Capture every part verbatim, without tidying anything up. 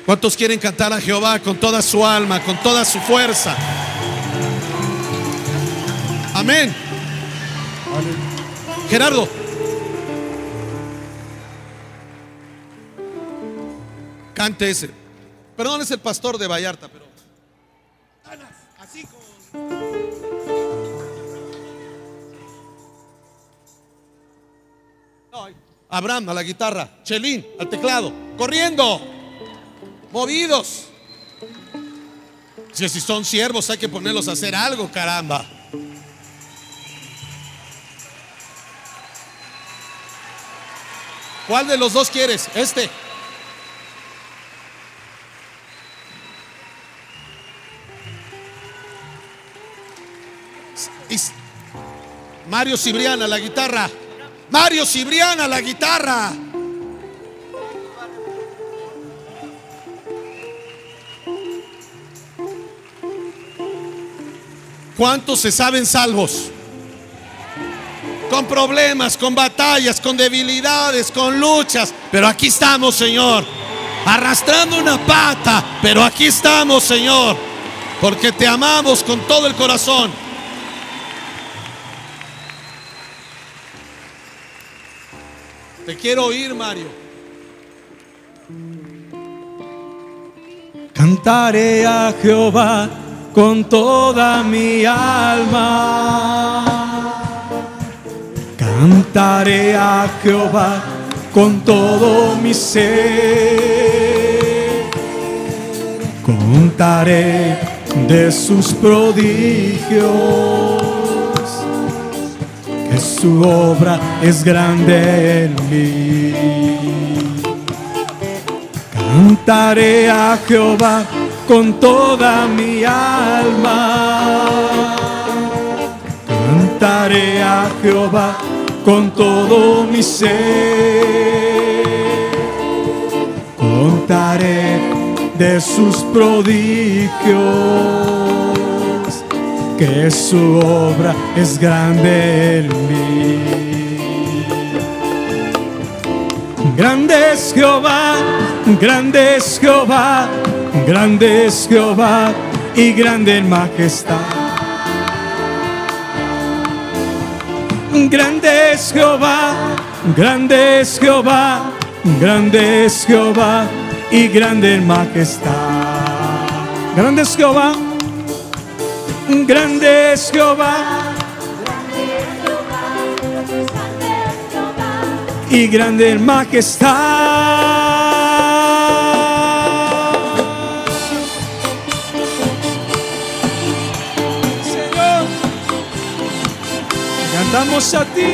¿Cuántos quieren cantar a Jehová con toda su alma, con toda su fuerza? Amén. Gerardo, cante ese. Perdón, es el pastor de Vallarta, pero así con... No, Abraham a la guitarra, Chelín al teclado, corriendo, movidos. Si, si son siervos hay que ponerlos a hacer algo, caramba. ¿Cuál de los dos quieres? Este. Mario Cibriana la guitarra. Mario Cibriana la guitarra. ¿Cuántos se saben salvos? Con problemas, con batallas, con debilidades, con luchas, pero aquí estamos, Señor, arrastrando una pata, pero aquí estamos, Señor, porque te amamos con todo el corazón. Te quiero oír, Mario. Cantaré a Jehová con toda mi alma. Cantaré a Jehová con todo mi ser. Contaré de sus prodigios, que su obra es grande en mí. Cantaré a Jehová con toda mi alma. Cantaré a Jehová con todo mi ser. Contaré de sus prodigios, que su obra es grande en mí. Grande es Jehová, grande es Jehová, grande es Jehová y grande en majestad. Grande es Jehová, grande es Jehová, grande es Jehová y grande en majestad. Grande es Jehová, grande es Jehová y grande en majestad. Señor, cantamos a ti.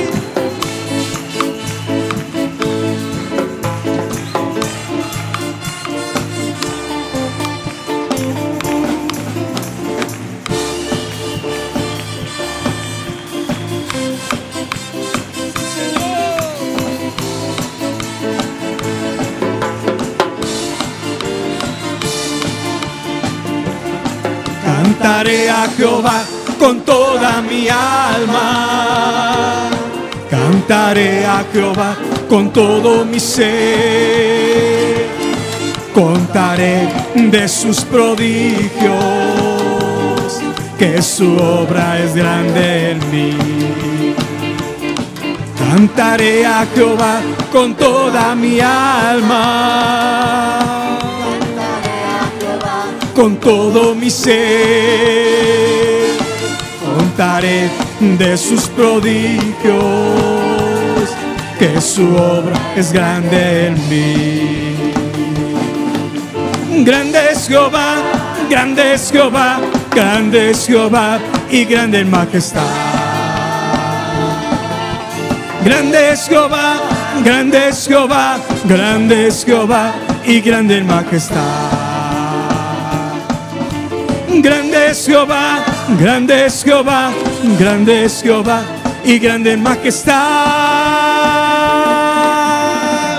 Cantaré a Jehová con toda mi alma. Cantaré a Jehová con todo mi ser. Contaré de sus prodigios, que su obra es grande en mí. Cantaré a Jehová con toda mi alma. Con todo mi ser, contaré de sus prodigios, que su obra es grande en mí. Grande es Jehová, grande es Jehová, grande es Jehová y grande en majestad. Grande es Jehová, grande es Jehová, grande es Jehová y grande en majestad. Grande es Jehová, grande es Jehová, grande es Jehová y grande en majestad.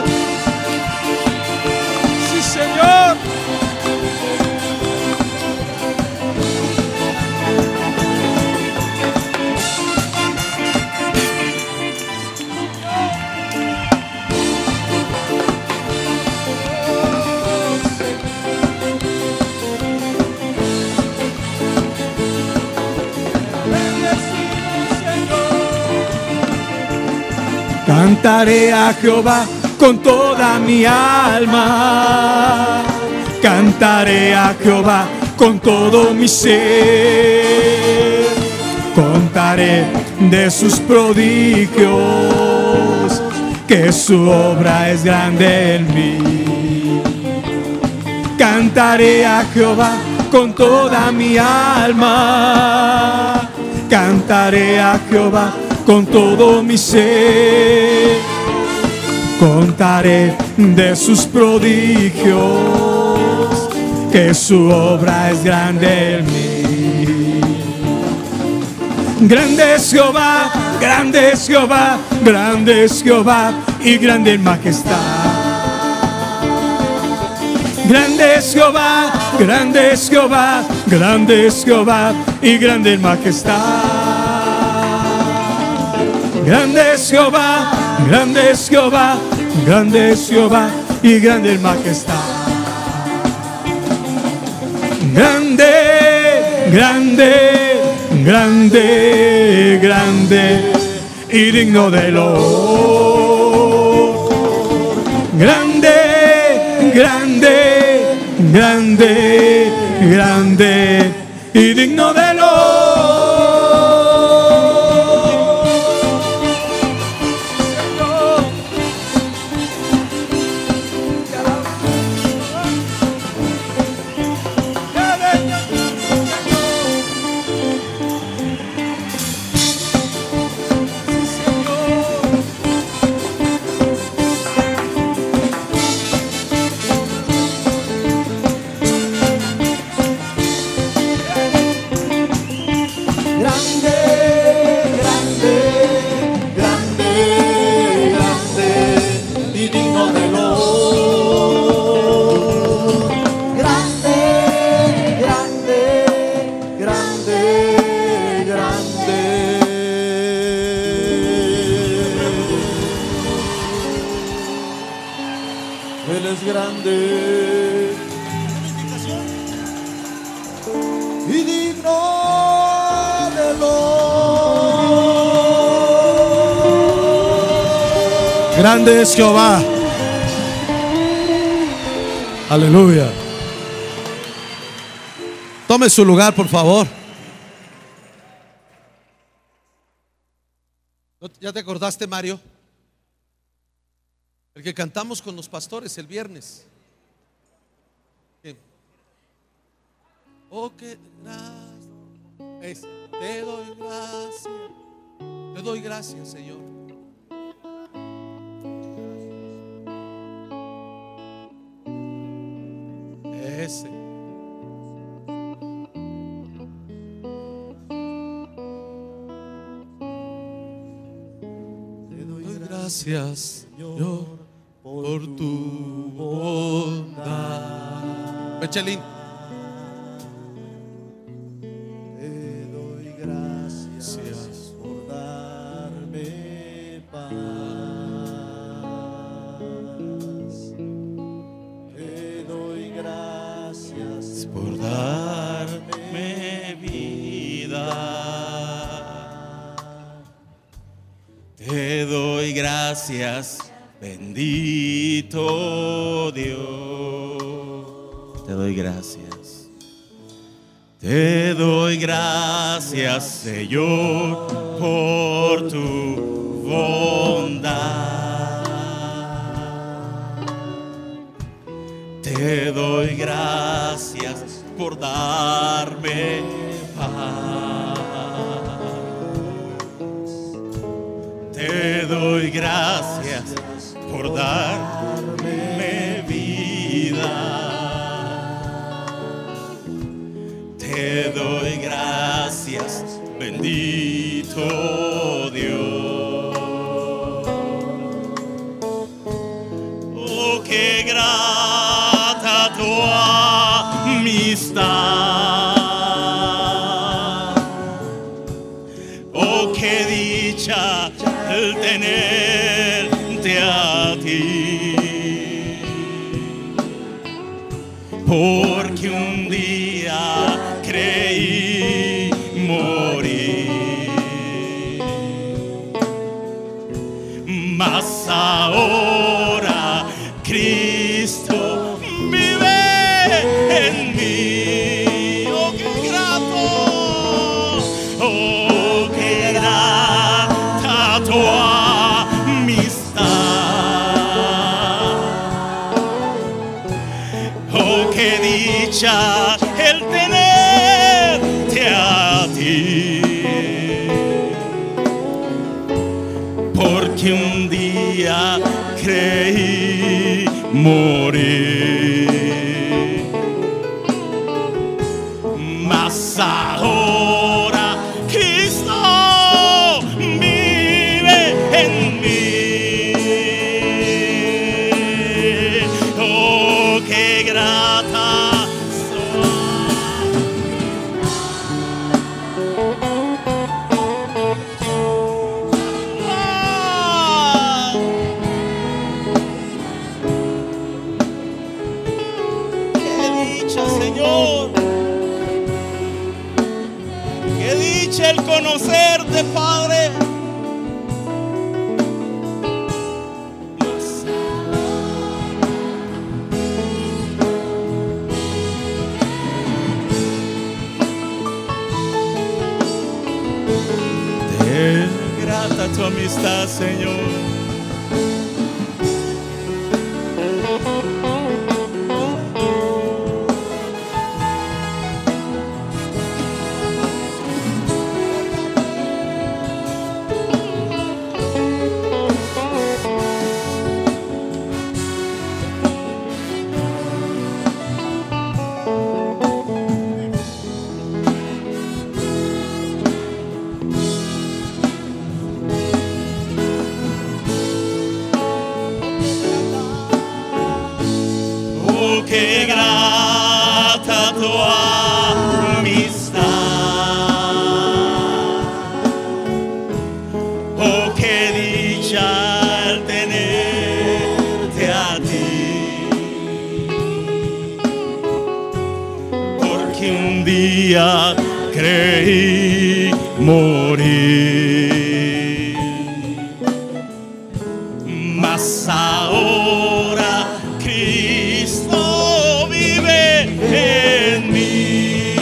Sí, Señor. Cantaré a Jehová con toda mi alma. Cantaré a Jehová con todo mi ser. Contaré de sus prodigios, que su obra es grande en mí. Cantaré a Jehová con toda mi alma. Cantaré a Jehová con todo mi ser. Contaré de sus prodigios, que su obra es grande en mí. Grande es Jehová, grande es Jehová, grande es Jehová y grande en majestad. Grande es Jehová, grande es Jehová, grande es Jehová y grande en majestad. Grande es Jehová, grande es Jehová, grande es Jehová y grande en majestad. Grande, grande, grande, grande y digno de loor. Grande, grande, grande, grande y digno de loor. Grande es Jehová. Aleluya. Tome su lugar, por favor. ¿Ya te acordaste, Mario? El que cantamos con los pastores el viernes. Oh, que gracias. Te doy gracias. Te doy gracias, Señor. Ese. Te doy gracias, Señor, por tu bondad. Mechelín. Te doy gracias por darme paz. Te doy gracias por darme vida. Te doy gracias, bendito Dios. Te doy gracias. Te doy gracias, Señor, por tu bondad. Te doy gracias por darme paz. Te doy gracias por darme vida. Te doy gracias, bendito Dios. Oh, qué grata tu amistad. Oh, qué dicha el tenerte a ti. Porque un día creí morir, mas mas ahora Cristo vive en mí. Oh, qué grato, oh, qué grata tu amistad, oh, qué dicha el tenerte a ti, porque un día creí morir, mas ahora Cristo vive en mí. Oh, qué grata Señor, qué dicha el conocerte, Padre. Qué grata tu amistad, Señor. Qué grata tu amistad, oh, qué dicha el tenerte a ti, porque un día creí morir, mas ahora Cristo vive en mí.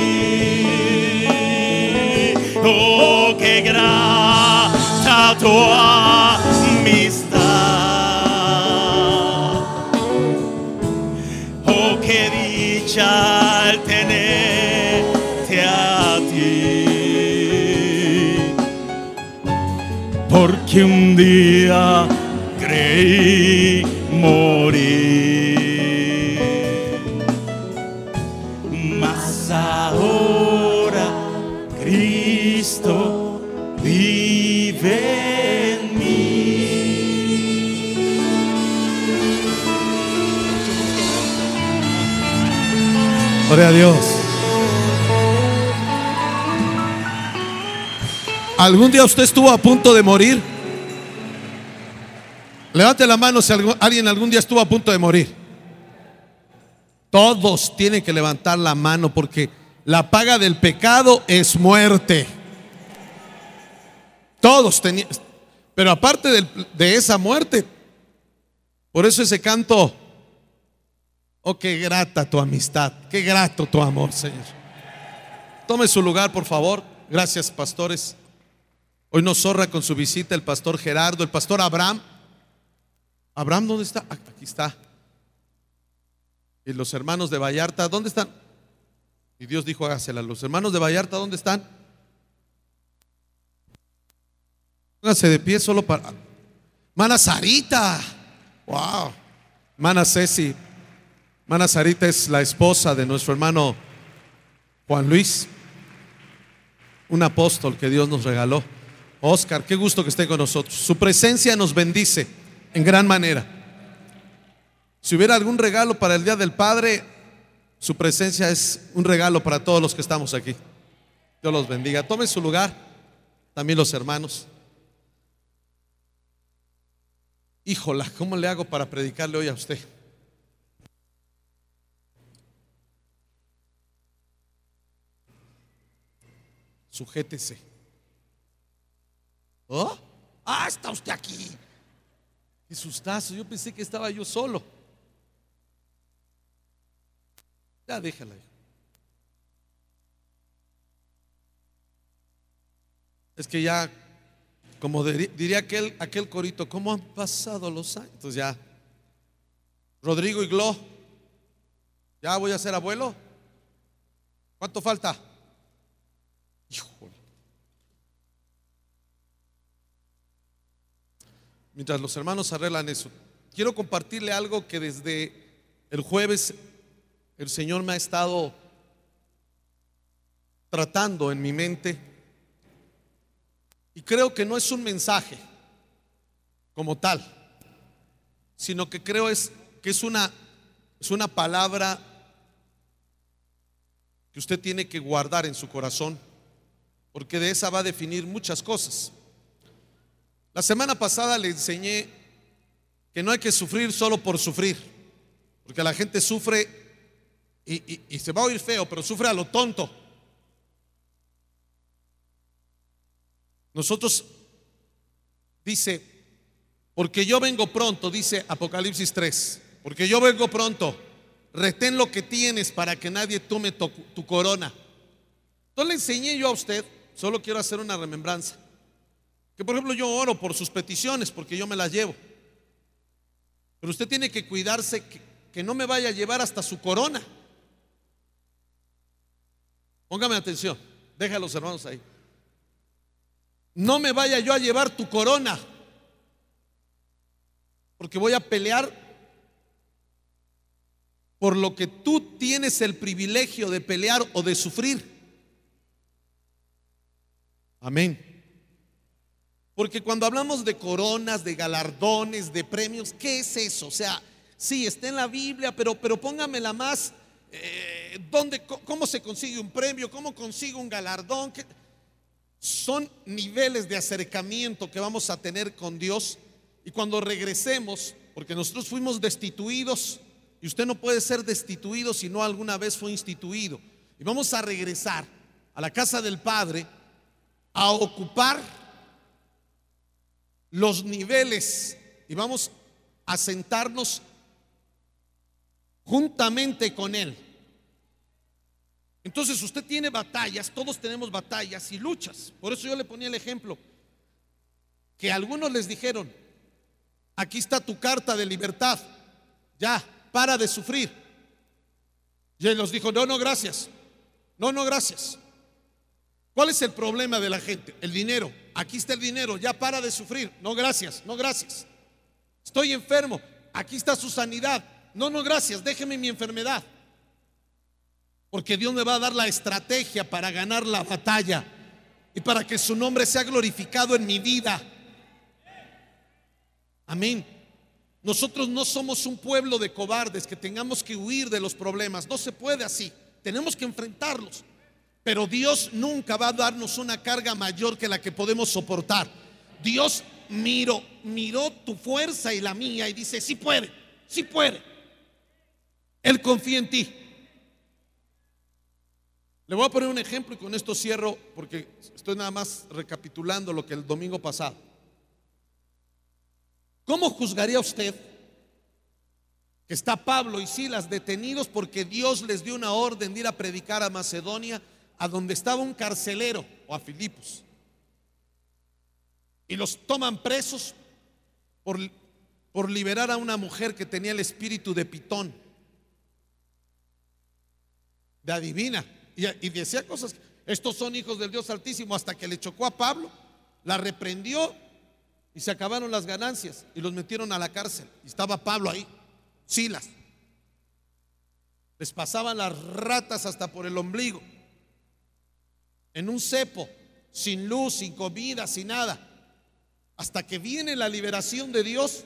Oh, qué grata tu amistad, oh, qué dicha el tenerte a ti, porque un día creí morir, mas ahora Cristo vive en mí. Gloria a Dios. ¿Algún día usted estuvo a punto de morir? Levante la mano si alguien algún día estuvo a punto de morir. Todos tienen que levantar la mano, porque la paga del pecado es muerte. Todos tenían, pero aparte de, de esa muerte, por eso ese canto, oh, qué grata tu amistad, qué grato tu amor, Señor. Tome su lugar, por favor. Gracias, pastores. Hoy nos honra con su visita el pastor Gerardo, el pastor Abraham. Abraham, ¿dónde está? Aquí está. Y los hermanos de Vallarta, ¿dónde están? Y Dios dijo, hágasela. Los hermanos de Vallarta, ¿dónde están? Pónganse de pie solo para. Mana Sarita. Wow. Mana Ceci. Mana Sarita es la esposa de nuestro hermano Juan Luis, un apóstol que Dios nos regaló. Oscar, qué gusto que esté con nosotros. Su presencia nos bendice en gran manera. Si hubiera algún regalo para el Día del Padre, su presencia es un regalo para todos los que estamos aquí. Dios los bendiga. Tome su lugar, también los hermanos. Híjola, ¿cómo le hago para predicarle hoy a usted? Sujétese. ¿Oh? Ah, está usted aquí. Qué sustazo, yo pensé que estaba yo solo. Ya déjala. Es que ya, como diría aquel, aquel corito, ¿cómo han pasado los años? Entonces ya, Rodrigo y Glo, ya voy a ser abuelo. ¿Cuánto falta? Híjole. Mientras los hermanos arreglan eso, quiero compartirle algo que desde el jueves el Señor me ha estado tratando en mi mente. Y creo que no es un mensaje como tal, sino que creo es, que es una, es una palabra que usted tiene que guardar en su corazón, porque de esa va a definir muchas cosas. La semana pasada le enseñé que no hay que sufrir solo por sufrir, porque la gente sufre y, y, y se va a oír feo, pero sufre a lo tonto. Nosotros, dice, porque yo vengo pronto, dice Apocalipsis tres, porque yo vengo pronto, retén lo que tienes para que nadie tome tu, tu corona. Entonces le enseñé yo a usted, solo quiero hacer una remembranza, que por ejemplo yo oro por sus peticiones porque yo me las llevo, pero usted tiene que cuidarse que, que no me vaya a llevar hasta su corona. Póngame atención, deja a los hermanos ahí. No me vaya yo a llevar tu corona, porque voy a pelear por lo que tú tienes el privilegio de pelear o de sufrir. Amén. Porque cuando hablamos de coronas, de galardones, de premios, ¿qué es eso? O sea, sí, está en la Biblia, pero, pero póngamela más, eh, ¿dónde, ¿cómo se consigue un premio? ¿Cómo consigo un galardón? ¿Qué? Son niveles de acercamiento que vamos a tener con Dios. Y cuando regresemos, porque nosotros fuimos destituidos, y usted no puede ser destituido si no alguna vez fue instituido, y vamos a regresar a la casa del Padre a ocupar los niveles y vamos a sentarnos juntamente con Él. Entonces usted tiene batallas, todos tenemos batallas y luchas. Por eso yo le ponía el ejemplo, que algunos les dijeron, aquí está tu carta de libertad, ya, para de sufrir. Y él los dijo, no, no, gracias, no, no, gracias. ¿Cuál es el problema de la gente? El dinero. Aquí está el dinero, ya para de sufrir. No, gracias, no, gracias. Estoy enfermo, aquí está su sanidad. No, no, gracias, déjeme mi enfermedad. Porque Dios me va a dar la estrategia para ganar la batalla y para que su nombre sea glorificado en mi vida. Amén. Nosotros no somos un pueblo de cobardes que tengamos que huir de los problemas. No se puede así. Tenemos que enfrentarlos. Pero Dios nunca va a darnos una carga mayor que la que podemos soportar. Dios miró, miró tu fuerza y la mía y dice, sí puede, sí puede. Él confía en ti. Le voy a poner un ejemplo y con esto cierro, porque estoy nada más recapitulando lo que el domingo pasado. ¿Cómo juzgaría usted que está Pablo y Silas detenidos porque Dios les dio una orden de ir a predicar a Macedonia, a donde estaba un carcelero, o a Filipos, y los toman presos por, por liberar a una mujer que tenía el espíritu de Pitón, de adivina, y, y decía cosas? Estos son hijos del Dios Altísimo, hasta que le chocó a Pablo, la reprendió y se acabaron las ganancias y los metieron a la cárcel. Y estaba Pablo ahí, Silas, les pasaban las ratas hasta por el ombligo, en un cepo, sin luz, sin comida, sin nada, hasta que viene la liberación de Dios.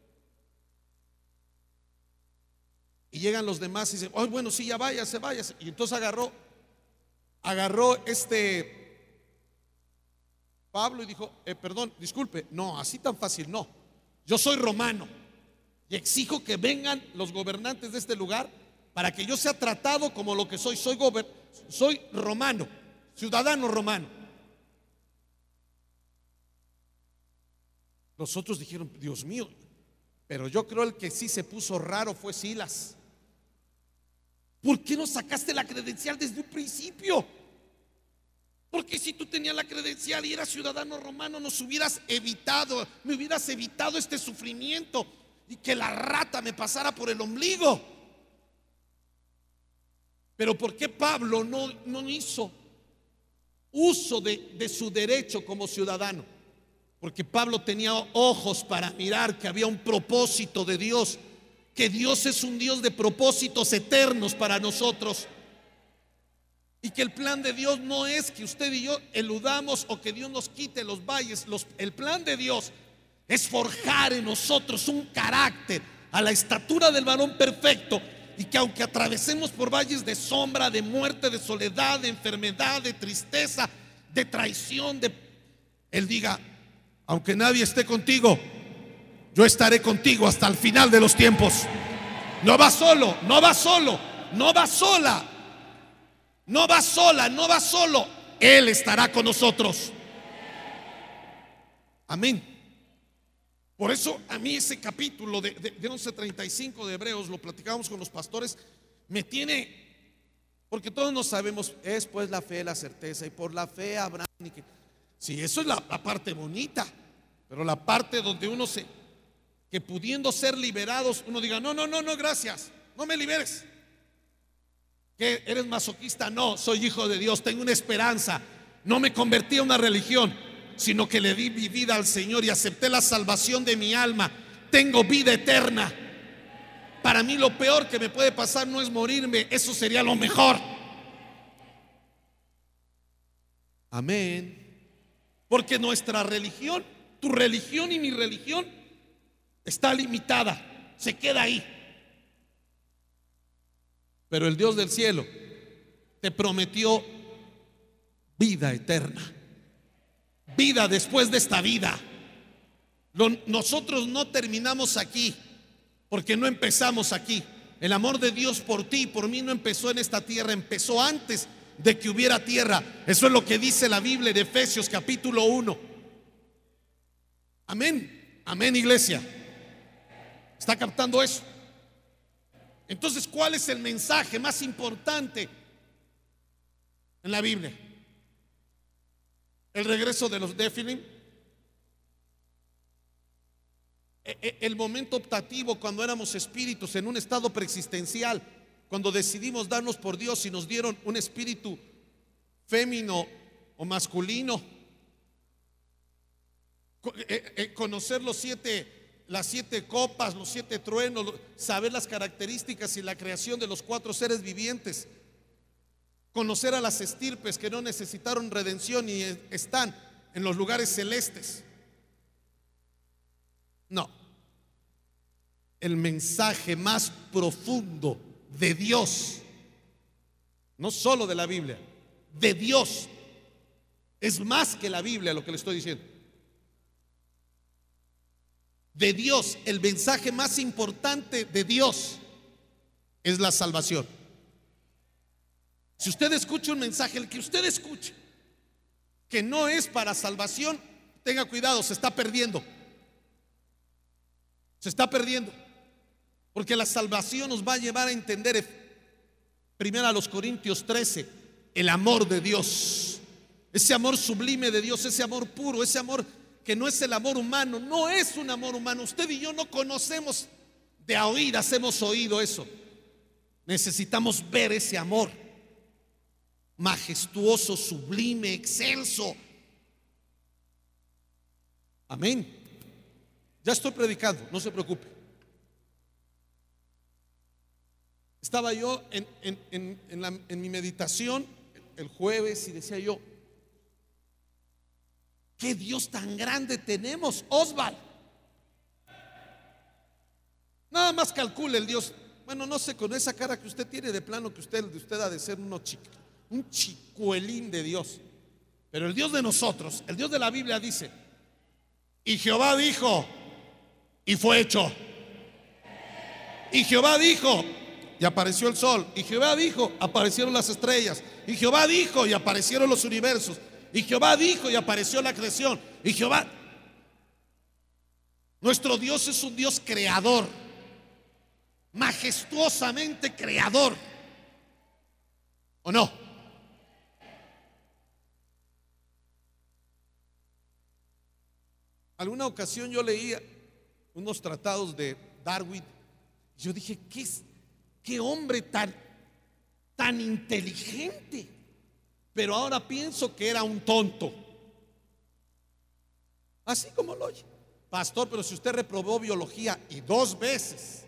Y llegan los demás y dicen, oh, bueno, sí, ya váyase, váyase. Y entonces agarró, agarró este Pablo y dijo, eh, perdón, disculpe, no, así tan fácil no. Yo soy romano y exijo que vengan los gobernantes de este lugar para que yo sea tratado como lo que soy. Soy, gober soy romano, ciudadano romano. Los otros dijeron, Dios mío, Pero yo creo el que sí se puso raro fue Silas. ¿Por qué no sacaste la credencial desde un principio? Porque si tú tenías la credencial y eras ciudadano romano, nos hubieras evitado, me hubieras evitado este sufrimiento y que la rata me pasara por el ombligo. Pero ¿por qué Pablo no, no hizo uso de, de su derecho como ciudadano? Porque Pablo tenía ojos para mirar que había un propósito de Dios, que Dios es un Dios de propósitos eternos para nosotros, y que el plan de Dios no es que usted y yo eludamos o que Dios nos quite los valles. Los, el plan de Dios es forjar en nosotros un carácter a la estatura del varón perfecto, y que aunque atravesemos por valles de sombra, de muerte, de soledad, de enfermedad, de tristeza, de traición, de... Él diga: aunque nadie esté contigo, yo estaré contigo hasta el final de los tiempos. No va solo, no va solo, no va sola, no va sola, no va solo. Él estará con nosotros. Amén. Por eso a mí ese capítulo de, de, de once treinta y cinco de Hebreos, lo platicábamos con los pastores, me tiene, porque todos nos sabemos, es pues la fe, la certeza, y por la fe Abraham. Y que, sí, eso es la, la parte bonita, pero la parte donde uno se, que pudiendo ser liberados, uno diga: no, no, no, no, gracias, no me liberes. ¿Que eres masoquista? No, soy hijo de Dios, tengo una esperanza. No me convertí a una religión, sino que le di mi vida al Señor y acepté la salvación de mi alma. Tengo vida eterna. Para mí lo peor que me puede pasar no es morirme, eso sería lo mejor. Amén. Porque nuestra religión, tu religión y mi religión, está limitada, se queda ahí. Pero el Dios del cielo te prometió vida eterna, vida después de esta vida. Nosotros no terminamos aquí, porque no empezamos aquí. El amor de Dios por ti y por mí no empezó en esta tierra, empezó antes de que hubiera tierra. Eso es lo que dice la Biblia de Efesios capítulo uno. Amén, amén, iglesia. ¿Está captando eso? Entonces, ¿cuál es el mensaje más importante en la Biblia? El regreso de los Nefilim, el momento optativo cuando éramos espíritus en un estado preexistencial, cuando decidimos darnos por Dios y nos dieron un espíritu fémino o masculino. Conocer los siete las siete copas, los siete truenos, saber las características y la creación de los cuatro seres vivientes, conocer a las estirpes que no necesitaron redención y están en los lugares celestes. No, el mensaje más profundo de Dios, no solo de la Biblia, de Dios, es más que la Biblia lo que le estoy diciendo. De Dios, el mensaje más importante de Dios es la salvación. Si usted escucha un mensaje, el que usted escuche, que no es para salvación, tenga cuidado, se está perdiendo. Se está perdiendo. Porque la salvación nos va a llevar a entender, primero a los Corintios trece, el amor de Dios. Ese amor sublime de Dios, ese amor puro, ese amor que no es el amor humano, no es un amor humano. Usted y yo no conocemos, de a oídas hemos oído eso. Necesitamos ver ese amor majestuoso, sublime, excelso. Amén. Ya estoy predicando, no se preocupe. Estaba yo en, en, en, en, la, en mi meditación el jueves y decía yo: ¿qué Dios tan grande tenemos, Osval? Nada más calcule el Dios. Bueno, no sé, con esa cara que usted tiene, de plano que usted, de usted ha de ser uno chico, un chicuelín de Dios. Pero el Dios de nosotros, el Dios de la Biblia dice: y Jehová dijo, y fue hecho. Y Jehová dijo, y apareció el sol. Y Jehová dijo, aparecieron las estrellas. Y Jehová dijo, y aparecieron los universos. Y Jehová dijo, y apareció la creación. Y Jehová. Nuestro Dios es un Dios creador, majestuosamente creador. ¿O no? Alguna ocasión yo leía unos tratados de Darwin y yo dije, ¿qué es? ¿Qué hombre tan, tan inteligente? Pero ahora pienso que era un tonto. Así como lo oye. Pastor, pero si usted reprobó biología y dos veces.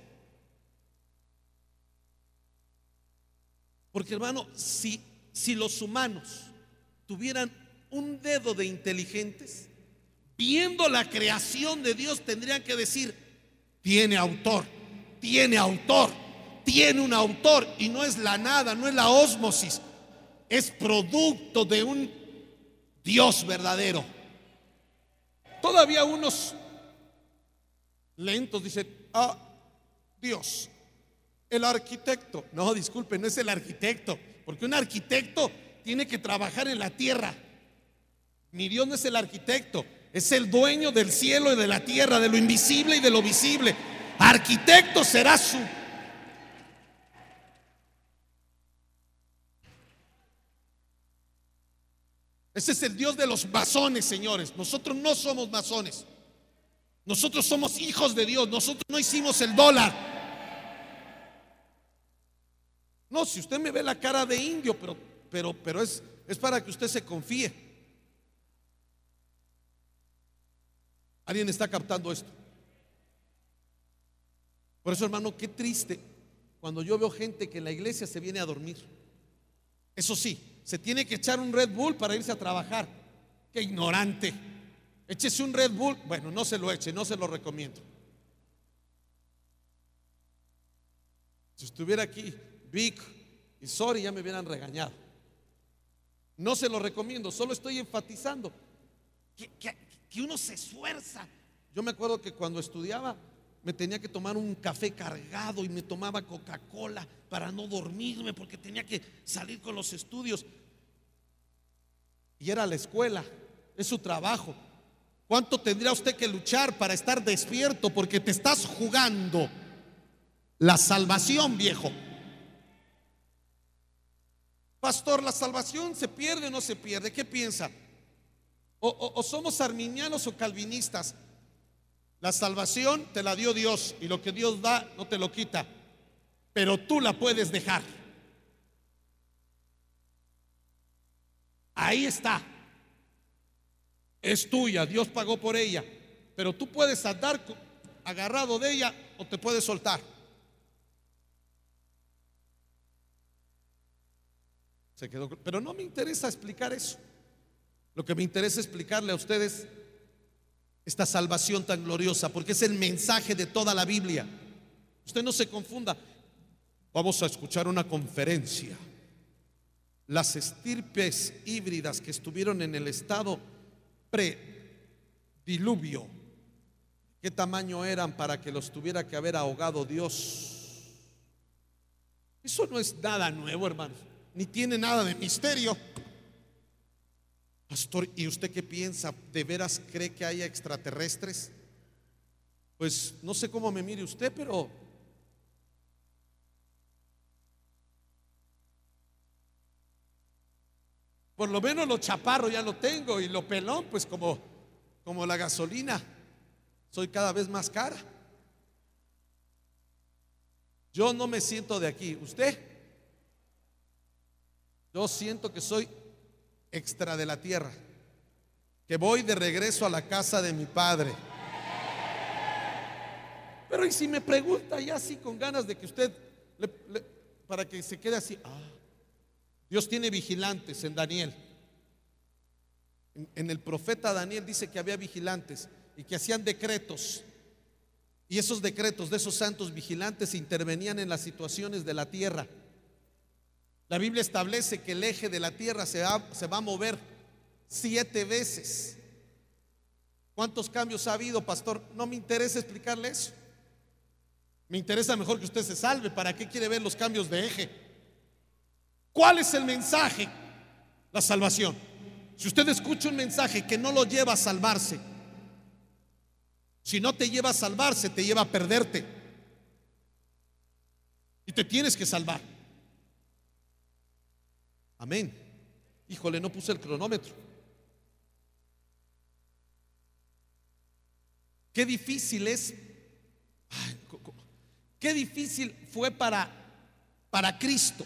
Porque hermano, si, si los humanos tuvieran un dedo de inteligentes, viendo la creación de Dios, tendrían que decir, tiene autor, tiene autor, tiene un autor. Y no es la nada, no es la ósmosis, es producto de un Dios verdadero. Todavía unos lentos dicen, ah, Dios, el arquitecto. No, disculpe, no es el arquitecto, porque un arquitecto tiene que trabajar en la tierra. Mi Dios no es el arquitecto, es el dueño del cielo y de la tierra, de lo invisible y de lo visible. Arquitecto será su. Ese es el Dios de los masones, señores. Nosotros no somos masones. Nosotros somos hijos de Dios. Nosotros no hicimos el dólar. No, si usted me ve la cara de indio, pero, pero, pero es, es para que usted se confíe. ¿Alguien está captando esto? Por eso, hermano, qué triste cuando yo veo gente que en la iglesia se viene a dormir. Eso sí, se tiene que echar un Red Bull para irse a trabajar. Qué ignorante. Échese un Red Bull. Bueno, no se lo eche, no se lo recomiendo. Si estuviera aquí Vic y Sori, ya me hubieran regañado. No se lo recomiendo, solo estoy enfatizando que, que, que uno se esfuerza. Yo me acuerdo que cuando estudiaba me tenía que tomar un café cargado y me tomaba Coca-Cola para no dormirme, porque tenía que salir con los estudios. Y era la escuela, es su trabajo. ¿Cuánto tendría usted que luchar para estar despierto? Porque te estás jugando la salvación, viejo. Pastor, ¿la salvación se pierde o no se pierde? ¿Qué piensa? O, o, o somos arminianos o calvinistas. La salvación te la dio Dios, y lo que Dios da no te lo quita, pero tú la puedes dejar. Ahí está. Es tuya, Dios pagó por ella, pero tú puedes andar agarrado de ella o te puedes soltar. Se quedó, pero no me interesa explicar eso. Lo que me interesa explicarle a ustedes esta salvación tan gloriosa, porque es el mensaje de toda la Biblia. Usted no se confunda. Vamos a escuchar una conferencia. Las estirpes híbridas que estuvieron en el estado prediluvio, ¿qué tamaño eran para que los tuviera que haber ahogado Dios? Eso no es nada nuevo, hermanos, ni tiene nada de misterio. Pastor, ¿y usted qué piensa? ¿De veras cree que haya extraterrestres? Pues no sé cómo me mire usted, pero por lo menos lo chaparro ya lo tengo, y lo pelón, pues como, como la gasolina, soy cada vez más cara. Yo no me siento de aquí. ¿Usted? Yo siento que soy extra de la tierra, que voy de regreso a la casa de mi padre. Pero y si me pregunta ya así con ganas de que usted le, le, para que se quede así, ah, Dios tiene vigilantes en Daniel. En, en el profeta Daniel dice que había vigilantes y que hacían decretos, y esos decretos de esos santos vigilantes intervenían en las situaciones de la tierra. La Biblia establece que el eje de la tierra se va, se va a mover siete veces. ¿Cuántos cambios ha habido, pastor? No me interesa explicarle eso. Me interesa mejor que usted se salve. ¿Para qué quiere ver los cambios de eje? ¿Cuál es el mensaje? La salvación. Si usted escucha un mensaje que no lo lleva a salvarse, Si no te lleva a salvarse, te lleva a perderte. Y te tienes que salvar. Amén. Híjole, no puse el cronómetro. Qué difícil es. Ay, qué difícil fue para, para Cristo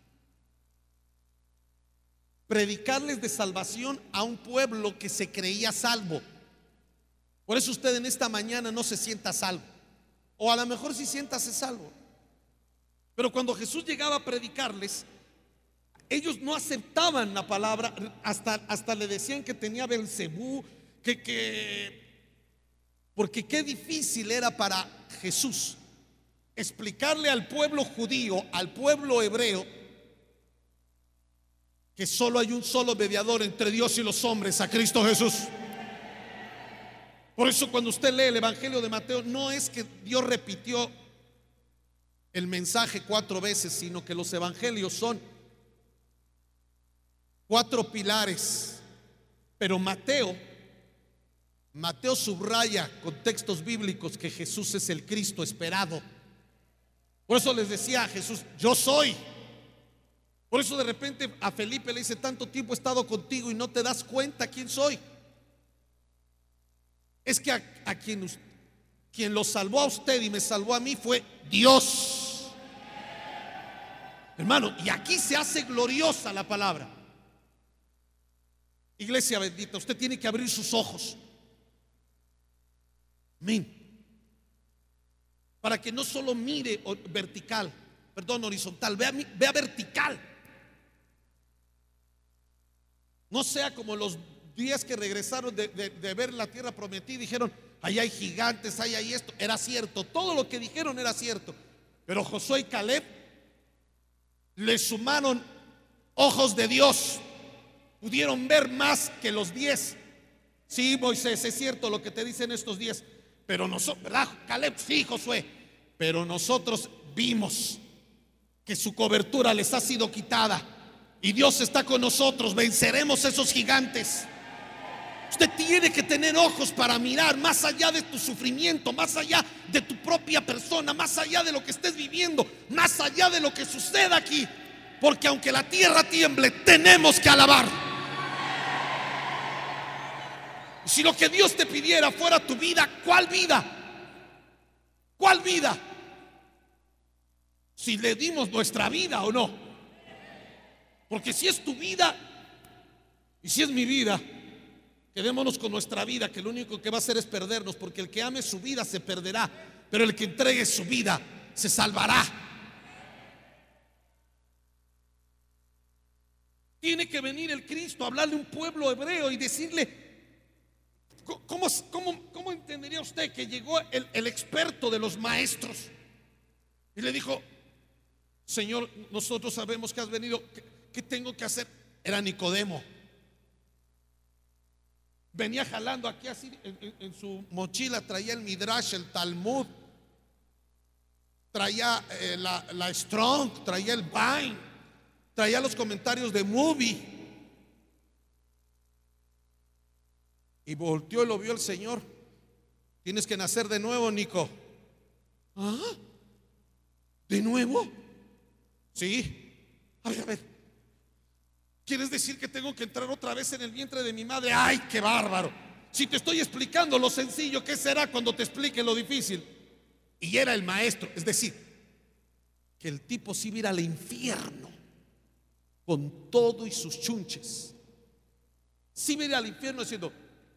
predicarles de salvación a un pueblo que se creía salvo. Por eso usted en esta mañana no se sienta salvo, o a lo mejor sí siéntase salvo. Pero cuando Jesús llegaba a predicarles, ellos no aceptaban la palabra. Hasta, hasta le decían que tenía Belcebú, que, que porque qué difícil era para Jesús explicarle al pueblo judío, al pueblo hebreo, que solo hay un solo mediador entre Dios y los hombres, a Cristo Jesús. Por eso cuando usted lee el Evangelio de Mateo, no es que Dios repitió el mensaje cuatro veces, sino que los evangelios son cuatro pilares. Pero Mateo Mateo subraya con textos bíblicos que Jesús es el Cristo esperado. Por eso les decía a Jesús: yo soy. Por eso de repente a Felipe le dice: tanto tiempo he estado contigo y no te das cuenta quién soy. Es que a, a quien, quien lo salvó a usted y me salvó a mí fue Dios. Hermano, y aquí se hace gloriosa la palabra. Iglesia bendita, usted tiene que abrir sus ojos. Amén. Para que no solo mire vertical, perdón, horizontal, vea, vea vertical. No sea como los días que regresaron de, de, de ver la tierra prometida y dijeron: ahí hay gigantes, ahí hay esto. Era cierto, todo lo que dijeron era cierto. Pero Josué y Caleb le sumaron ojos de Dios. Pudieron ver más que los diez. Sí, Moisés, es cierto lo que te dicen estos diez. Pero nosotros, ¿verdad, Caleb? Sí, Josué. Pero nosotros vimos que su cobertura les ha sido quitada y Dios está con nosotros. Venceremos esos gigantes. Usted tiene que tener ojos para mirar más allá de tu sufrimiento, más allá de tu propia persona, más allá de lo que estés viviendo, más allá de lo que suceda aquí. Porque aunque la tierra tiemble, tenemos que alabar. Si lo que Dios te pidiera fuera tu vida, ¿cuál vida? ¿Cuál vida? Si le dimos nuestra vida o no. Porque si es tu vida y si es mi vida, quedémonos con nuestra vida, que lo único que va a hacer es perdernos. Porque el que ame su vida se perderá, pero el que entregue su vida se salvará. Tiene que venir el Cristo a hablarle a un pueblo hebreo y decirle: ¿Cómo, cómo, cómo entendería usted que llegó el, el experto de los maestros y le dijo: Señor, nosotros sabemos que has venido, ¿qué, qué tengo que hacer? Era Nicodemo. Venía jalando aquí así en, en, en su mochila, traía el Midrash, el Talmud, traía eh, la, la Strong, traía el Vine, traía los comentarios de Movie. Y volteó y lo vio el Señor. Tienes que nacer de nuevo, Nico. ¿Ah? ¿De nuevo? Sí. A ver, a ver. ¿Quieres decir que tengo que entrar otra vez en el vientre de mi madre? ¡Ay, qué bárbaro! Si te estoy explicando lo sencillo, ¿qué será cuando te explique lo difícil? Y era el maestro. Es decir, que el tipo sí iba a ir al infierno con todo y sus chunches. Sí iba a ir al infierno diciendo: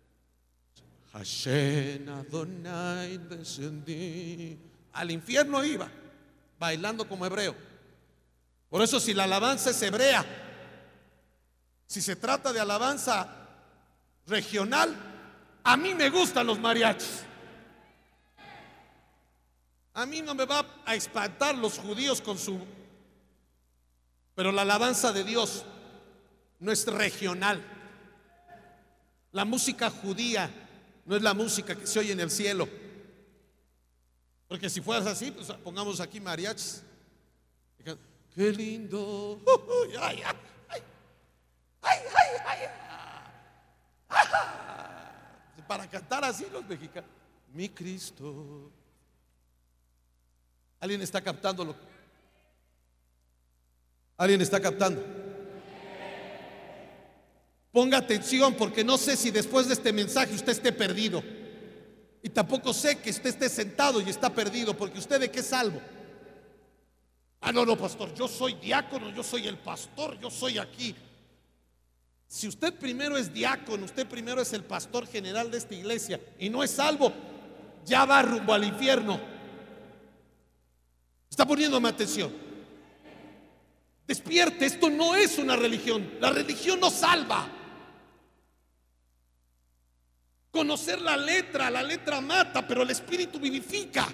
Hashem Adonai descendí. Al infierno iba, bailando como hebreo. Por eso, si la alabanza es hebrea, si se trata de alabanza regional, a mí me gustan los mariachis. A mí no me va a espantar los judíos con su... Pero la alabanza de Dios no es regional. La música judía no es la música que se oye en el cielo. Porque si fueras así, pues pongamos aquí mariachis. Qué lindo. Ay, ay, ay, ay, ay, ay. Para cantar así los mexicanos. mi Cristo. ¿Alguien está captándolo? ¿Alguien está captando? Ponga atención, porque no sé si después de este mensaje usted esté perdido. Y tampoco sé que usted esté sentado y está perdido, porque usted ¿de qué es salvo? Ah, no, no, pastor, yo soy diácono, yo soy el pastor, yo soy aquí. Si usted primero es diácono, usted primero es el pastor general de esta iglesia y no es salvo, ya va rumbo al infierno. ¿Está poniéndome atención? Despierte, esto no es una religión. La religión no salva. Conocer la letra, la letra mata, pero el espíritu vivifica.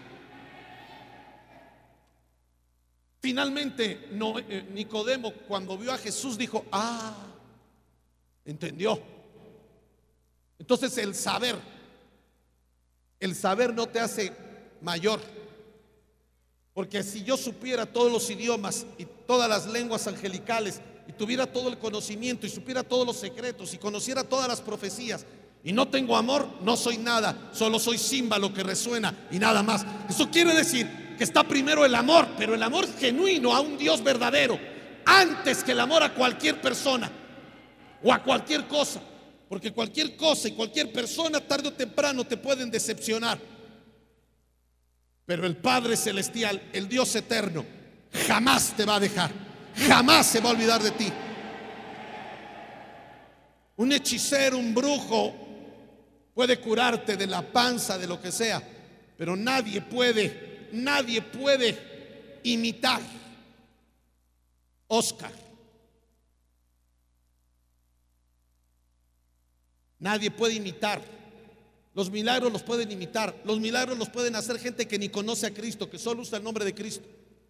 Finalmente, no, eh, Nicodemo, cuando vio a Jesús, dijo: ah, entendió. Entonces el saber, el saber no te hace mayor. Porque si yo supiera todos los idiomas y todas las lenguas angelicales, y tuviera todo el conocimiento y supiera todos los secretos y conociera todas las profecías, y no tengo amor, no soy nada, solo soy címbalo que resuena y nada más. Eso quiere decir que está primero el amor, pero el amor genuino a un Dios verdadero, antes que el amor a cualquier persona o a cualquier cosa. Porque cualquier cosa y cualquier persona tarde o temprano te pueden decepcionar. Pero el Padre Celestial, el Dios eterno, jamás te va a dejar, jamás se va a olvidar de ti. Un hechicero, un brujo puede curarte de la panza, de lo que sea, pero nadie puede, nadie puede imitar Oscar. Nadie puede imitar. Los milagros los pueden imitar. Los milagros los pueden hacer gente que ni conoce a Cristo, que solo usa el nombre de Cristo.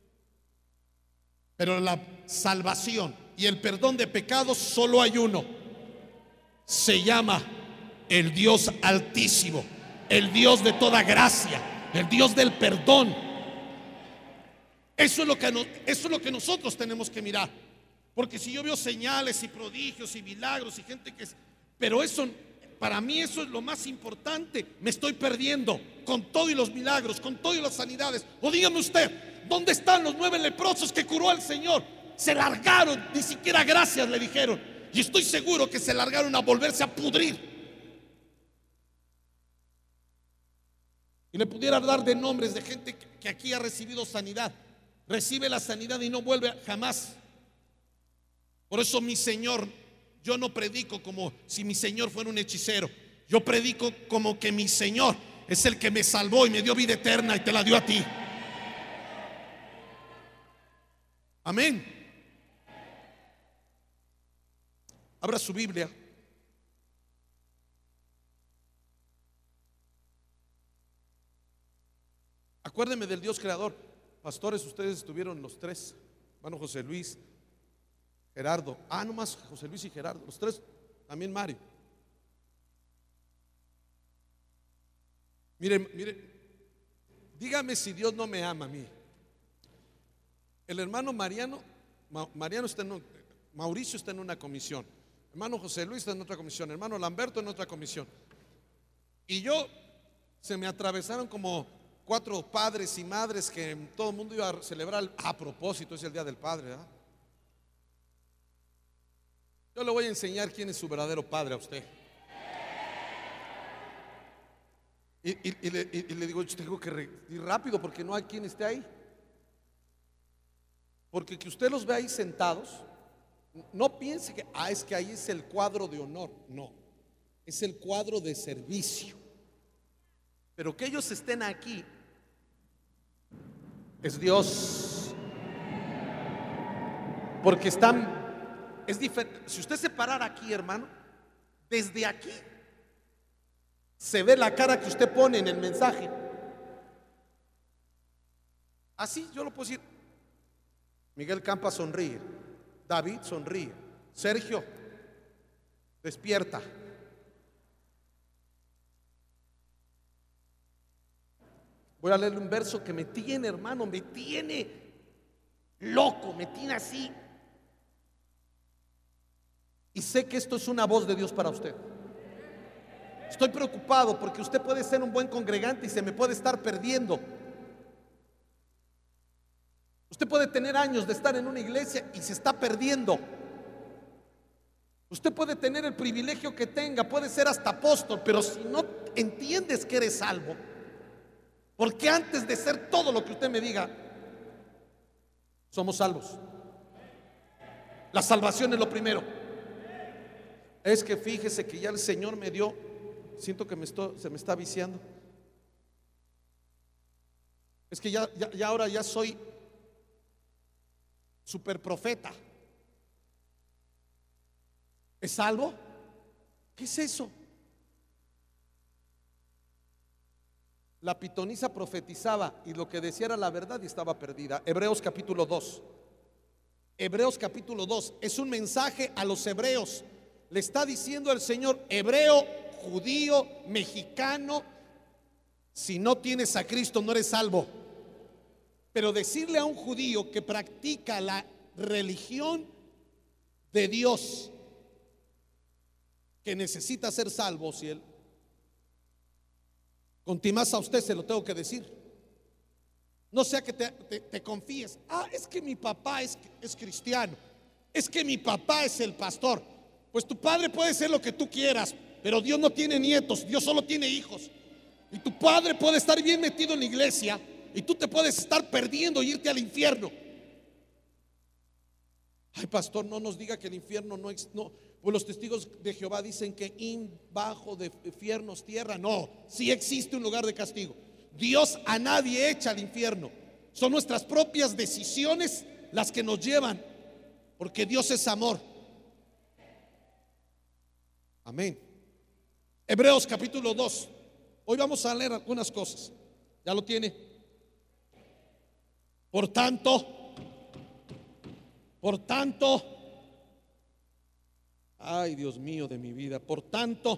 Pero la salvación y el perdón de pecados solo hay uno. Se llama el Dios Altísimo, el Dios de toda gracia, el Dios del perdón. Eso es lo que, eso es lo que nosotros tenemos que mirar. Porque si yo veo señales y prodigios y milagros y gente que es... Pero eso, para mí eso es lo más importante. Me estoy perdiendo con todo y los milagros, con todo y las sanidades. O dígame usted, ¿dónde están los nueve leprosos que curó al Señor? Se largaron, ni siquiera gracias le dijeron. Y estoy seguro que se largaron a volverse a pudrir. Y le pudiera hablar de nombres de gente que aquí ha recibido sanidad. Recibe la sanidad y no vuelve jamás. Por eso mi Señor, yo no predico como si mi Señor fuera un hechicero. Yo predico como que mi Señor es el que me salvó y me dio vida eterna y te la dio a ti. Amén. Abra su Biblia. Acuérdeme del Dios creador. Pastores, ustedes estuvieron los tres. Hermano José Luis, Gerardo. Ah, no más José Luis y Gerardo. Los tres, también Mario. Mire, mire, dígame si Dios no me ama a mí. El hermano Mariano, Mariano está en un, Mauricio está en una comisión. Hermano José Luis está en otra comisión. Hermano Lamberto en otra comisión. Y yo, se me atravesaron como cuatro padres y madres que todo el mundo iba a celebrar. A propósito, es el Día del Padre, ¿verdad? Yo le voy a enseñar quién es su verdadero padre a usted. Y, y, y, le, y le digo, yo tengo que ir rápido porque no hay quien esté ahí. Porque que usted los ve ahí sentados, no piense que ah, es que ahí es el cuadro de honor. No, es el cuadro de servicio. Pero que ellos estén aquí es Dios. Porque están, es diferente. Si usted se parara aquí, hermano, desde aquí se ve la cara que usted pone en el mensaje. Así yo lo puedo decir. Miguel Campa sonríe, David sonríe, Sergio despierta. Voy a leerle un verso que me tiene, hermano, me tiene loco, me tiene así. Y sé que esto es una voz de Dios para usted. Estoy preocupado porque usted puede ser un buen congregante y se me puede estar perdiendo. Usted puede tener años de estar en una iglesia y se está perdiendo. Usted puede tener el privilegio que tenga, puede ser hasta apóstol, pero si no entiendes que eres salvo, porque antes de ser todo lo que usted me diga, somos salvos. La salvación es lo primero. Es que fíjese que ya el Señor me dio, siento que me estoy, se me está viciando. Es que ya, ya, ya ahora ya soy super profeta. ¿Es salvo? ¿Qué es eso? La pitonisa profetizaba y lo que decía era la verdad y estaba perdida. Hebreos capítulo dos. Hebreos capítulo dos es un mensaje a los hebreos. Le está diciendo el Señor: hebreo, judío, mexicano, si no tienes a Cristo no eres salvo. Pero decirle a un judío que practica la religión de Dios que necesita ser salvo, si él, contimás a usted se lo tengo que decir. No sea que te, te, te confíes: ah, es que mi papá es, es cristiano, es que mi papá es el pastor. Pues tu padre puede ser lo que tú quieras, pero Dios no tiene nietos, Dios solo tiene hijos. Y tu padre puede estar bien metido en la iglesia y tú te puedes estar perdiendo y irte al infierno. Ay, pastor, no nos diga que el infierno no existe. No, pues los testigos de Jehová dicen que in bajo de infiernos tierra. No, sí existe un lugar de castigo. Dios a nadie echa al infierno. Son nuestras propias decisiones las que nos llevan, porque Dios es amor. Amén. Hebreos capítulo dos. Hoy vamos a leer algunas cosas. ¿Ya lo tiene? Por tanto, por tanto, ay, Dios mío de mi vida, por tanto,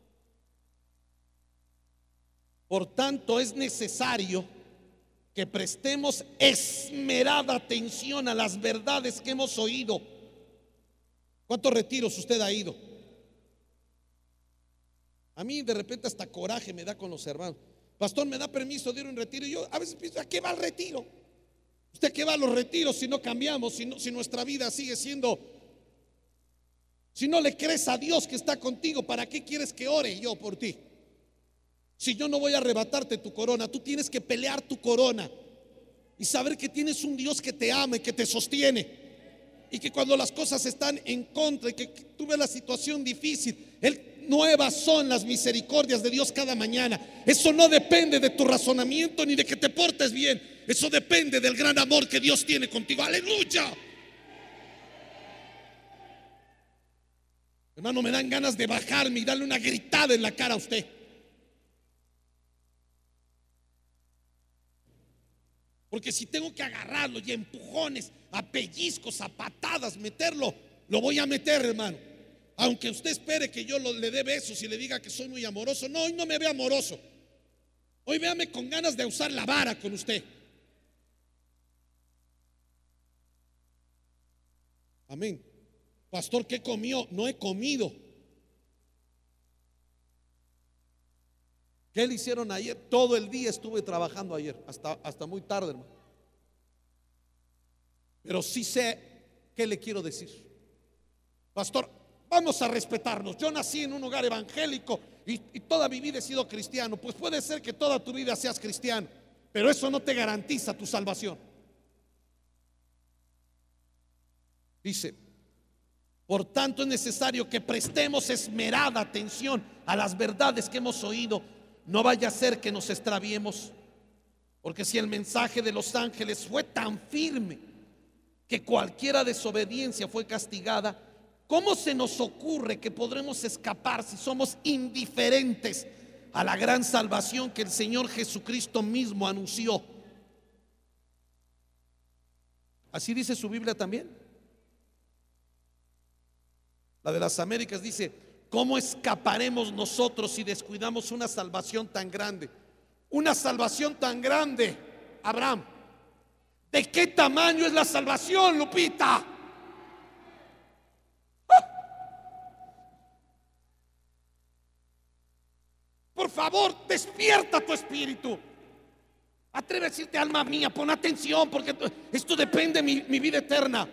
por tanto es necesario que prestemos esmerada atención a las verdades que hemos oído. ¿Cuántos retiros usted ha ido? A mí de repente hasta coraje me da con los hermanos. Pastor, ¿me da permiso de ir a un retiro? Y yo a veces pienso: ¿a qué va el retiro? ¿Usted qué va a los retiros si no cambiamos, si, no, si nuestra vida sigue siendo, si no le crees a Dios que está contigo? ¿Para qué quieres que ore yo por ti? Si yo no voy a arrebatarte tu corona, tú tienes que pelear tu corona y saber que tienes un Dios que te ama y que te sostiene, y que cuando las cosas están en contra y que tú ves la situación difícil, Él, nuevas son las misericordias de Dios cada mañana. Eso no depende de tu razonamiento ni de que te portes bien. Eso depende del gran amor que Dios tiene contigo. Aleluya. Hermano, me dan ganas de bajarme y darle una gritada en la cara a usted. Porque si tengo que agarrarlo y a empujones, a pellizcos, a patadas, meterlo, lo voy a meter, hermano. Aunque usted espere que yo lo, le dé besos y le diga que soy muy amoroso. No, hoy no me ve amoroso. Hoy véame con ganas de usar la vara con usted. Amén. Pastor, ¿qué comió? No he comido. ¿Qué le hicieron ayer? Todo el día estuve trabajando ayer, hasta, hasta muy tarde, hermano. Pero sí sé qué le quiero decir. Pastor, vamos a respetarnos. Yo nací en un hogar evangélico y, y toda mi vida he sido cristiano. Pues puede ser que toda tu vida seas cristiano, pero eso no te garantiza tu salvación. Dice: por tanto es necesario que prestemos esmerada atención a las verdades que hemos oído. No vaya a ser que nos extraviemos, porque si el mensaje de los ángeles fue tan firme que cualquiera desobediencia fue castigada, ¿cómo se nos ocurre que podremos escapar si somos indiferentes a la gran salvación que el Señor Jesucristo mismo anunció? Así dice su Biblia también. La de las Américas dice: ¿cómo escaparemos nosotros si descuidamos una salvación tan grande? Una salvación tan grande, Abraham. ¿De qué tamaño es la salvación, Lupita? por favor, despierta tu espíritu. Atreve a decirte, alma mía, pon atención, porque esto depende de mi, mi vida eterna.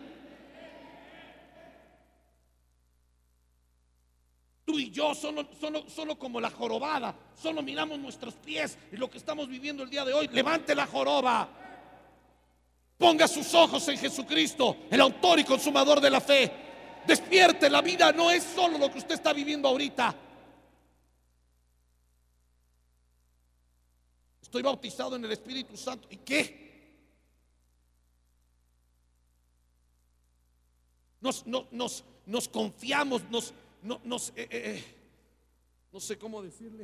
Tú y yo solo, solo, solo como la jorobada, solo miramos nuestros pies y lo que estamos viviendo el día de hoy. Levante la joroba, ponga sus ojos en Jesucristo, el autor y consumador de la fe. Despierte, la vida no es solo lo que usted está viviendo ahorita. Estoy bautizado en el Espíritu Santo. ¿Y qué? Nos, no, nos, nos confiamos, nos, no, nos, eh, eh, no sé cómo decirle.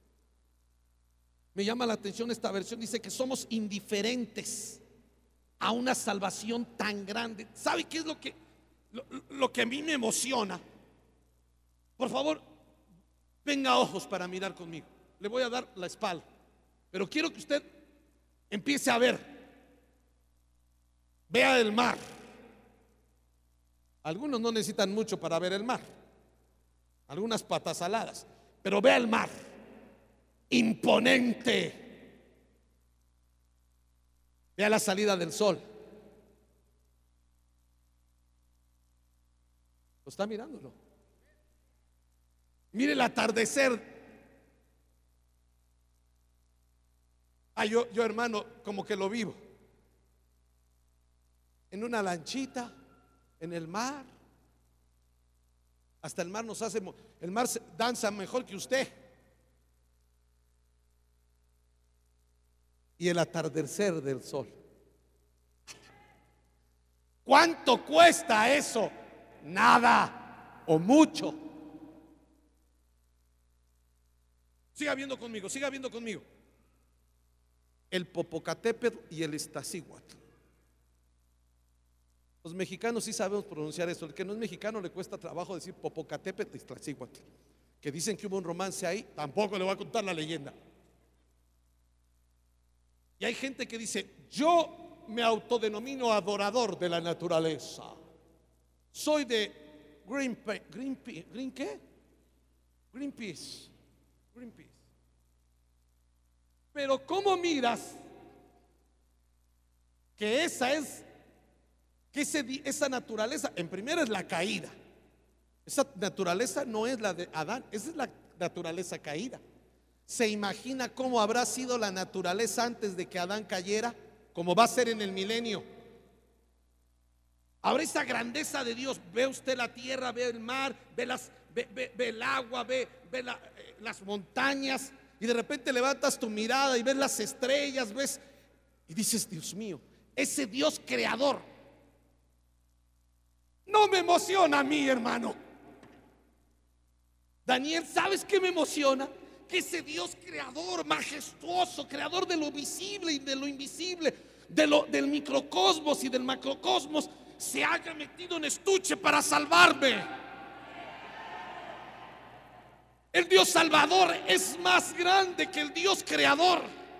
Me llama la atención esta versión. Dice que somos indiferentes a una salvación tan grande. ¿Sabe qué es lo que, lo, lo que a mí me emociona? Por favor, venga ojos para mirar conmigo. Le voy a dar la espalda, pero quiero que usted empiece a ver. Vea el mar. Algunos no necesitan mucho para ver el mar, algunas patas aladas, pero vea el mar, imponente. Vea la salida del sol. ¿Lo está mirándolo? Mire el atardecer. Ah, yo, yo hermano, como que lo vivo. En una lanchita, en el mar. Hasta el mar nos hace, el mar danza mejor que usted. Y el atardecer del sol. ¿Cuánto cuesta eso? Nada o mucho. Siga viendo conmigo, siga viendo conmigo. El Popocatépetl y el Iztaccíhuatl. Los mexicanos sí sabemos pronunciar eso. El que no es mexicano le cuesta trabajo decir Popocatépetl y Iztaccíhuatl. Que dicen que hubo un romance ahí, tampoco le voy a contar la leyenda. Y hay gente que dice, yo me autodenomino adorador de la naturaleza. Soy de Greenpeace. Greenpeace, ¿Green qué? Greenpeace. Greenpeace. Pero ¿cómo miras que esa es, que ese, esa naturaleza, en primera es la caída? Esa naturaleza no es la de Adán, esa es la naturaleza caída. ¿Se imagina cómo habrá sido la naturaleza antes de que Adán cayera? Como va a ser en el milenio. Habrá esa grandeza de Dios. Ve usted la tierra, ve el mar, ve, las, ve, ve, ve el agua, ve, ve la, eh, las montañas. Y de repente levantas tu mirada y ves las estrellas, ves y dices, Dios mío, ese Dios creador no me emociona a mí, hermano. Daniel, ¿sabes qué me emociona? Que ese Dios creador, majestuoso, creador de lo visible y de lo invisible, de lo, del microcosmos y del macrocosmos, se haya metido en estuche para salvarme. El Dios salvador es más grande que el Dios creador.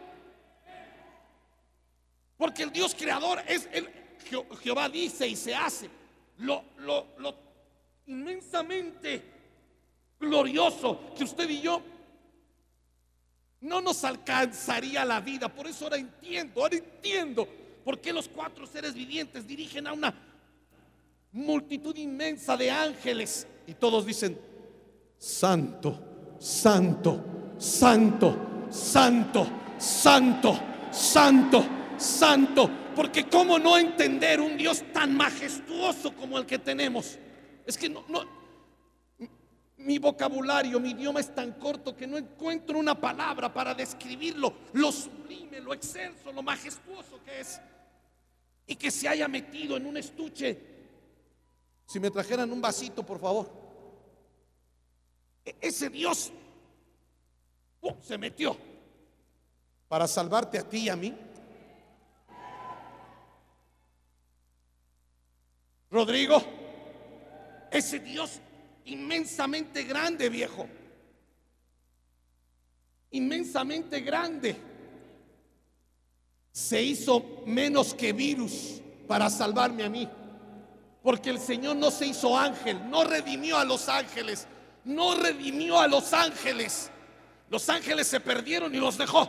Porque el Dios creador es el, Jehová dice y se hace lo, lo, lo inmensamente glorioso que usted y yo no nos alcanzaría la vida. Por eso ahora entiendo, ahora entiendo por qué los cuatro seres vivientes dirigen a una multitud inmensa de ángeles y todos dicen: santo, santo, santo, santo, santo, santo, santo. Porque cómo no entender un Dios tan majestuoso como el que tenemos. Es que no, no, mi vocabulario, mi idioma es tan corto que no encuentro una palabra para describirlo, lo sublime, lo excelso, lo majestuoso que es. Y que se haya metido en un estuche. Si me trajeran un vasito, por favor. Ese Dios ¡pum!, se metió para salvarte a ti y a mí. Rodrigo, ese Dios inmensamente grande, viejo, inmensamente grande, se hizo menos que virus para salvarme a mí. Porque el Señor no se hizo ángel, no redimió a los ángeles, no redimió a los ángeles Los ángeles se perdieron y los dejó.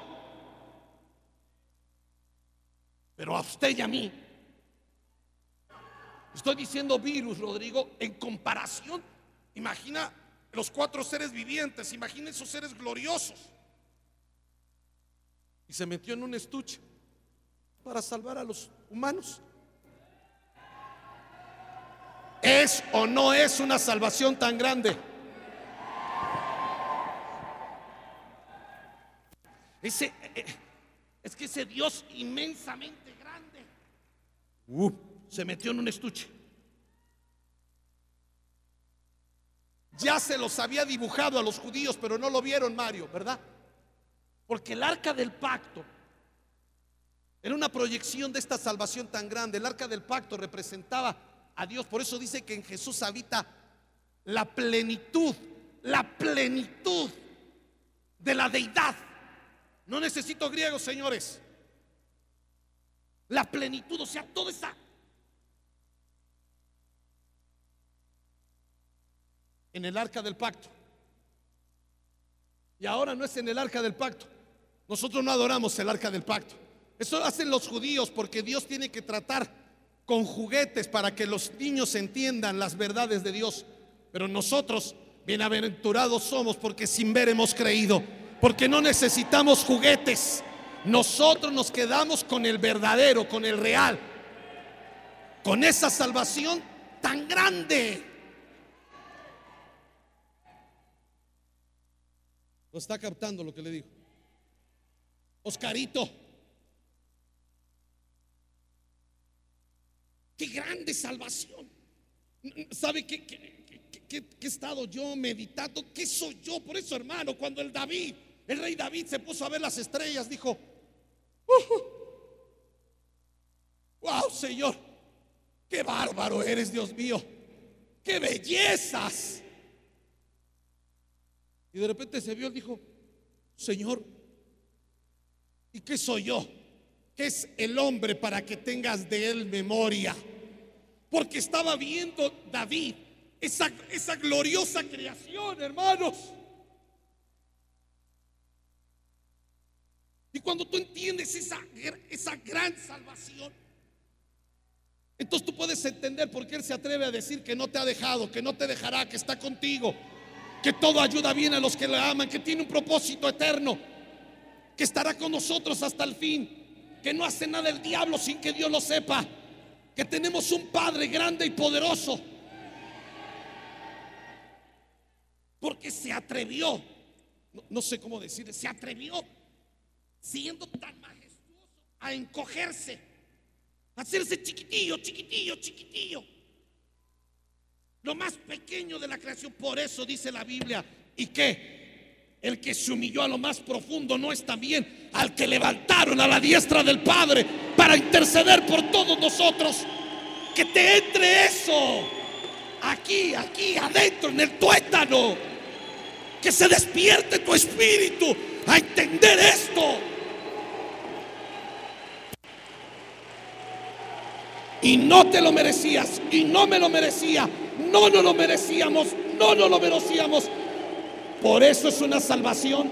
Pero a usted y a mí, estoy diciendo virus, Rodrigo, en comparación. Imagina los cuatro seres vivientes, imagina esos seres gloriosos. Y se metió en un estuche para salvar a los humanos. ¿Es o no es una salvación tan grande? Ese, es que ese Dios inmensamente grande uh, se metió en un estuche. Ya se los había dibujado a los judíos, pero no lo vieron, Mario, ¿verdad? Porque el arca del pacto era una proyección de esta salvación tan grande. El arca del pacto representaba a Dios. Por eso dice que en Jesús habita la plenitud, la plenitud de la deidad. No necesito griego, señores. La plenitud, o sea, toda esa. En el arca del pacto. Y ahora no es en el arca del pacto. Nosotros no adoramos el arca del pacto. Eso hacen los judíos porque Dios tiene que tratar con juguetes para que los niños entiendan las verdades de Dios. Pero nosotros, bienaventurados somos porque sin ver hemos creído. Porque no necesitamos juguetes. Nosotros nos quedamos con el verdadero, con el real, con esa salvación tan grande. ¿Lo está captando lo que le digo? Oscarito, qué grande salvación. ¿Sabe qué, qué, qué, qué, qué he estado yo meditando? ¿Qué soy yo? Por eso, hermano, cuando el David, el rey David, se puso a ver las estrellas, dijo: uh, wow, Señor, qué bárbaro eres, Dios mío, qué bellezas. Y de repente se vio y dijo: Señor, ¿y qué soy yo? ¿Qué es el hombre para que tengas de él memoria? Porque estaba viendo David esa, esa gloriosa creación, hermanos. Y cuando tú entiendes esa, esa gran salvación, entonces tú puedes entender por qué Él se atreve a decir que no te ha dejado, que no te dejará, que está contigo, que todo ayuda bien a los que le aman, que tiene un propósito eterno, que estará con nosotros hasta el fin, que no hace nada el diablo sin que Dios lo sepa, que tenemos un Padre grande y poderoso, porque se atrevió, no, no sé cómo decir, se atrevió siendo tan majestuoso a encogerse, a hacerse chiquitillo, chiquitillo, chiquitillo, lo más pequeño de la creación. Por eso dice la Biblia: ¿y qué? El que se humilló a lo más profundo, ¿no es también al que levantaron a la diestra del Padre para interceder por todos nosotros? Que te entre eso aquí, aquí adentro, en el tuétano, que se despierte tu espíritu a entender esto. Y no te lo merecías, y no me lo merecía, no nos lo merecíamos, no nos lo merecíamos. Por eso es una salvación.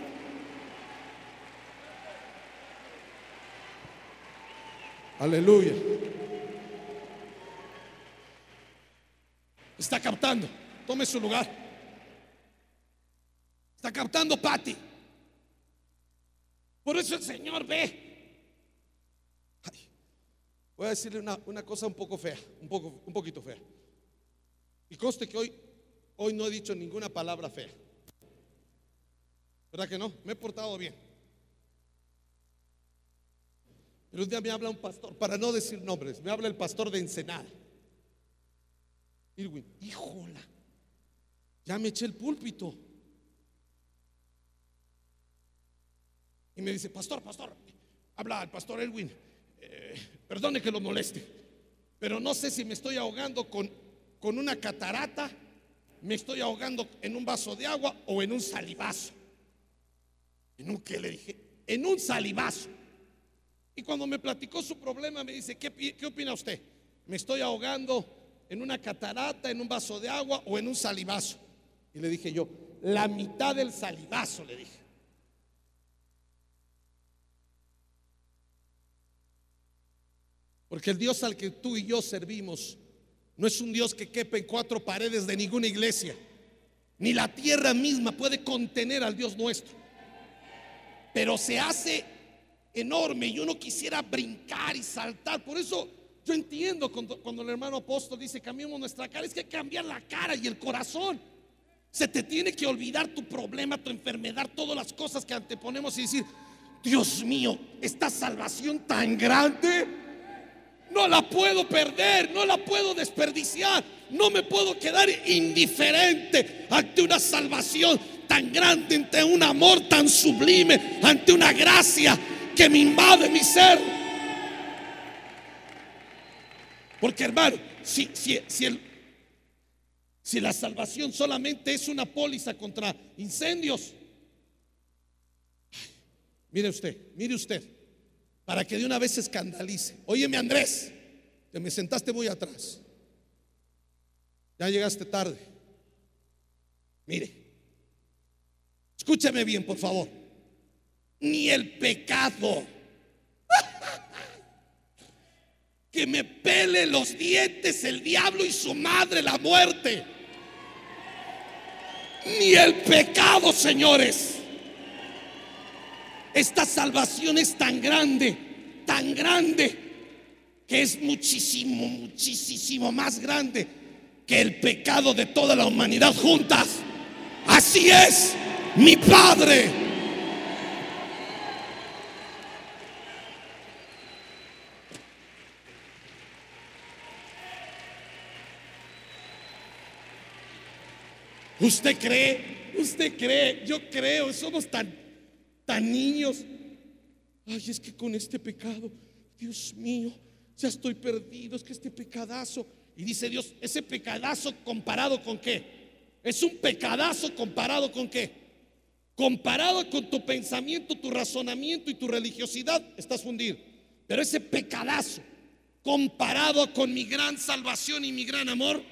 Aleluya. Está captando. Tome su lugar. Está captando, Pati. Por eso el Señor ve. Ay, voy a decirle una, una cosa un poco fea, un poco, un poquito fea. Y conste que hoy, hoy no he dicho ninguna palabra fea. ¿Verdad que no? Me he portado bien. Pero un día me habla un pastor, para no decir nombres, me habla el pastor de Ensenada. Irwin, híjola, ya me eché el púlpito. Y me dice: pastor, pastor, habla el pastor Elwin, eh, perdone que lo moleste, pero no sé si me estoy ahogando con, con una catarata, me estoy ahogando en un vaso de agua o en un salivazo. ¿En un qué? Le dije: en un salivazo. Y cuando me platicó su problema, me dice: ¿qué, qué opina usted? ¿Me estoy ahogando en una catarata, en un vaso de agua o en un salivazo? Y le dije yo: la mitad del salivazo, le dije. Porque el Dios al que tú y yo servimos no es un Dios que quepa en cuatro paredes de ninguna iglesia. Ni la tierra misma puede contener al Dios nuestro. Pero se hace enorme y uno quisiera brincar y saltar. Por eso yo entiendo cuando, cuando el hermano apóstol dice cambiemos nuestra cara. Es que hay que cambiar la cara y el corazón. Se te tiene que olvidar tu problema, tu enfermedad, todas las cosas que anteponemos y decir: Dios mío, esta salvación tan grande no la puedo perder, no la puedo desperdiciar. No me puedo quedar indiferente ante una salvación tan grande, ante un amor tan sublime, ante una gracia que me invade mi ser. Porque, hermano, si, si, si, el, si la salvación solamente es una póliza contra incendios, mire usted, mire usted, para que de una vez se escandalice. Óyeme, Andrés, te me sentaste muy atrás, ya llegaste tarde. Mire, escúchame bien, por favor. Ni el pecado que me pele los dientes el diablo y su madre la muerte, ni el pecado, señores. Esta salvación es tan grande, tan grande, que es muchísimo, muchísimo más grande que el pecado de toda la humanidad juntas. Así es, mi Padre. ¿Usted cree? ¿Usted cree? Yo creo, somos tan, tan niños. Ay, es que con este pecado, Dios mío, ya estoy perdido. Es que este pecadazo. Y dice Dios, ese pecadazo comparado con qué? Es un pecadazo comparado con qué? Comparado con tu pensamiento, tu razonamiento y tu religiosidad, estás fundido. Pero ese pecadazo comparado con mi gran salvación y mi gran amor,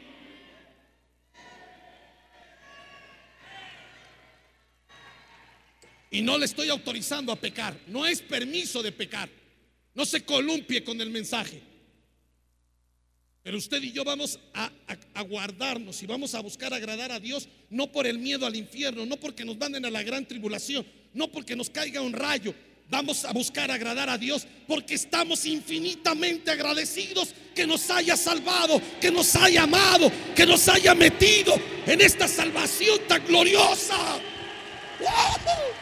y no le estoy autorizando a pecar, no es permiso de pecar. No se columpie con el mensaje. Pero usted y yo vamos a, a, a guardarnos y vamos a buscar agradar a Dios, no por el miedo al infierno, no porque nos manden a la gran tribulación, no porque nos caiga un rayo. Vamos a buscar agradar a Dios porque estamos infinitamente agradecidos que nos haya salvado, que nos haya amado, que nos haya metido en esta salvación tan gloriosa. ¡Wow!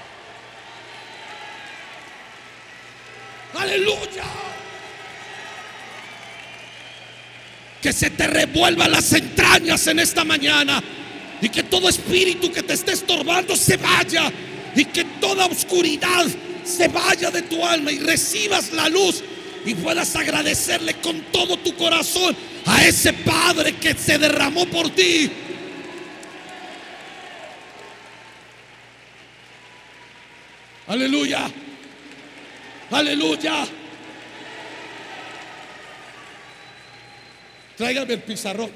Aleluya. Que se te revuelvan las entrañas en esta mañana y que todo espíritu que te esté estorbando se vaya, y que toda oscuridad se vaya de tu alma y recibas la luz y puedas agradecerle con todo tu corazón a ese Padre que se derramó por ti. Aleluya. Aleluya. Tráigame el pizarrón.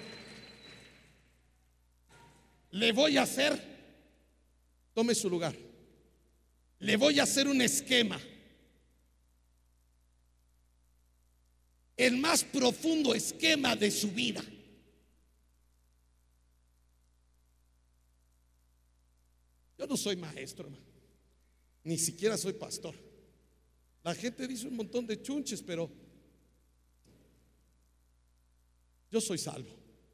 Le voy a hacer, tome su lugar. Le voy a hacer un esquema. El más profundo esquema de su vida. Yo no soy maestro, hermano. Ni siquiera soy pastor. La gente dice un montón de chunches, pero yo soy salvo.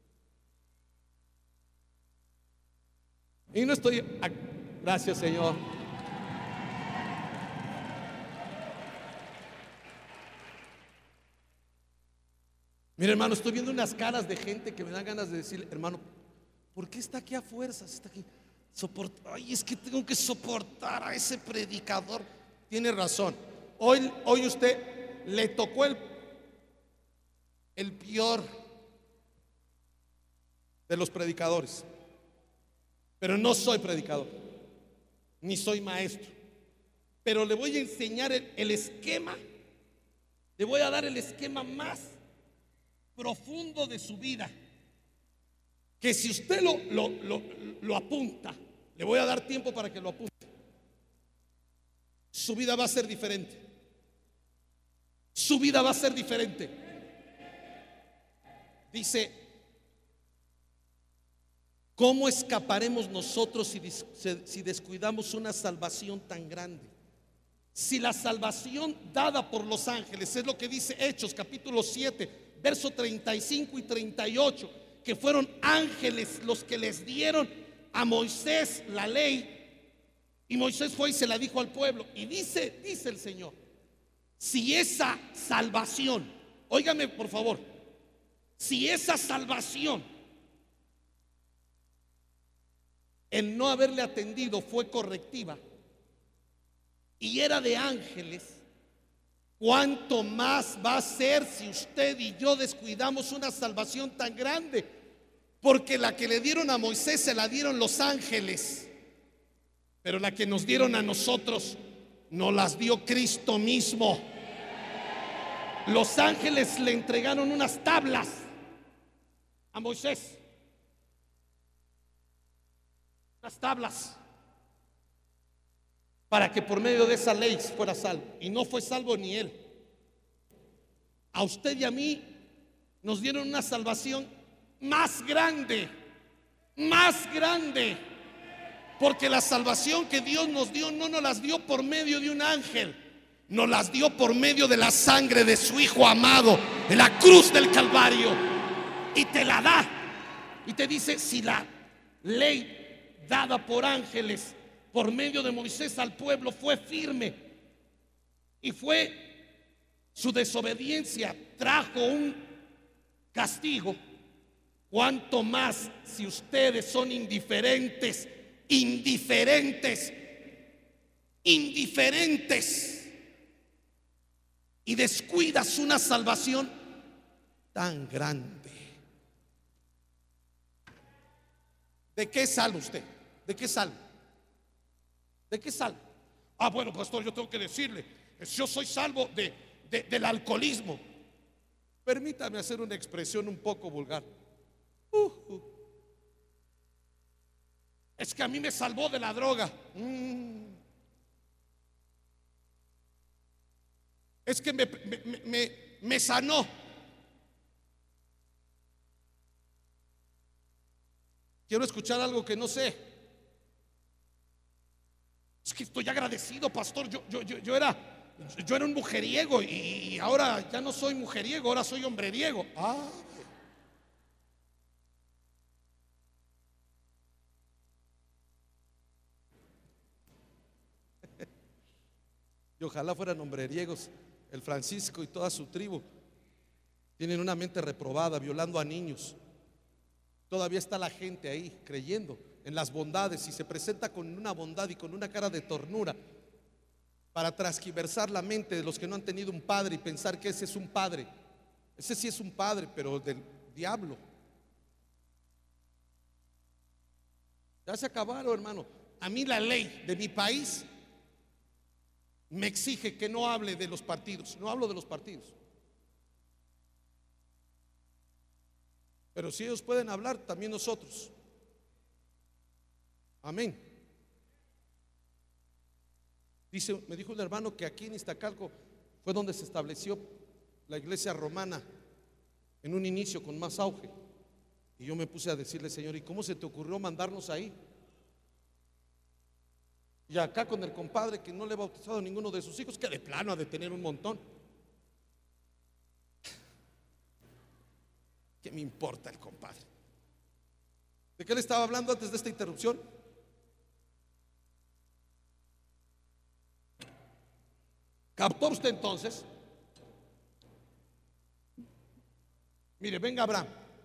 Y no estoy... Gracias, Señor. Mira, hermano, estoy viendo unas caras de gente que me dan ganas de decir: hermano, ¿por qué está aquí a fuerzas? Está aquí. Soporta. Ay, es que tengo que soportar a ese predicador. Tiene razón. Hoy, hoy usted le tocó el, el peor de los predicadores. Pero no soy predicador, ni soy maestro. Pero le voy a enseñar el, el esquema. Le voy a dar el esquema más profundo de su vida, que si usted lo, lo, lo, lo apunta Le voy a dar tiempo para que lo apunte. Su vida va a ser diferente. Su vida va a ser diferente. Dice: ¿cómo escaparemos nosotros si, si descuidamos una salvación tan grande? Si la salvación dada por los ángeles, es lo que dice Hechos capítulo siete, verso treinta y cinco y treinta y ocho, que fueron ángeles los que les dieron a Moisés la ley, y Moisés fue y se la dijo al pueblo. Y dice, dice el Señor, si esa salvación, óigame por favor, si esa salvación, el no haberle atendido fue correctiva y era de ángeles, ¿cuánto más va a ser si usted y yo descuidamos una salvación tan grande? Porque la que le dieron a Moisés se la dieron los ángeles, pero la que nos dieron a nosotros nos las dio Cristo mismo. Los ángeles le entregaron unas tablas a Moisés, unas tablas, para que por medio de esa ley fuera salvo. Y no fue salvo ni él. A usted y a mí nos dieron una salvación más grande, más grande, porque la salvación que Dios nos dio no nos las dio por medio de un ángel, nos las dio por medio de la sangre de su Hijo amado en la cruz del Calvario. Y te la da y te dice: si la ley dada por ángeles por medio de Moisés al pueblo fue firme y fue su desobediencia trajo un castigo, cuánto más si ustedes son indiferentes, indiferentes, indiferentes y descuidas una salvación tan grande. ¿De qué es salvo usted? ¿De qué es salvo? ¿De qué es salvo? Ah, bueno, pastor, yo tengo que decirle, yo soy salvo de, de, del alcoholismo. Permítame hacer una expresión un poco vulgar. Uh, uh. Es que a mí me salvó de la droga. Mm. Es que me, me, me, me sanó. Quiero escuchar algo que no sé. Es que estoy agradecido, pastor. Yo, yo, yo, yo, era, yo era un mujeriego y ahora ya no soy mujeriego, ahora soy hombreriego. Ah. Y ojalá fueran hombreriegos. El Francisco y toda su tribu tienen una mente reprobada, violando a niños. Todavía está la gente ahí creyendo en las bondades y se presenta con una bondad y con una cara de ternura para transgiversar la mente de los que no han tenido un padre y pensar que ese es un padre. Ese sí es un padre, pero del diablo. Ya se acabaron, hermano. A mí la ley de mi país me exige que no hable de los partidos. No hablo de los partidos. Pero si ellos pueden hablar, también nosotros. Amén. Dice, me dijo un hermano que aquí en Iztacalco fue donde se estableció la iglesia romana en un inicio con más auge. Y yo me puse a decirle: Señor, ¿y cómo se te ocurrió mandarnos ahí? Y acá con el compadre que no le ha bautizado a ninguno de sus hijos, que de plano ha de tener un montón. ¿Qué me importa el compadre? ¿De qué le estaba hablando antes de esta interrupción? ¿Captó usted entonces? Mire, venga Abraham.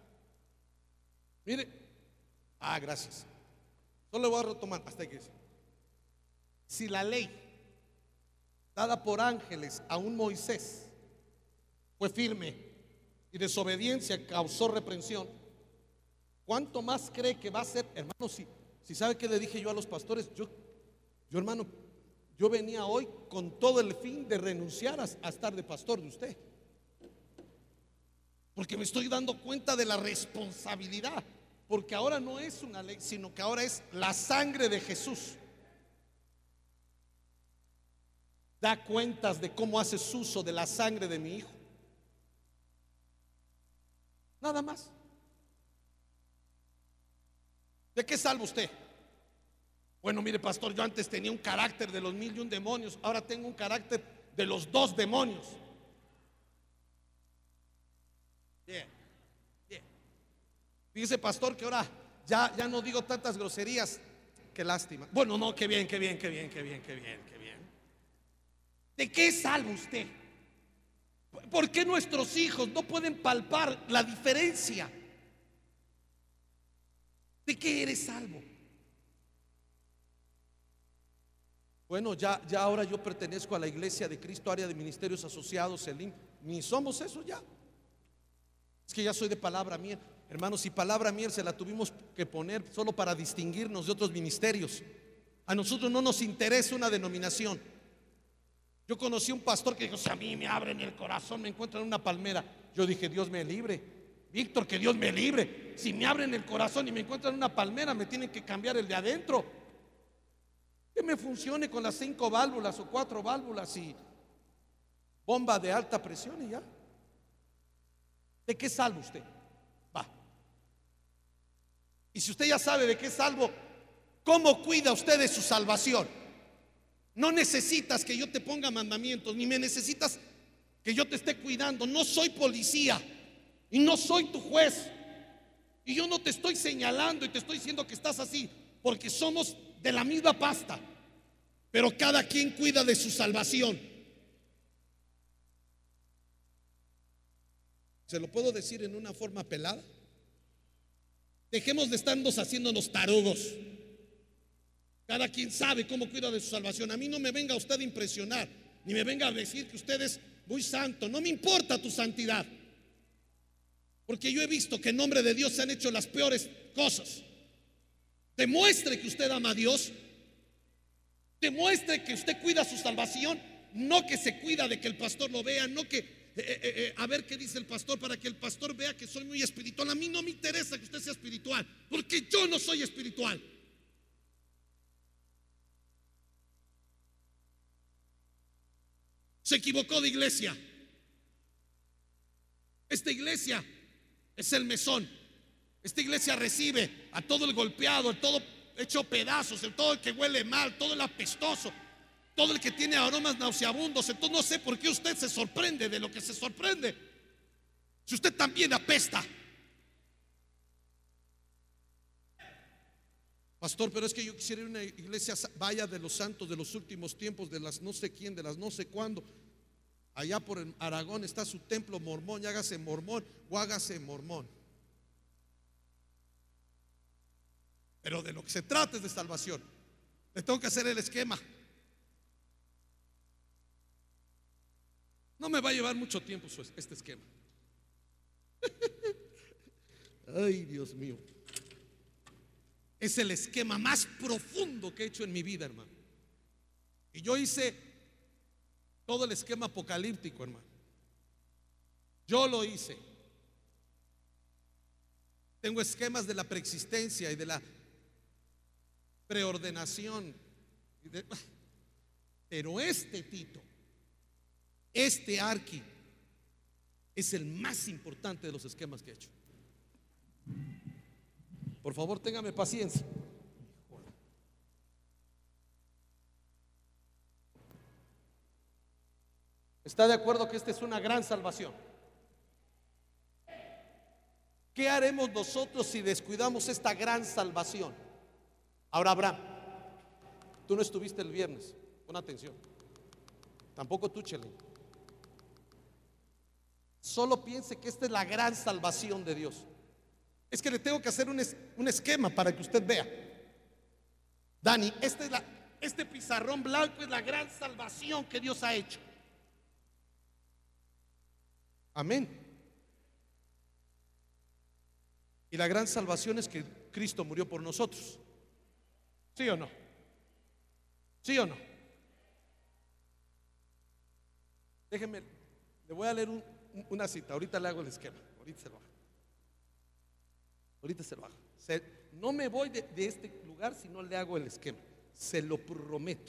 Mire. Ah, gracias. Solo le voy a retomar hasta ahí que dice: si la ley dada por ángeles a un Moisés fue firme y desobediencia causó reprensión, ¿cuánto más cree que va a ser? Hermano, si, si sabe que le dije yo a los pastores, yo, yo hermano, yo venía hoy con todo el fin de renunciar a, a estar de pastor de usted, porque me estoy dando cuenta de la responsabilidad Porque ahora no es una ley, sino que ahora es la sangre de Jesús. Da cuentas de cómo haces uso de la sangre de mi hijo. Nada más. ¿De qué salva usted? Bueno, mire, pastor, yo antes tenía un carácter de los mil y un demonios, ahora tengo un carácter de los dos demonios. Bien, bien. Fíjese, pastor, que ahora ya, ya no digo tantas groserías. Qué lástima. Bueno, no, qué bien, qué bien, qué bien, qué bien, qué bien, qué bien. ¿De qué es salvo usted? ¿Por qué nuestros hijos no pueden palpar la diferencia? ¿De qué eres salvo? Bueno, ya, ya ahora yo pertenezco a la Iglesia de Cristo, área de ministerios asociados, el I M. Ni somos eso ya. Es que ya soy de palabra miel. Hermanos, si palabra miel se la tuvimos que poner solo para distinguirnos de otros ministerios. A nosotros no nos interesa una denominación. Yo conocí un pastor que dijo: si a mí me abren el corazón, me encuentran en una palmera. Yo dije: Dios me libre, Víctor, que Dios me libre. Si me abren el corazón y me encuentran en una palmera, me tienen que cambiar el de adentro. Que me funcione con las cinco válvulas o cuatro válvulas y bomba de alta presión y ya. ¿De qué salvo usted? Va. Y si usted ya sabe de qué salvo, ¿cómo cuida usted de su salvación? No necesitas que yo te ponga mandamientos, ni me necesitas que yo te esté cuidando. No soy policía y no soy tu juez. Y yo no te estoy señalando y te estoy diciendo que estás así, porque somos de la misma pasta. Pero cada quien cuida de su salvación. ¿Se lo puedo decir en una forma pelada? Dejemos de estarnos haciéndonos tarugos. Cada quien sabe cómo cuida de su salvación. A mí no me venga usted a impresionar, ni me venga a decir que usted es muy santo. No me importa tu santidad, porque yo he visto que en nombre de Dios se han hecho las peores cosas. Demuestre que usted ama a Dios. Demuestre que usted cuida su salvación. No que se cuida de que el pastor lo vea. No que eh, eh, eh, a ver qué dice el pastor, para que el pastor vea que soy muy espiritual. A mí no me interesa que usted sea espiritual, porque yo no soy espiritual. Se equivocó de iglesia. Esta iglesia es el mesón. Esta iglesia recibe a todo el golpeado, el todo hecho pedazos, el todo el que huele mal, todo el apestoso, todo el que tiene aromas nauseabundos. Entonces no sé por qué usted se sorprende de lo que se sorprende, si usted también apesta. Pastor, pero es que yo quisiera ir a una iglesia vaya de los santos de los últimos tiempos, de las no sé quién, de las no sé cuándo. Allá por el Aragón está su templo mormón, y hágase mormón o hágase mormón. Pero de lo que se trata es de salvación. Le tengo que hacer el esquema. No me va a llevar mucho tiempo este esquema. Ay, Dios mío. Es el esquema más profundo que he hecho en mi vida, hermano. Y yo hice todo el esquema apocalíptico, hermano. Yo lo hice. Tengo esquemas de la preexistencia y de la preordenación. Pero este Tito, este Arqui, es el más importante de los esquemas que he hecho. Por favor, téngame paciencia. ¿Está de acuerdo que esta es una gran salvación? ¿Qué haremos nosotros si descuidamos esta gran salvación? Ahora, Abraham, tú no estuviste el viernes, pon atención. Tampoco tú, Chelín. Solo piense que esta es la gran salvación de Dios. Es que le tengo que hacer un, es, un esquema para que usted vea. Dani, este, es la, este pizarrón blanco es la gran salvación que Dios ha hecho. Amén. Y la gran salvación es que Cristo murió por nosotros. ¿Sí o no? ¿Sí o no? Déjenme, le voy a leer un, una cita. Ahorita le hago el esquema. Ahorita se lo hago. Ahorita se lo hago. Se- no me voy de, de este lugar si no le hago el esquema. Se lo prometo.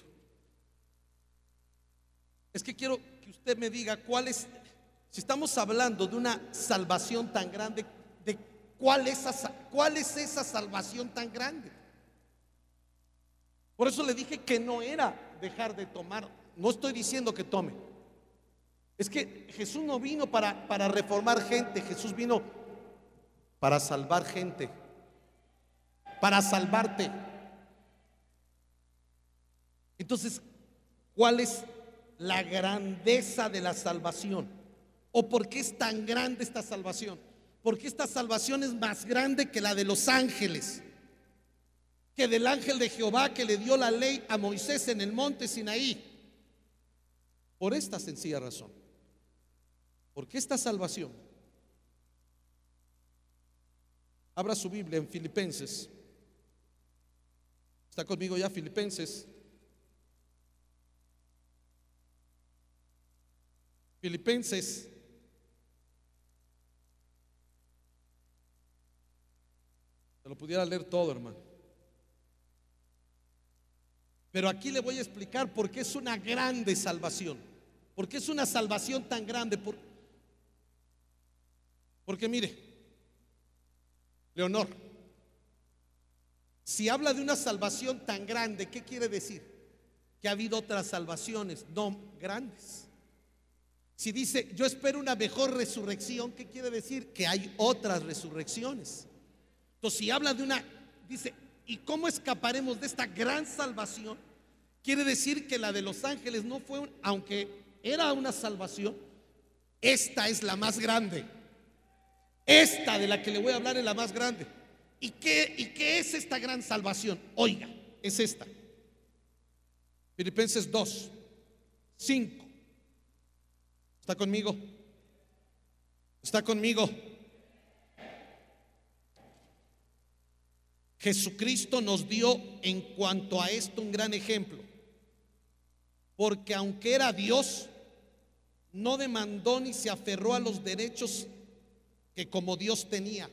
Es que quiero que usted me diga cuál es, si estamos hablando de una salvación tan grande, de cuál es esa, cuál es esa salvación tan grande. Por eso le dije que no era dejar de tomar. No estoy diciendo que tome. Es que Jesús no vino para, para reformar gente. Jesús vino para salvar gente, para salvarte. Entonces, ¿cuál es la grandeza de la salvación? ¿O por qué es tan grande esta salvación? Porque esta salvación es más grande que la de los ángeles, que del ángel de Jehová que le dio la ley a Moisés en el monte Sinaí. Por esta sencilla razón. Porque esta salvación, abra su Biblia en Filipenses. ¿Está conmigo ya Filipenses? Filipenses se lo pudiera leer todo, hermano, pero aquí le voy a explicar por qué es una grande salvación. ¿Por qué es una salvación tan grande? Por, porque mire, Leonor, si habla de una salvación tan grande, ¿qué quiere decir? Que ha habido otras salvaciones no grandes. Si dice, yo espero una mejor resurrección, ¿qué quiere decir? Que hay otras resurrecciones. Entonces, si habla de una, dice, ¿y cómo escaparemos de esta gran salvación? Quiere decir que la de los ángeles no fue, un, aunque era una salvación, esta es la más grande. Esta de la que le voy a hablar es la más grande. ¿Y qué, y qué es esta gran salvación? Oiga, es esta. Filipenses dos, cinco. ¿Está conmigo? ¿Está conmigo? Jesucristo nos dio en cuanto a esto un gran ejemplo, porque aunque era Dios, no demandó ni se aferró a los derechos que como Dios tenía,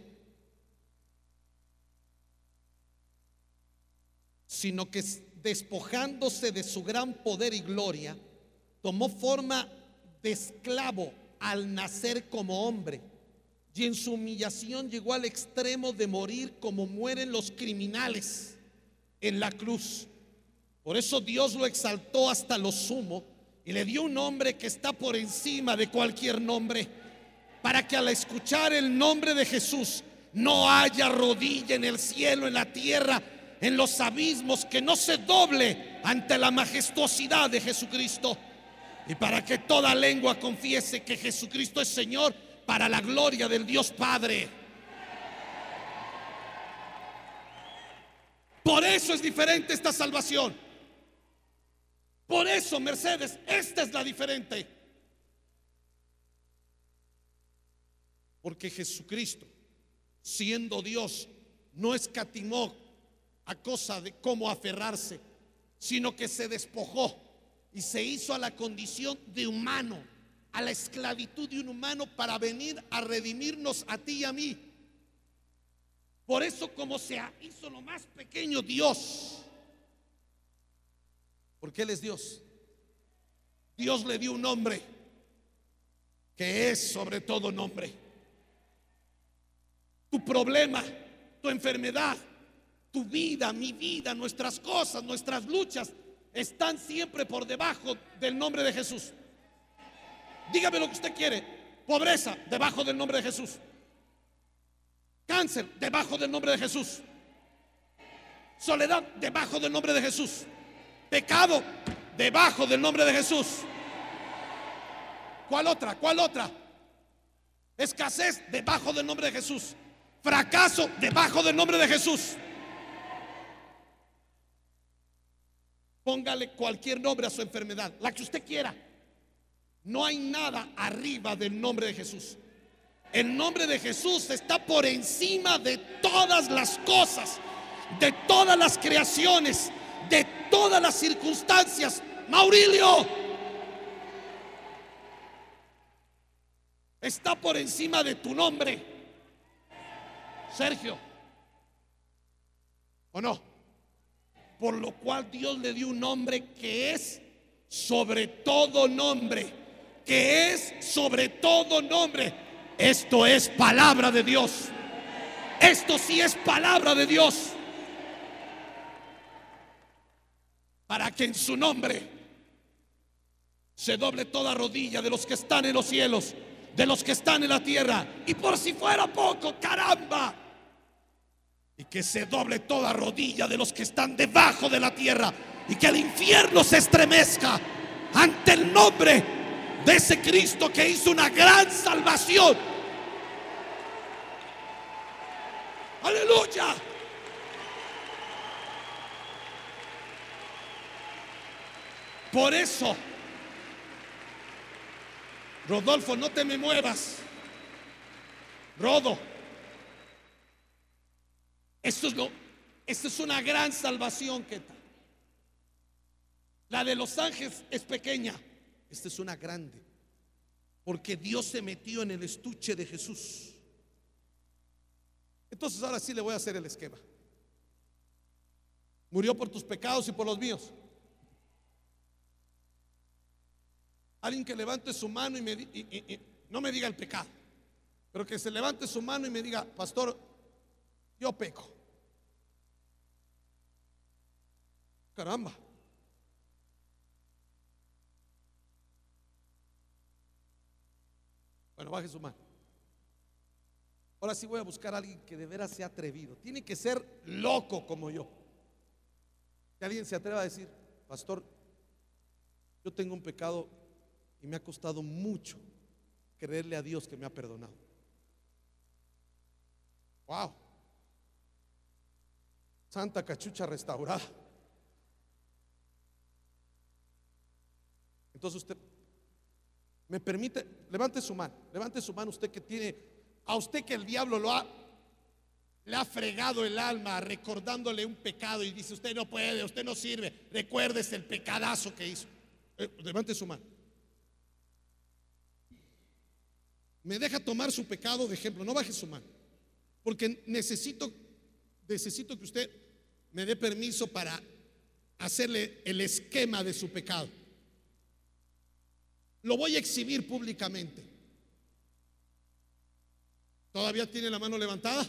sino que despojándose de su gran poder y gloria, tomó forma de esclavo al nacer como hombre, y en su humillación llegó al extremo de morir como mueren los criminales en la cruz. Por eso Dios lo exaltó hasta lo sumo y le dio un nombre que está por encima de cualquier nombre, para que al escuchar el nombre de Jesús no haya rodilla en el cielo, en la tierra, en los abismos, que no se doble ante la majestuosidad de Jesucristo, y para que toda lengua confiese que Jesucristo es Señor, para la gloria del Dios Padre. Por eso es diferente esta salvación. Por eso, Mercedes, esta es la diferente. Porque Jesucristo, siendo Dios, no escatimó a cosa de cómo aferrarse, sino que se despojó y se hizo a la condición de humano, a la esclavitud de un humano, para venir a redimirnos a ti y a mí. Por eso, como se hizo lo más pequeño Dios, porque Él es Dios, Dios le dio un nombre que es sobre todo nombre. Tu problema, tu enfermedad, tu vida, mi vida, nuestras cosas, nuestras luchas están siempre por debajo del nombre de Jesús. Dígame lo que usted quiere. Pobreza, debajo del nombre de Jesús. Cáncer, debajo del nombre de Jesús. Soledad, debajo del nombre de Jesús. Pecado, debajo del nombre de Jesús. ¿Cuál otra? ¿Cuál otra? Escasez, debajo del nombre de Jesús. Fracaso, debajo del nombre de Jesús. Póngale cualquier nombre a su enfermedad, la que usted quiera. No hay nada arriba del nombre de Jesús. El nombre de Jesús está por encima de todas las cosas, de todas las creaciones, de todas las circunstancias. Maurilio, está por encima de tu nombre. Sergio, ¿O no? Por lo cual Dios le dio un nombre que es sobre todo nombre, que es sobre todo nombre. Esto es palabra de Dios. Esto sí es palabra de Dios. Para que en su nombre se doble toda rodilla de los que están en los cielos, de los que están en la tierra, y por si fuera poco, caramba, y que se doble toda rodilla de los que están debajo de la tierra, y que el infierno se estremezca ante el nombre de ese Cristo que hizo una gran salvación. Aleluya. Por eso, Rodolfo, no te me muevas. Rodo, esto es, lo, esto es una gran salvación. ¿Qué tal? La de Los Ángeles es pequeña. Esta es una grande, porque Dios se metió en el estuche de Jesús. Entonces ahora sí le voy a hacer el esquema. Murió por tus pecados y por los míos. Alguien que levante su mano y, me, y, y, y no me diga el pecado, pero que se levante su mano y me diga: pastor, yo peco. Caramba. Bueno, baje su mano. Ahora sí voy a buscar a alguien que de veras sea atrevido. Tiene que ser loco como yo. Que alguien se atreva a decir: pastor, yo tengo un pecado y me ha costado mucho creerle a Dios que me ha perdonado. Wow. Santa cachucha restaurada. Entonces usted me permite, levante su mano, levante su mano usted que tiene, a usted que el diablo lo ha, le ha fregado el alma recordándole un pecado y dice: usted no puede, usted no sirve, recuérdese el pecadazo que hizo. Eh, levante su mano. Me deja tomar su pecado de ejemplo, no baje su mano, porque necesito, necesito que usted me dé permiso para hacerle el esquema de su pecado. Lo voy a exhibir públicamente. ¿Todavía tiene la mano levantada?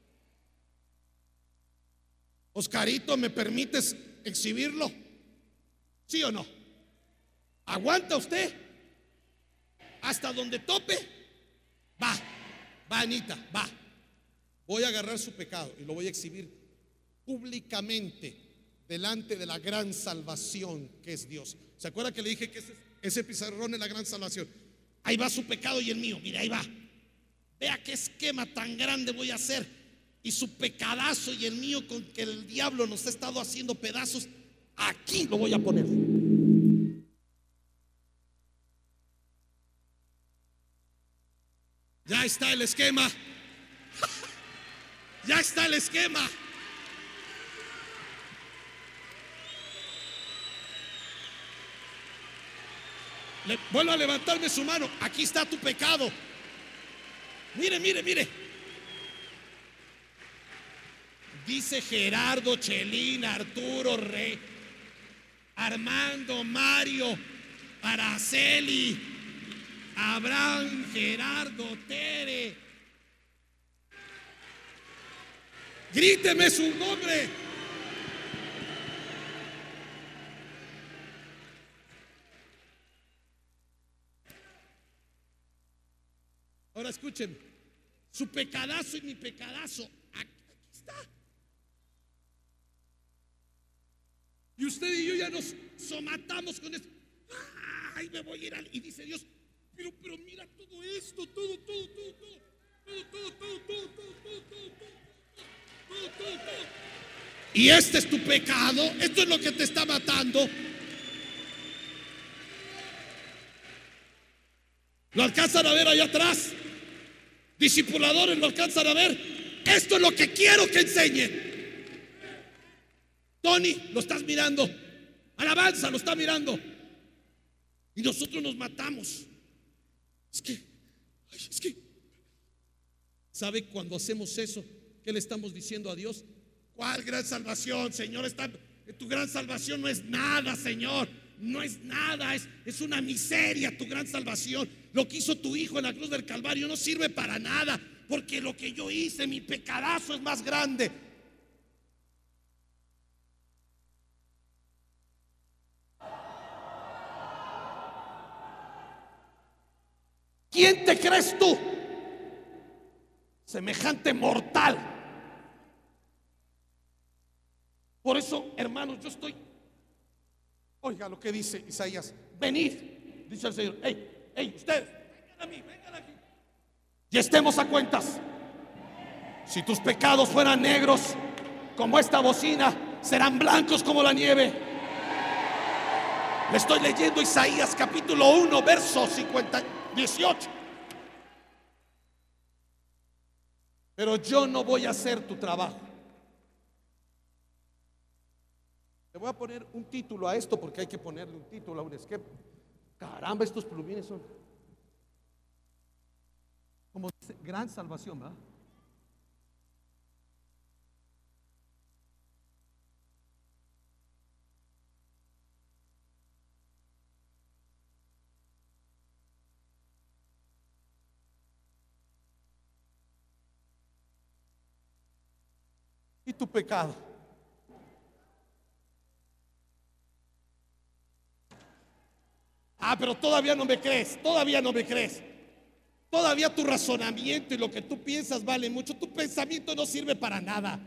Oscarito, ¿me permites exhibirlo? ¿Sí o no? ¿Aguanta usted? Hasta donde tope. Va, va, Anita, va. Voy a agarrar su pecado y lo voy a exhibir públicamente delante de la gran salvación que es Dios. ¿Se acuerda que le dije que ese, ese pizarrón es la gran salvación? Ahí va su pecado y el mío, mira, ahí va. Vea qué esquema tan grande voy a hacer. Y su pecadazo y el mío, con que el diablo nos ha estado haciendo pedazos, aquí lo voy a poner. Ya está el esquema. Ya está el esquema. Le, vuelvo a levantarme su mano. Aquí está tu pecado. Mire, mire, mire. Dice Gerardo, Chelín, Arturo, Rey, Armando, Mario, Araceli, Abraham, Gerardo, Tere. Gríteme su nombre. Ahora escuchen, su pecadazo y mi pecadazo, aquí, aquí está. Y usted y yo ya nos somatamos con esto. Ay, me voy a ir al... Y dice Dios: pero, pero mira todo esto, todo, todo, todo, todo, todo, todo, todo, todo, todo, todo, todo, todo, todo, todo. Y este es tu pecado, esto es lo que te está matando. ¿Lo alcanzan a ver allá atrás? Discipuladores, ¿lo alcanzan a ver? Esto es lo que quiero que enseñen. Tony, lo estás mirando. Alabanza, lo está mirando. Y nosotros nos matamos. Es que, ay, es que, ¿sabe cuando hacemos eso? ¿Qué le estamos diciendo a Dios? ¿Cuál gran salvación, Señor? Está, tu gran salvación no es nada, Señor. No es nada, es, es una miseria tu gran salvación. Lo que hizo tu Hijo en la cruz del Calvario no sirve para nada, porque lo que yo hice, mi pecadazo, es más grande. ¿Quién te crees tú? Semejante mortal. Por eso, hermanos, yo estoy... Oiga lo que dice Isaías: venid, dice el Señor. Hey, hey, ustedes, vengan a mí, vengan aquí. Y estemos a cuentas. Si tus pecados fueran negros como esta bocina, serán blancos como la nieve. Le estoy leyendo Isaías capítulo uno, verso cincuenta, dieciocho. Pero yo no voy a hacer tu trabajo. Le voy a poner un título a esto, porque hay que ponerle un título a un esquema. Caramba, estos plumines son como gran salvación, ¿verdad? Y tu pecado. Ah, pero todavía no me crees, todavía no me crees. Todavía tu razonamiento y lo que tú piensas vale mucho. Tu pensamiento no sirve para nada.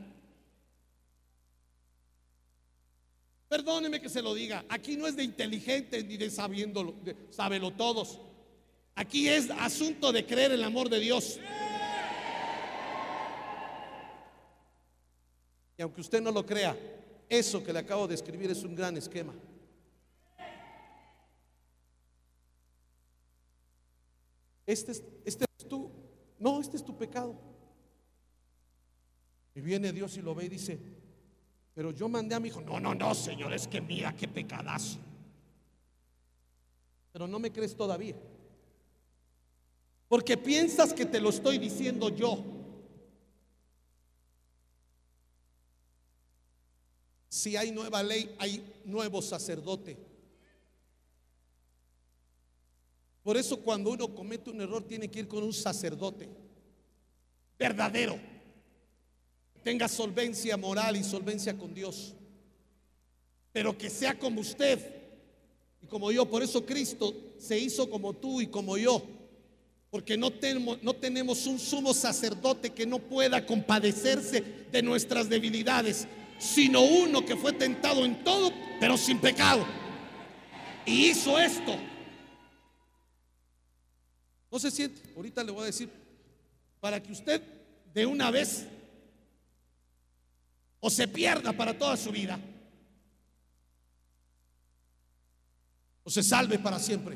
Perdóneme que se lo diga. Aquí no es de inteligentes ni de sabiéndolo, de sábelo todos. Aquí es asunto de creer en el amor de Dios. Y aunque usted no lo crea, eso que le acabo de escribir es un gran esquema. Este es, este es tu, no, este es tu pecado. Y viene Dios y lo ve y dice: pero yo mandé a mi hijo. No, no, no, Señor, es que mira qué pecadazo. Pero no me crees todavía, porque piensas que te lo estoy diciendo yo. Si hay nueva ley, hay nuevo sacerdote. Por eso cuando uno comete un error tiene que ir con un sacerdote verdadero, tenga solvencia moral y solvencia con Dios, pero que sea como usted y como yo. Por eso Cristo se hizo como tú y como yo, porque no tenemos, no tenemos un sumo sacerdote que no pueda compadecerse de nuestras debilidades, sino uno que fue tentado en todo, pero sin pecado, y hizo esto. No se siente, ahorita le voy a decir, para que usted de una vez o se pierda para toda su vida, o se salve para siempre.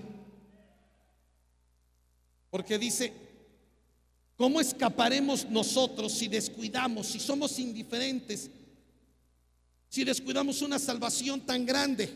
Porque dice: ¿cómo escaparemos nosotros si descuidamos, si somos indiferentes, si descuidamos una salvación tan grande,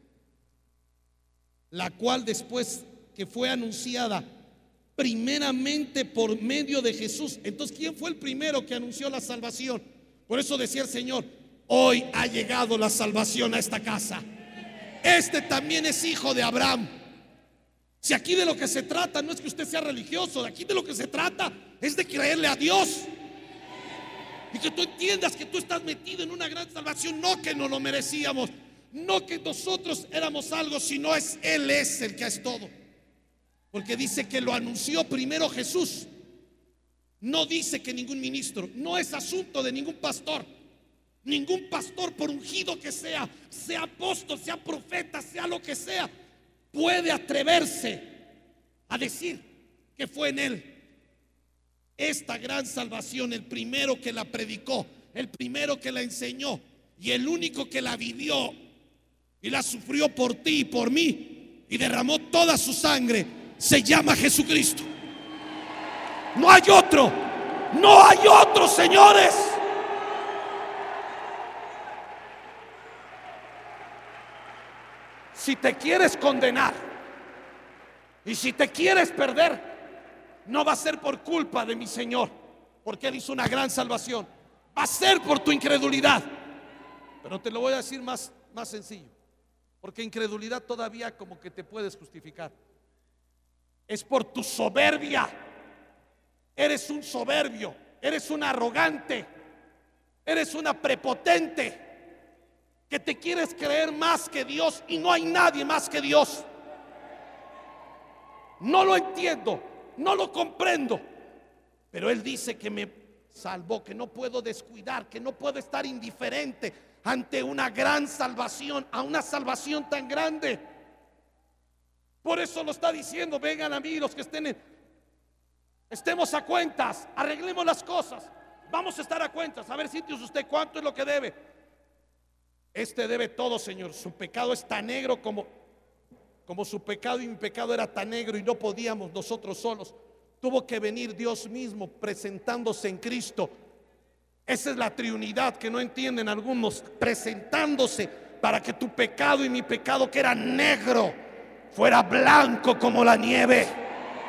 la cual después que fue anunciada primeramente por medio de Jesús? Entonces, ¿quién fue el primero que anunció la salvación? Por eso decía el Señor: hoy ha llegado la salvación a esta casa. Este también es hijo de Abraham. Si aquí de lo que se trata no es que usted sea religioso, de aquí de lo que se trata es de creerle a Dios, y que tú entiendas que tú estás metido en una gran salvación, no que no lo merecíamos, no que nosotros éramos algo, sino es Él es el que es todo. Porque dice que lo anunció primero Jesús. No dice que ningún ministro. No es asunto de ningún pastor. Ningún pastor, por ungido que sea, sea apóstol, sea profeta, sea lo que sea, puede atreverse a decir que fue en Él. Esta gran salvación, el primero que la predicó, el primero que la enseñó y el único que la vivió y la sufrió por ti y por mí y derramó toda su sangre, se llama Jesucristo. No hay otro, no hay otro, señores. Si te quieres condenar y si te quieres perder, no va a ser por culpa de mi Señor, porque Él hizo una gran salvación. Va a ser por tu incredulidad. Pero te lo voy a decir más, más sencillo, porque incredulidad todavía como que te puedes justificar. Es por tu soberbia. Eres un soberbio, eres un arrogante, eres una prepotente, que te quieres creer más que Dios, y no hay nadie más que Dios. No lo entiendo, no lo comprendo, pero Él dice que me salvó, que no puedo descuidar, que no puedo estar indiferente ante una gran salvación, a una salvación tan grande. Por eso lo está diciendo: vengan a mí los que estén en, estemos a cuentas, arreglemos las cosas. Vamos a estar a cuentas. A ver, sitios, usted cuánto es lo que debe. Este debe todo, Señor. Su pecado es tan negro como, como su pecado, y mi pecado era tan negro, y no podíamos nosotros solos. Tuvo que venir Dios mismo presentándose en Cristo. Esa es la Trinidad que no entienden algunos, presentándose para que tu pecado y mi pecado, que era negro, fuera blanco como la nieve.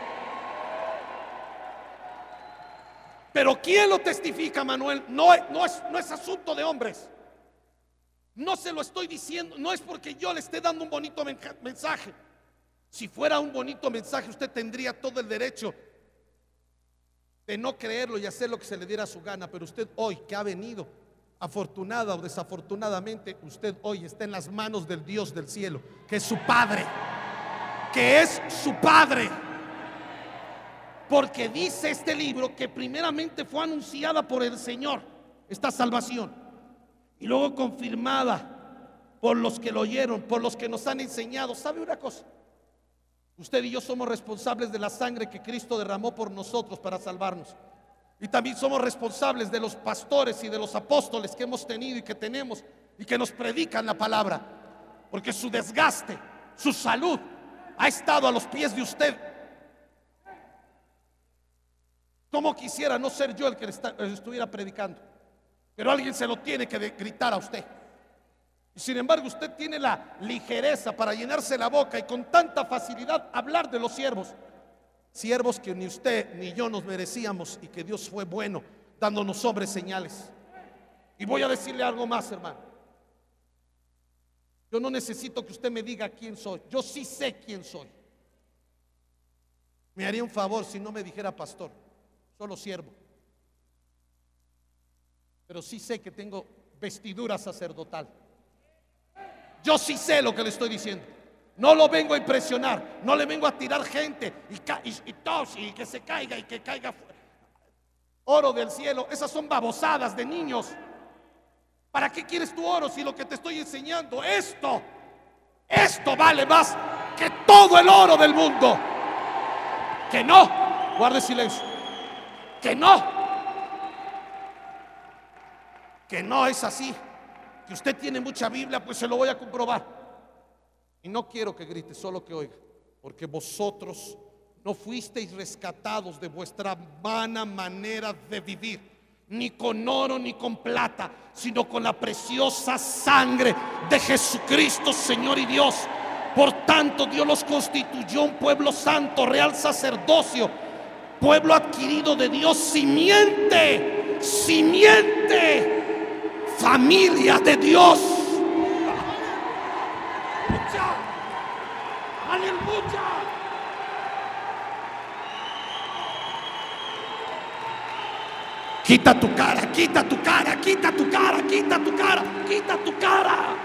Pero ¿quién lo testifica, Manuel? No, no, es, no es asunto de hombres. No se lo estoy diciendo, no es porque yo le esté dando un bonito mensaje. Si fuera un bonito mensaje, usted tendría todo el derecho de no creerlo y hacer lo que se le diera su gana. Pero usted hoy, que ha venido, afortunada o desafortunadamente, usted hoy está en las manos del Dios del cielo, que es su Padre, que es su Padre. Porque dice este libro que primeramente fue anunciada por el Señor esta salvación, y luego confirmada por los que lo oyeron, por los que nos han enseñado. ¿Sabe una cosa? Usted y yo somos responsables de la sangre que Cristo derramó por nosotros para salvarnos. Y también somos responsables de los pastores y de los apóstoles que hemos tenido y que tenemos y que nos predican la palabra. Porque su desgaste, su salud ha estado a los pies de usted. Como quisiera no ser yo el que le estuviera predicando, pero alguien se lo tiene que gritar a usted. Y sin embargo usted tiene la ligereza para llenarse la boca y con tanta facilidad hablar de los siervos. Siervos que ni usted ni yo nos merecíamos, y que Dios fue bueno dándonos sobres señales. Y voy a decirle algo más, hermano. Yo no necesito que usted me diga quién soy. Yo sí sé quién soy. Me haría un favor si no me dijera pastor, solo siervo. Pero sí sé que tengo vestidura sacerdotal. Yo sí sé lo que le estoy diciendo. No lo vengo a impresionar, no le vengo a tirar gente y, ca y, y tos y que se caiga y que caiga oro del cielo. Esas son babosadas de niños. ¿Para qué quieres tu oro si lo que te estoy enseñando, esto, esto vale más que todo el oro del mundo? Que no, guarde silencio. Que no, que no es así. Que usted tiene mucha Biblia, pues se lo voy a comprobar. Y no quiero que grite, solo que oiga. Porque vosotros no fuisteis rescatados de vuestra vana manera de vivir, ni con oro ni con plata, sino con la preciosa sangre de Jesucristo, Señor y Dios. Por tanto, Dios los constituyó un pueblo santo, real sacerdocio, pueblo adquirido de Dios, simiente, simiente, familia de Dios. Aleluya. Quita tu cara, quita tu cara, quita tu cara, quita tu cara, quita tu cara.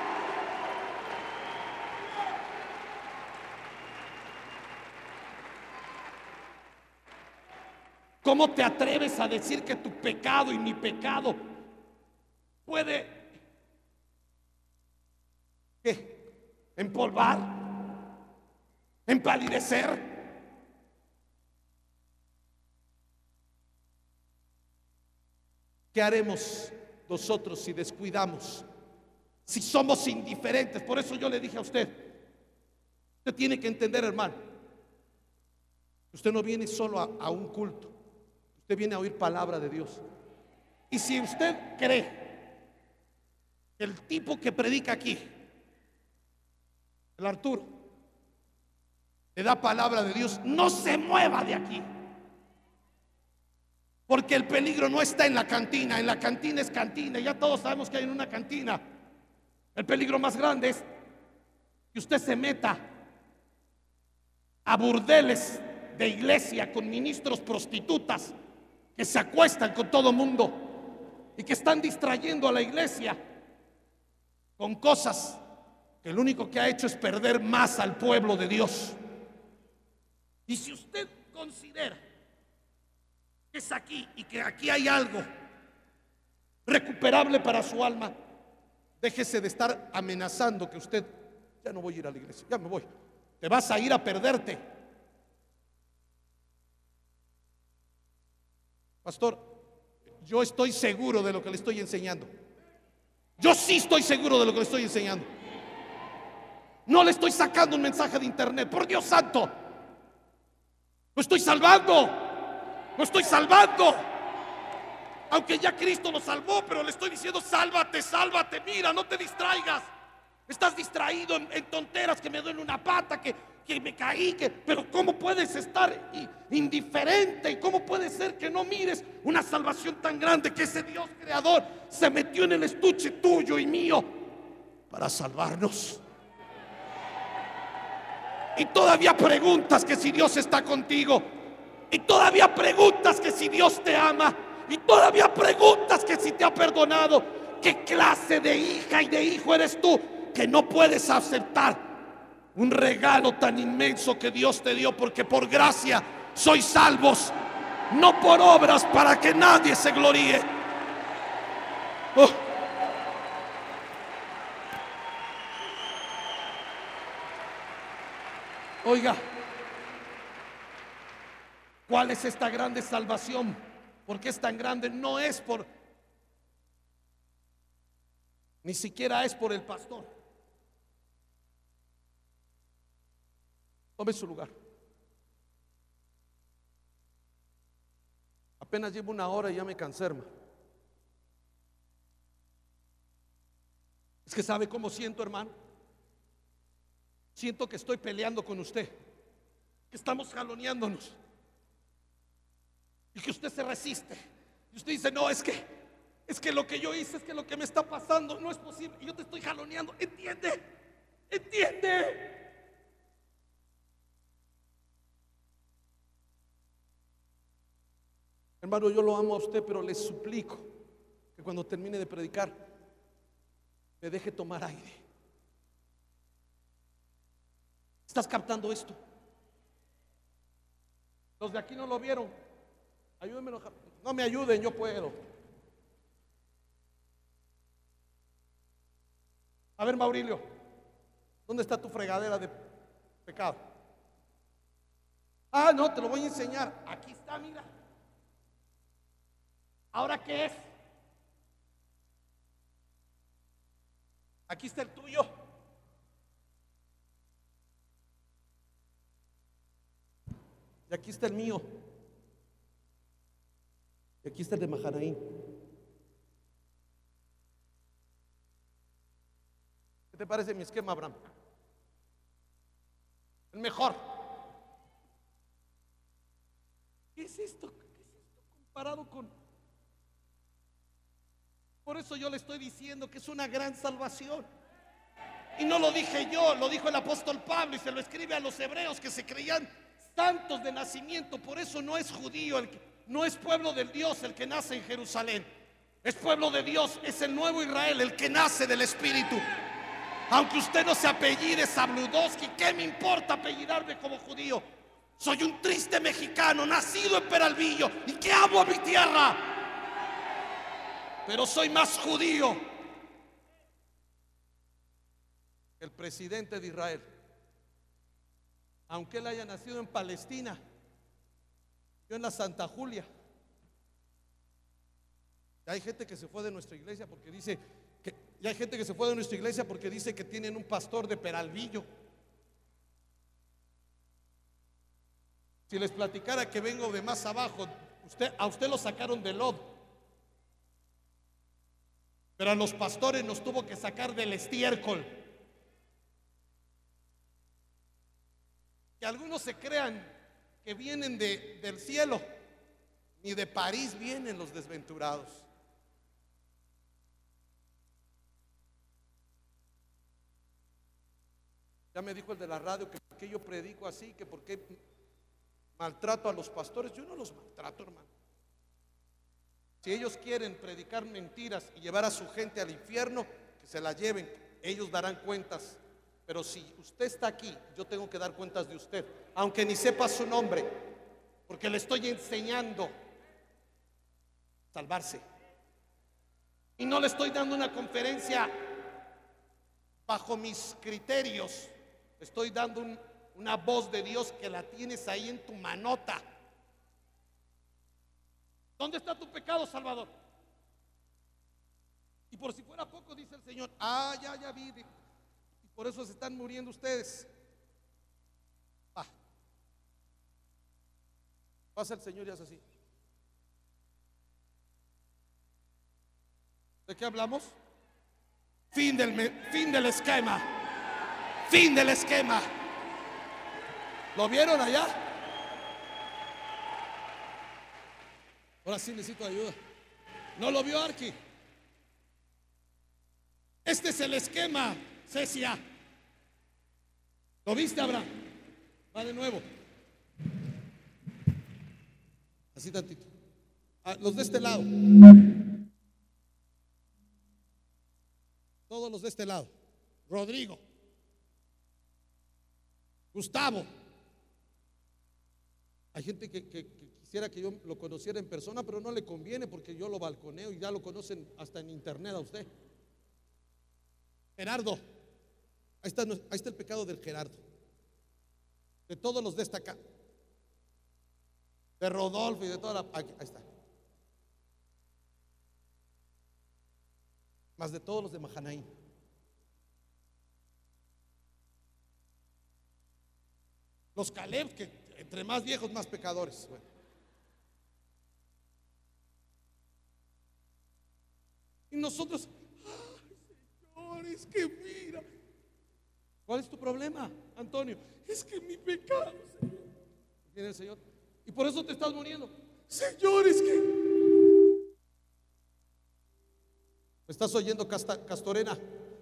¿Cómo te atreves a decir que tu pecado y mi pecado puede ¿qué? empolvar, empalidecer? ¿Qué haremos nosotros si descuidamos? Si somos indiferentes. Por eso yo le dije a usted, usted tiene que entender, hermano, usted no viene solo a, a un culto, usted viene a oír palabra de Dios. Y si usted cree que el tipo que predica aquí, el Arturo, le da palabra de Dios, no se mueva de aquí. Porque el peligro no está en la cantina. En la cantina es cantina, ya todos sabemos que hay en una cantina. El peligro más grande es que usted se meta a burdeles de iglesia con ministros prostitutas que se acuestan con todo mundo y que están distrayendo a la iglesia con cosas que lo único que ha hecho es perder más al pueblo de Dios. Y si usted considera que es aquí y que aquí hay algo recuperable para su alma, déjese de estar amenazando que usted, ya no voy a ir a la iglesia, ya me voy, te vas a ir a perderte. Pastor, yo estoy seguro de lo que le estoy enseñando. Yo sí estoy seguro de lo que le estoy enseñando. No le estoy sacando un mensaje de internet, por Dios santo. Lo estoy salvando. Lo estoy salvando. Aunque ya Cristo lo salvó, pero le estoy diciendo: sálvate, sálvate, mira, no te distraigas. Estás distraído en, en tonteras, que me duele una pata, que, que me caí, que, pero ¿cómo puedes estar indiferente? ¿Y cómo puede ser que no mires una salvación tan grande, que ese Dios creador se metió en el estuche tuyo y mío para salvarnos? Y todavía preguntas que si Dios está contigo, y todavía preguntas que si Dios te ama, y todavía preguntas que si te ha perdonado. ¿Qué clase de hija y de hijo eres tú que no puedes aceptar un regalo tan inmenso que Dios te dio? Porque por gracia sois salvos, no por obras, para que nadie se gloríe. Oh. Oiga, ¿cuál es esta grande salvación? ¿Por qué es tan grande? No es por, ni siquiera es por el pastor. Tome su lugar. Apenas llevo una hora y ya me cansé, hermano. Es que ¿sabe cómo siento, hermano? Siento que estoy peleando con usted, que estamos jaloneándonos, y que usted se resiste. Y usted dice: no, es que Es que lo que yo hice, es que lo que me está pasando no es posible. Y yo te estoy jaloneando. ¿Entiende? ¿Entiende? Hermano, yo lo amo a usted, pero le suplico que cuando termine de predicar me deje tomar aire. ¿Estás captando esto? Los de aquí no lo vieron. Ayúdenme. No me ayuden, yo puedo. A ver, Maurilio, ¿dónde está tu fregadera de pecado? Ah, no, te lo voy a enseñar. Aquí está, mira. ¿Ahora qué es? Aquí está el tuyo. Y aquí está el mío. Y aquí está el de Mahanaín. ¿Qué te parece mi esquema, Abraham? El mejor. ¿Qué es esto? ¿Qué es esto comparado con? Por eso yo le estoy diciendo que es una gran salvación. Y no lo dije yo, lo dijo el apóstol Pablo, y se lo escribe a los hebreos que se creían santos de nacimiento. Por eso no es judío, el que, no es pueblo del Dios el que nace en Jerusalén. Es pueblo de Dios, es el nuevo Israel, el que nace del Espíritu. Aunque usted no se apellide Zabludowski, ¿qué me importa apellidarme como judío? Soy un triste mexicano, nacido en Peralvillo, y que amo a mi tierra. Pero soy más judío que el presidente de Israel. Aunque él haya nacido en Palestina, yo en la Santa Julia. Y hay gente que se fue de nuestra iglesia porque dice que, y hay gente que se fue de nuestra iglesia porque dice que tienen un pastor de Peralvillo. Si les platicara que vengo de más abajo, usted, a usted lo sacaron de Lod, pero a los pastores nos tuvo que sacar del estiércol. Que algunos se crean que vienen de, del cielo. Ni de París vienen los desventurados. Ya me dijo el de la radio que por qué yo predico así, que por qué maltrato a los pastores. Yo no los maltrato, hermano. Si ellos quieren predicar mentiras y llevar a su gente al infierno, que se la lleven, ellos darán cuentas. Pero si usted está aquí, yo tengo que dar cuentas de usted, aunque ni sepa su nombre, porque le estoy enseñando a salvarse. Y no le estoy dando una conferencia bajo mis criterios. Estoy dando un, una voz de Dios que la tienes ahí en tu manota. ¿Dónde está tu pecado, Salvador? Y por si fuera poco, dice el Señor, ah, ya, ya vi, y por eso se están muriendo ustedes. Ah. Pasa el Señor y hace así. ¿De qué hablamos? Fin del, fin del esquema. Fin del esquema. ¿Lo vieron allá? Ahora sí necesito ayuda. ¿No lo vio, Arqui? Este es el esquema, Cecia. ¿Lo viste, Abraham? Va de nuevo. Así tantito. Ah, los de este lado. Todos los de este lado. Rodrigo. Gustavo. Hay gente que, que, que quisiera que yo lo conociera en persona, pero no le conviene porque yo lo balconeo y ya lo conocen hasta en internet a usted. Gerardo. Ahí está, ahí está el pecado del Gerardo. De todos los de esta acá. De Rodolfo y de toda la... Aquí, ahí está. Más de todos los de Mahanaim. Los Caleb, que entre más viejos, más pecadores. Bueno. Y nosotros, ay, Señor, es que mira. ¿Cuál es tu problema, Antonio? Es que mi pecado, Señor. Viene el Señor. Y por eso te estás muriendo. Señor, es que... ¿Me estás oyendo, Casta, Castorena?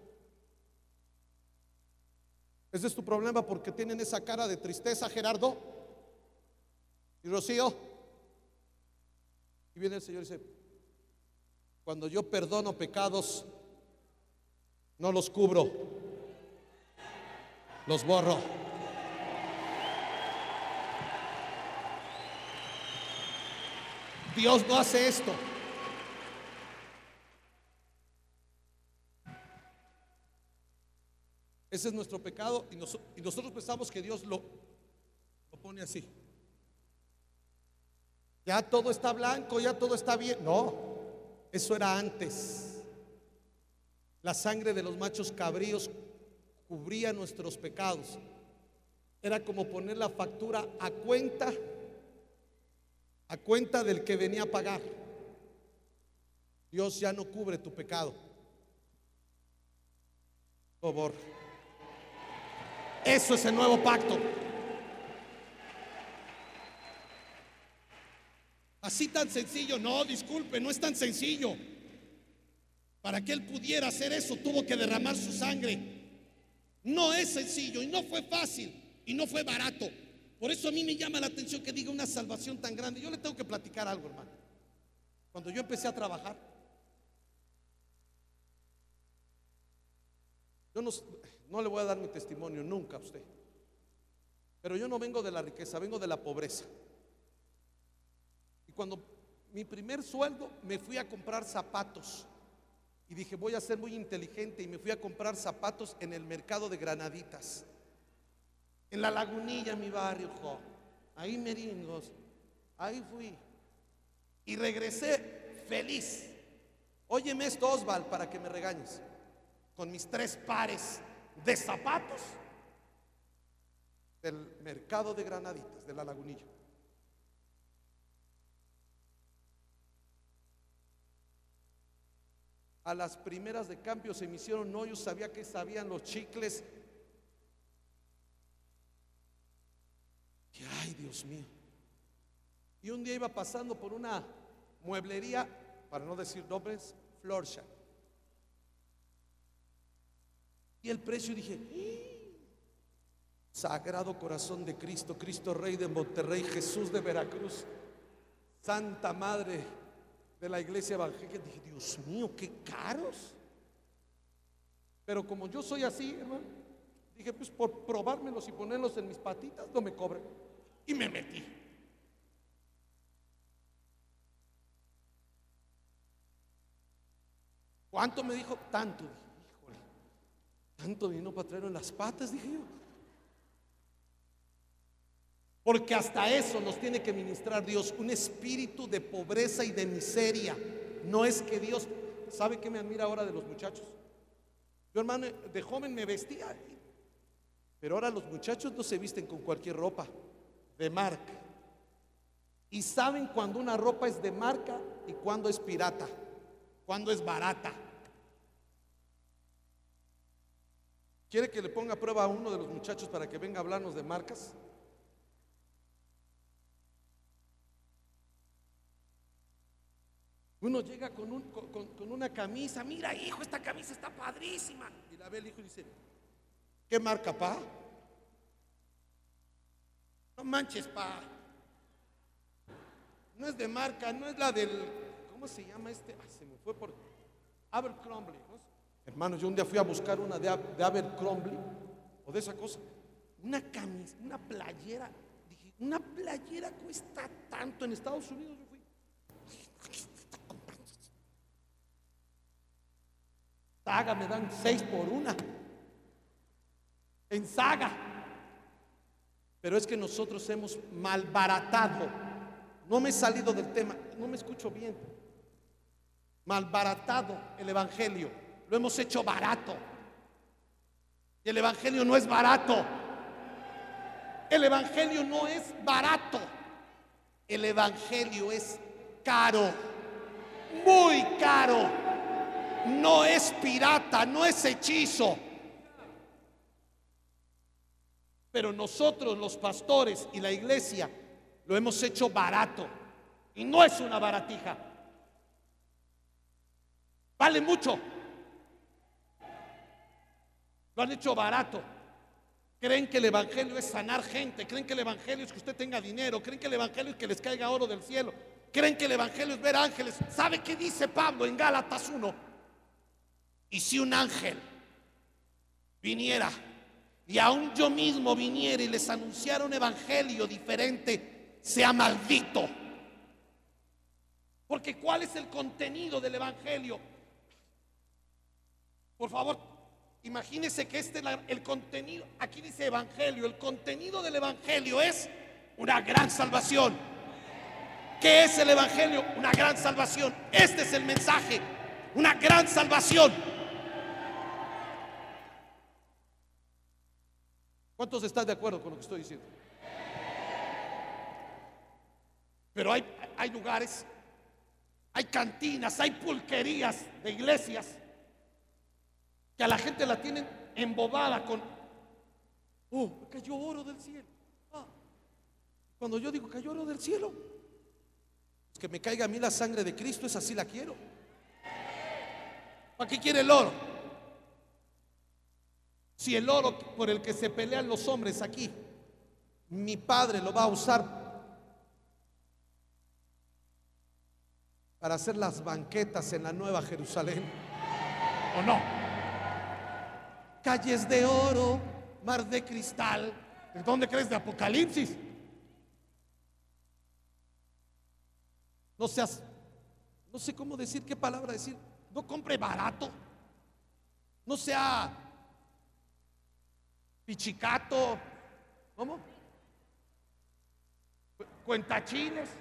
Ese es tu problema porque tienen esa cara de tristeza, Gerardo y Rocío. Y viene el Señor y dice, cuando yo perdono pecados, no los cubro, los borro. Dios no hace esto. Ese es nuestro pecado y, nos, y nosotros pensamos que Dios lo, lo pone así. Ya todo está blanco, ya todo está bien. No, eso era antes. La sangre de los machos cabríos cubría nuestros pecados. Era como poner la factura a cuenta, a cuenta del que venía a pagar. Dios ya no cubre tu pecado. Por favor. Eso es el nuevo pacto. Así tan sencillo. No, disculpe, no es tan sencillo. Para que Él pudiera hacer eso, tuvo que derramar su sangre. No es sencillo y no fue fácil y no fue barato. Por eso a mí me llama la atención que diga una salvación tan grande. Yo le tengo que platicar algo, hermano. Cuando yo empecé a trabajar, yo no, no le voy a dar mi testimonio nunca a usted, pero yo no vengo de la riqueza, vengo de la pobreza. Y cuando mi primer sueldo me fui a comprar zapatos y dije, voy a ser muy inteligente, y me fui a comprar zapatos en el mercado de Granaditas, en la Lagunilla, mi barrio, jo. Ahí meringos, ahí fui y regresé feliz. Óyeme esto, Osval, para que me regañes. Con mis tres pares de zapatos del mercado de Granaditas, de la Lagunilla. A las primeras de cambio se me hicieron hoyos, sabía que sabían los chicles. Que ay, Dios mío. Y un día iba pasando por una mueblería, para no decir nombres, Florsha. Y el precio, dije, Sagrado Corazón de Cristo, Cristo Rey de Monterrey, Jesús de Veracruz, Santa Madre de la Iglesia Evangélica. Dije, Dios mío, qué caros. Pero como yo soy así, hermano, dije, pues por probármelos y ponerlos en mis patitas, no me cobren. Y me metí. ¿Cuánto me dijo? Tanto. Dije, híjole, tanto dinero para traerlo en las patas, dije yo. Porque hasta eso nos tiene que ministrar Dios, un espíritu de pobreza y de miseria. No es que Dios, ¿sabe qué me admira ahora de los muchachos? Yo, hermano, de joven me vestía, pero ahora los muchachos no se visten con cualquier ropa de marca. Y saben cuando una ropa es de marca y cuando es pirata, cuando es barata. ¿Quiere que le ponga a prueba a uno de los muchachos para que venga a hablarnos de marcas? Uno llega con, un, con, con una camisa, mira hijo, esta camisa está padrísima. Y la ve el hijo y dice, ¿qué marca, pa? No manches, pa. No es de marca, no es la del, ¿cómo se llama este? Ay, se me fue por Abercrombie, ¿no? Hermano, yo un día fui a buscar una de, de Abercrombie o de esa cosa, una camisa, una playera. Dije, una playera cuesta tanto en Estados Unidos. Yo fui, Saga me dan seis por una en Saga. Pero es que nosotros hemos malbaratado. No me he salido del tema, no me escucho bien. Malbaratado el evangelio, lo hemos hecho barato. Y el evangelio no es barato. El evangelio no es barato. El evangelio es caro, muy caro. No es pirata, no es hechizo. Pero nosotros los pastores y la iglesia lo hemos hecho barato. Y no es una baratija. Vale mucho. Lo han hecho barato. Creen que el evangelio es sanar gente. Creen que el evangelio es que usted tenga dinero. Creen que el evangelio es que les caiga oro del cielo. Creen que el evangelio es ver ángeles. ¿Sabe qué dice Pablo en Gálatas uno? Y si un ángel viniera y aún yo mismo viniera y les anunciara un evangelio diferente, sea maldito. Porque ¿cuál es el contenido del evangelio? Por favor, imagínese que este es el contenido. Aquí dice evangelio. El contenido del evangelio es una gran salvación. ¿Qué es el evangelio? Una gran salvación. Este es el mensaje, una gran salvación. ¿Cuántos están de acuerdo con lo que estoy diciendo? Pero hay, hay lugares, hay cantinas, hay pulquerías de iglesias que a la gente la tienen embobada con, oh, cayó oro del cielo. Ah, cuando yo digo cayó oro del cielo, es que me caiga a mí la sangre de Cristo, esa sí la quiero. ¿Para qué quiere el oro? Si el oro por el que se pelean los hombres aquí, mi Padre lo va a usar para hacer las banquetas en la Nueva Jerusalén, ¿o no? Calles de oro, mar de cristal. ¿De dónde crees? De Apocalipsis. No seas, no sé cómo decir, qué palabra decir. No compre barato. No sea pichicato. ¿Cómo? Cuentachines.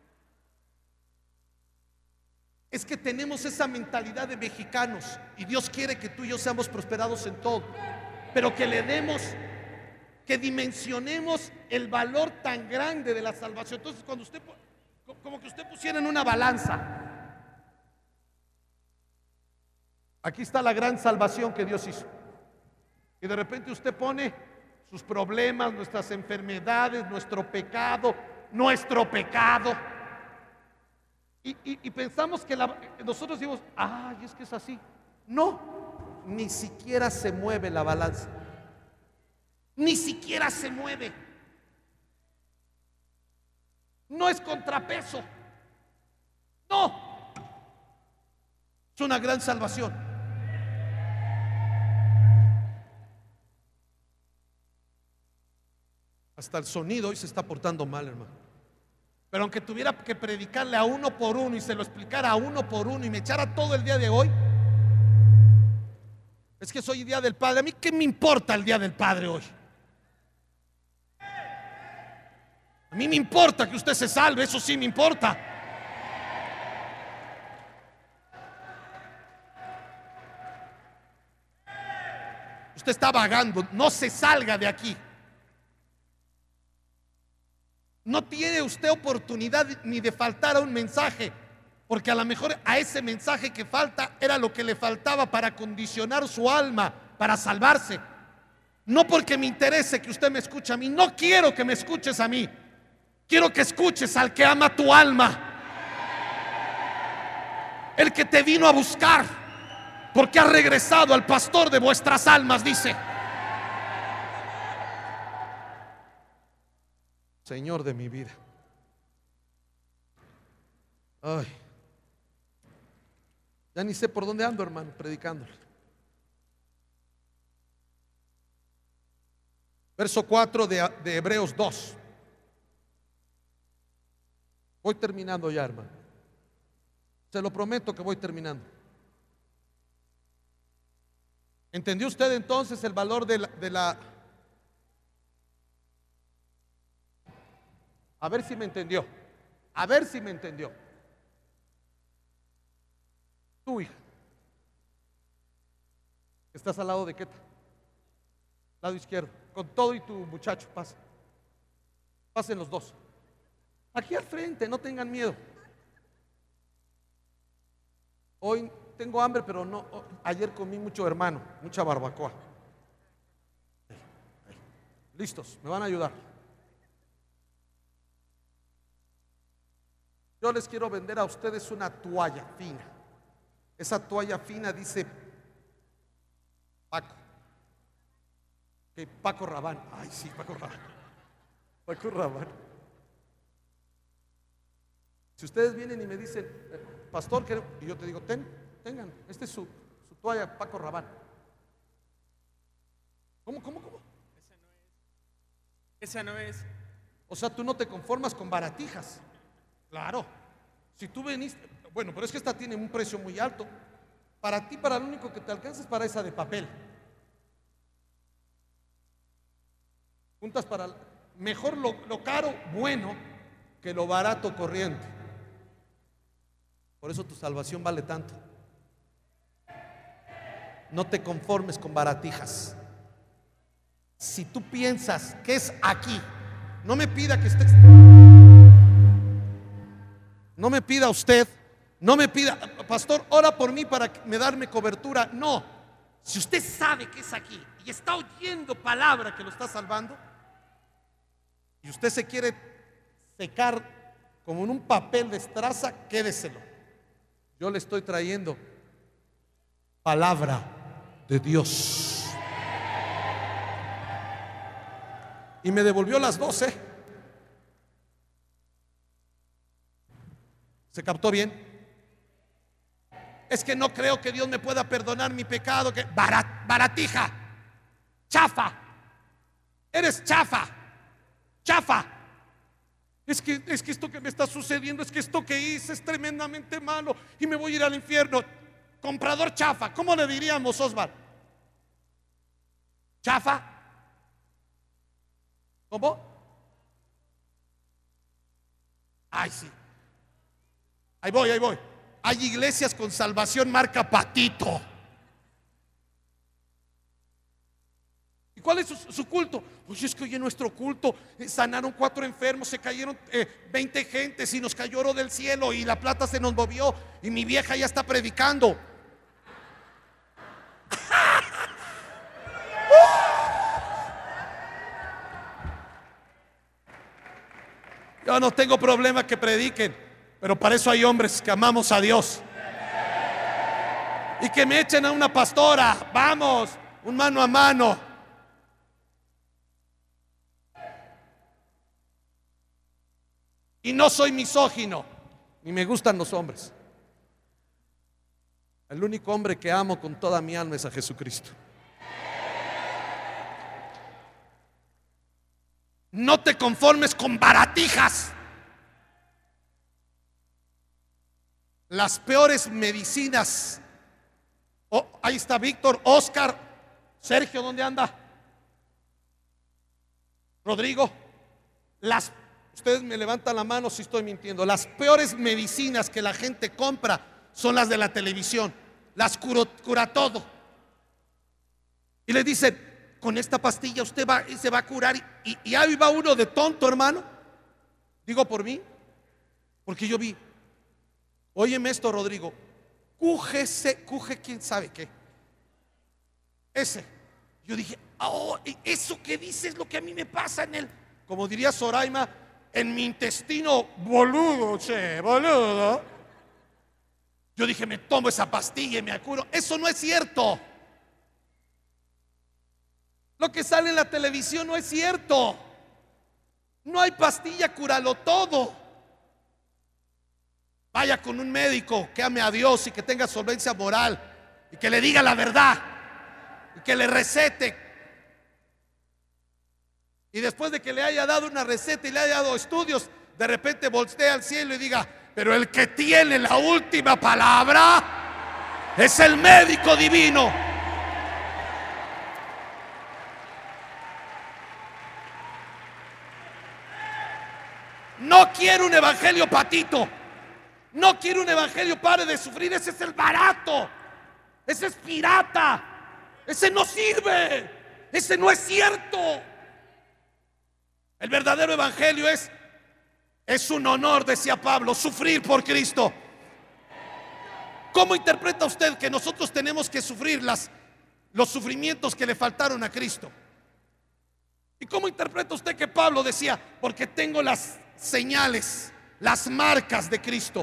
Es que tenemos esa mentalidad de mexicanos y Dios quiere que tú y yo seamos prosperados en todo, pero que le demos, que dimensionemos el valor tan grande de la salvación. Entonces, cuando usted, como que usted pusiera en una balanza, aquí está la gran salvación que Dios hizo, y de repente usted pone sus problemas, nuestras enfermedades, nuestro pecado, nuestro pecado. Y, y, y pensamos que la, nosotros decimos, ay, es que es así. No, ni siquiera se mueve la balanza. Ni siquiera se mueve. No es contrapeso. No. Es una gran salvación. Hasta el sonido hoy se está portando mal, hermano. Pero aunque tuviera que predicarle a uno por uno y se lo explicara a uno por uno y me echara todo el día de hoy, es que soy día del Padre. A mí qué me importa el día del Padre hoy. A mí me importa que usted se salve, eso sí me importa. Usted está vagando, no se salga de aquí. No tiene usted oportunidad ni de faltar a un mensaje, porque a lo mejor a ese mensaje que falta era lo que le faltaba para condicionar su alma, para salvarse. No porque me interese que usted me escuche a mí, no quiero que me escuches a mí. Quiero que escuches al que ama tu alma, el que te vino a buscar, porque ha regresado al pastor de vuestras almas, dice. Señor de mi vida. Ay, ya ni sé por dónde ando, hermano, predicándole. Verso cuatro de, de Hebreos dos. Voy terminando ya, hermano. Se lo prometo que voy terminando. ¿Entendió usted entonces el valor de la, de la... A ver si me entendió. A ver si me entendió. Tu hija. Estás al lado de Queta. Lado izquierdo. Con todo y tu muchacho. Pasa. Pasen los dos. Aquí al frente, no tengan miedo. Hoy tengo hambre, pero no. Ayer comí mucho, hermano, mucha barbacoa. Listos, me van a ayudar. Yo les quiero vender a ustedes una toalla fina. Esa toalla fina dice Paco. Que Paco Rabanne. Ay, sí, Paco Rabanne. Paco Rabanne. Si ustedes vienen y me dicen, pastor, y yo te digo, ten, tengan, esta es su, su toalla Paco Rabanne. ¿Cómo, cómo, cómo? Esa no es. Esa no es. O sea, tú no te conformas con baratijas. Claro. Si tú veniste, bueno, pero es que esta tiene un precio muy alto. Para ti, para lo único que te alcanza es para esa de papel. Juntas para, mejor lo, lo caro, bueno, que lo barato, corriente. Por eso tu salvación vale tanto. No te conformes con baratijas. Si tú piensas que es aquí, no me pida que esté, no me pida usted, no me pida, pastor, ora por mí para me darme cobertura. No, si usted sabe que es aquí y está oyendo palabra que lo está salvando, y usted se quiere secar como en un papel de estraza, quédeselo. Yo le estoy trayendo palabra de Dios. Y me devolvió las doce. ¿Se captó bien? Es que no creo que Dios me pueda perdonar mi pecado. Que barat, baratija, chafa. Eres chafa, chafa. Es que, es que esto que me está sucediendo, es que esto que hice es tremendamente malo y me voy a ir al infierno. Comprador chafa, ¿cómo le diríamos, Osvaldo? ¿Chafa? ¿Cómo? Ay, sí. Ahí voy, ahí voy. Hay iglesias con salvación marca patito. ¿Y cuál es su, su culto? Oye, es que hoy en nuestro culto eh, sanaron cuatro enfermos, se cayeron eh, veinte gentes y nos cayó oro del cielo y la plata se nos movió y mi vieja ya está predicando. Yo no tengo problema que prediquen, pero para eso hay hombres que amamos a Dios. Y que me echen a una pastora, vamos, un mano a mano. Y no soy misógino, ni me gustan los hombres. El único hombre que amo con toda mi alma es a Jesucristo. No te conformes con baratijas. Las peores medicinas. Oh, ahí está Víctor, Oscar, Sergio, ¿dónde anda? Rodrigo. Las, ustedes me levantan la mano si estoy mintiendo. Las peores medicinas que la gente compra son las de la televisión. Las curo, cura todo. Y le dicen, con esta pastilla usted va, se va a curar. Y, y ahí va uno de tonto, hermano. Digo por mí, porque yo vi. Óyeme esto, Rodrigo. Cújese, cuje quién sabe qué. Ese. Yo dije, oh, eso que dice es lo que a mí me pasa en el, como diría Soraima, en mi intestino boludo, che, boludo. Yo dije, me tomo esa pastilla y me curo. Eso no es cierto. Lo que sale en la televisión no es cierto. No hay pastilla, cúralo todo. Vaya con un médico que ame a Dios y que tenga solvencia moral y que le diga la verdad y que le recete. Y después de que le haya dado una receta y le haya dado estudios, de repente voltea al cielo y diga, pero el que tiene la última palabra es el médico divino. No quiero un evangelio patito. No quiero un evangelio pare de sufrir. Ese es el barato. Ese es pirata. Ese no sirve. Ese no es cierto. El verdadero evangelio es Es un honor, decía Pablo, sufrir por Cristo. ¿Cómo interpreta usted que nosotros tenemos que sufrir las, los sufrimientos que le faltaron a Cristo? ¿Y cómo interpreta usted que Pablo decía, porque tengo las señales, las marcas de Cristo?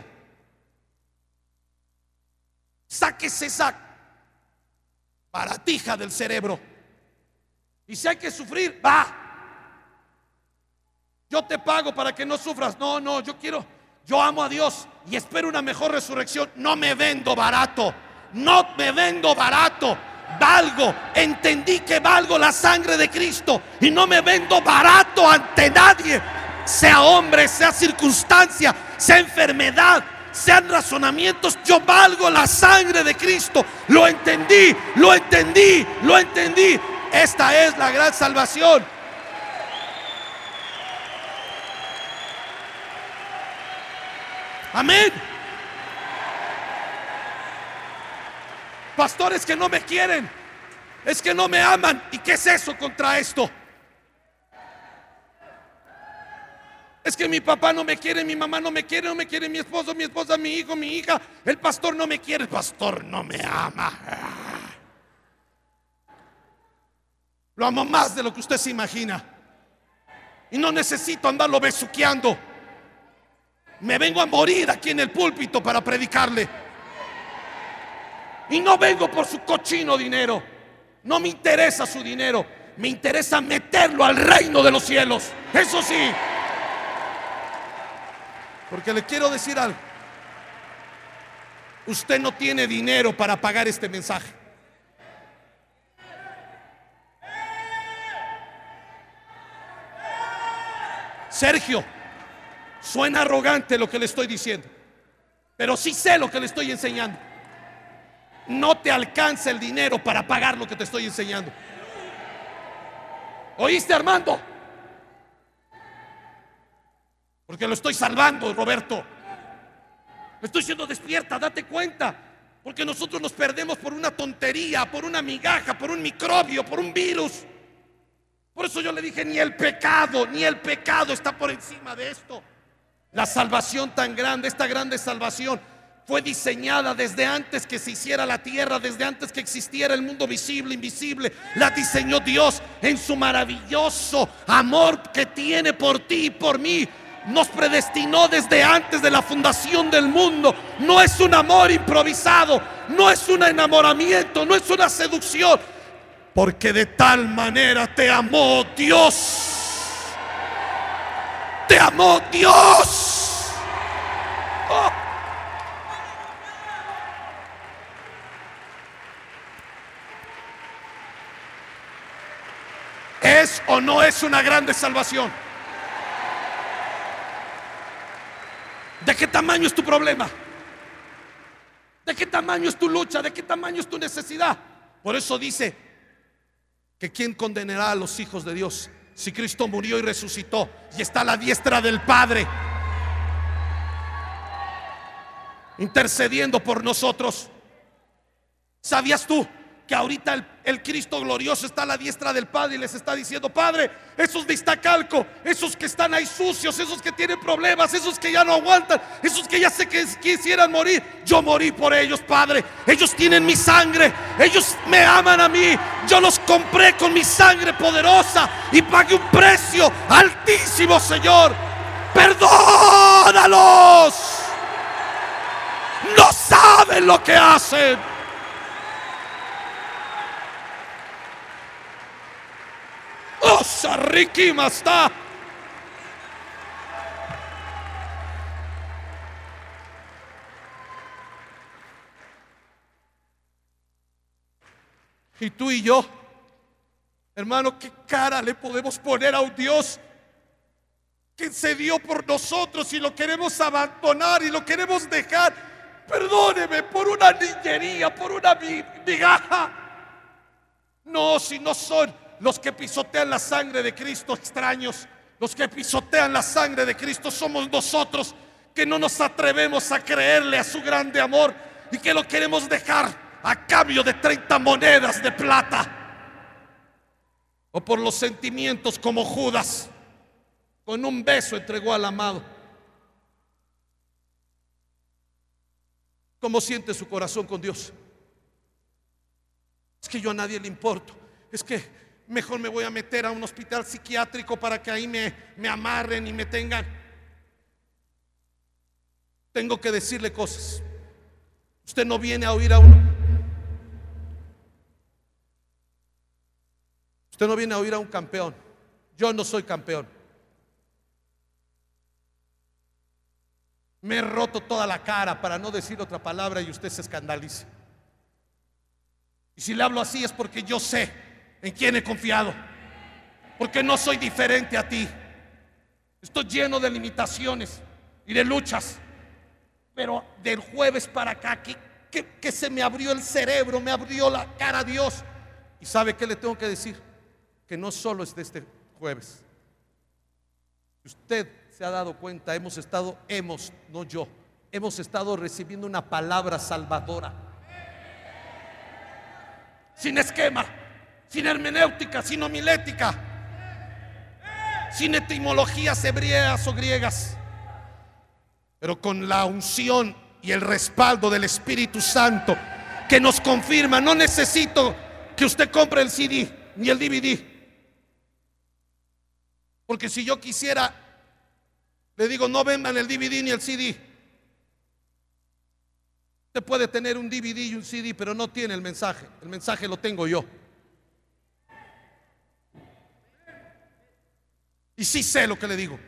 Sáquese esa baratija del cerebro. Y si hay que sufrir, va. Yo te pago para que no sufras. No, no, yo quiero, yo amo a Dios y espero una mejor resurrección. No me vendo barato. No me vendo barato. Valgo, entendí que valgo la sangre de Cristo y no me vendo barato ante nadie. Sea hombre, sea circunstancia, sea enfermedad, sean razonamientos, yo valgo la sangre de Cristo. Lo entendí, lo entendí, lo entendí. Esta es la gran salvación. Amén. Pastores que no me quieren, es que no me aman. ¿Y qué es eso contra esto? Es que mi papá no me quiere, mi mamá no me quiere, no me quiere mi esposo, mi esposa, mi hijo, mi hija. El pastor no me quiere, el pastor no me ama. Lo amo más de lo que usted se imagina. Y no necesito andarlo besuqueando. Me vengo a morir aquí en el púlpito para predicarle. Y no vengo por su cochino dinero. No me interesa su dinero. Me interesa meterlo al reino de los cielos. Eso sí. Porque le quiero decir algo. Usted no tiene dinero para pagar este mensaje. Sergio, suena arrogante lo que le estoy diciendo, pero sí sé lo que le estoy enseñando. No te alcanza el dinero para pagar lo que te estoy enseñando. ¿Oíste, Armando? Porque lo estoy salvando, Roberto. Le estoy diciendo, despierta, date cuenta. Porque nosotros nos perdemos por una tontería, por una migaja, por un microbio, por un virus. Por eso yo le dije, ni el pecado, ni el pecado está por encima de esto. La salvación tan grande, esta grande salvación, fue diseñada desde antes que se hiciera la tierra, desde antes que existiera el mundo visible, invisible. La diseñó Dios en su maravilloso amor que tiene por ti y por mí. nos predestinó desde antes de la fundación del mundo. No es un amor improvisado, no es un enamoramiento, no es una seducción, porque de tal manera te amó Dios. Te amó Dios. Oh. ¿Es o no es una grande salvación? ¿De qué tamaño es tu problema? ¿De qué tamaño es tu lucha? ¿De qué tamaño es tu necesidad? Por eso dice que ¿quién condenará a los hijos de Dios? Si Cristo murió y resucitó y está a la diestra del Padre, intercediendo por nosotros. ¿Sabías tú que ahorita el, el Cristo glorioso está a la diestra del Padre y les está diciendo: Padre, esos de Iztacalco, esos que están ahí sucios, esos que tienen problemas, esos que ya no aguantan, esos que ya sé que quisieran morir, yo morí por ellos, Padre. Ellos tienen mi sangre, ellos me aman a mí, yo los compré con mi sangre poderosa y pagué un precio altísimo, Señor. Perdónalos, no saben lo que hacen. ¡Oh, Sarriki está! Y tú y yo, hermano, ¿qué cara le podemos poner a un Dios que se dio por nosotros y lo queremos abandonar y lo queremos dejar? Perdóneme, por una niñería, por una migaja. No, si no son los que pisotean la sangre de Cristo extraños. Los que pisotean la sangre de Cristo somos nosotros, que no nos atrevemos a creerle a su grande amor y que lo queremos dejar a cambio de treinta monedas de plata, o por los sentimientos, como Judas con un beso entregó al amado. ¿Cómo siente su corazón con Dios? Es que yo a nadie le importo, es que mejor me voy a meter a un hospital psiquiátrico para que ahí me, me amarren y me tengan. Tengo que decirle cosas. Usted no viene a oír a uno. Usted no viene a oír a un campeón. Yo no soy campeón. Me he roto toda la cara, para no decir otra palabra, y usted se escandaliza. Y si le hablo así es porque yo sé en quién he confiado, porque no soy diferente a ti. Estoy lleno de limitaciones y de luchas, pero del jueves para acá que, que, que se me abrió el cerebro, me abrió la cara a Dios. ¿Y sabe qué le tengo que decir? Que no solo es de este jueves. Usted se ha dado cuenta, hemos estado, hemos, no yo, hemos estado recibiendo una palabra salvadora, sin esquema, sin hermenéutica, sin homilética, sin etimologías hebreas o griegas, pero con la unción y el respaldo del Espíritu Santo, que nos confirma. No necesito que usted compre el C D ni el D V D, porque si yo quisiera, le digo: no vendan el D V D ni el C D. Usted puede tener un D V D y un C D, pero no tiene el mensaje. El mensaje lo tengo yo. Y sí sé lo que le digo.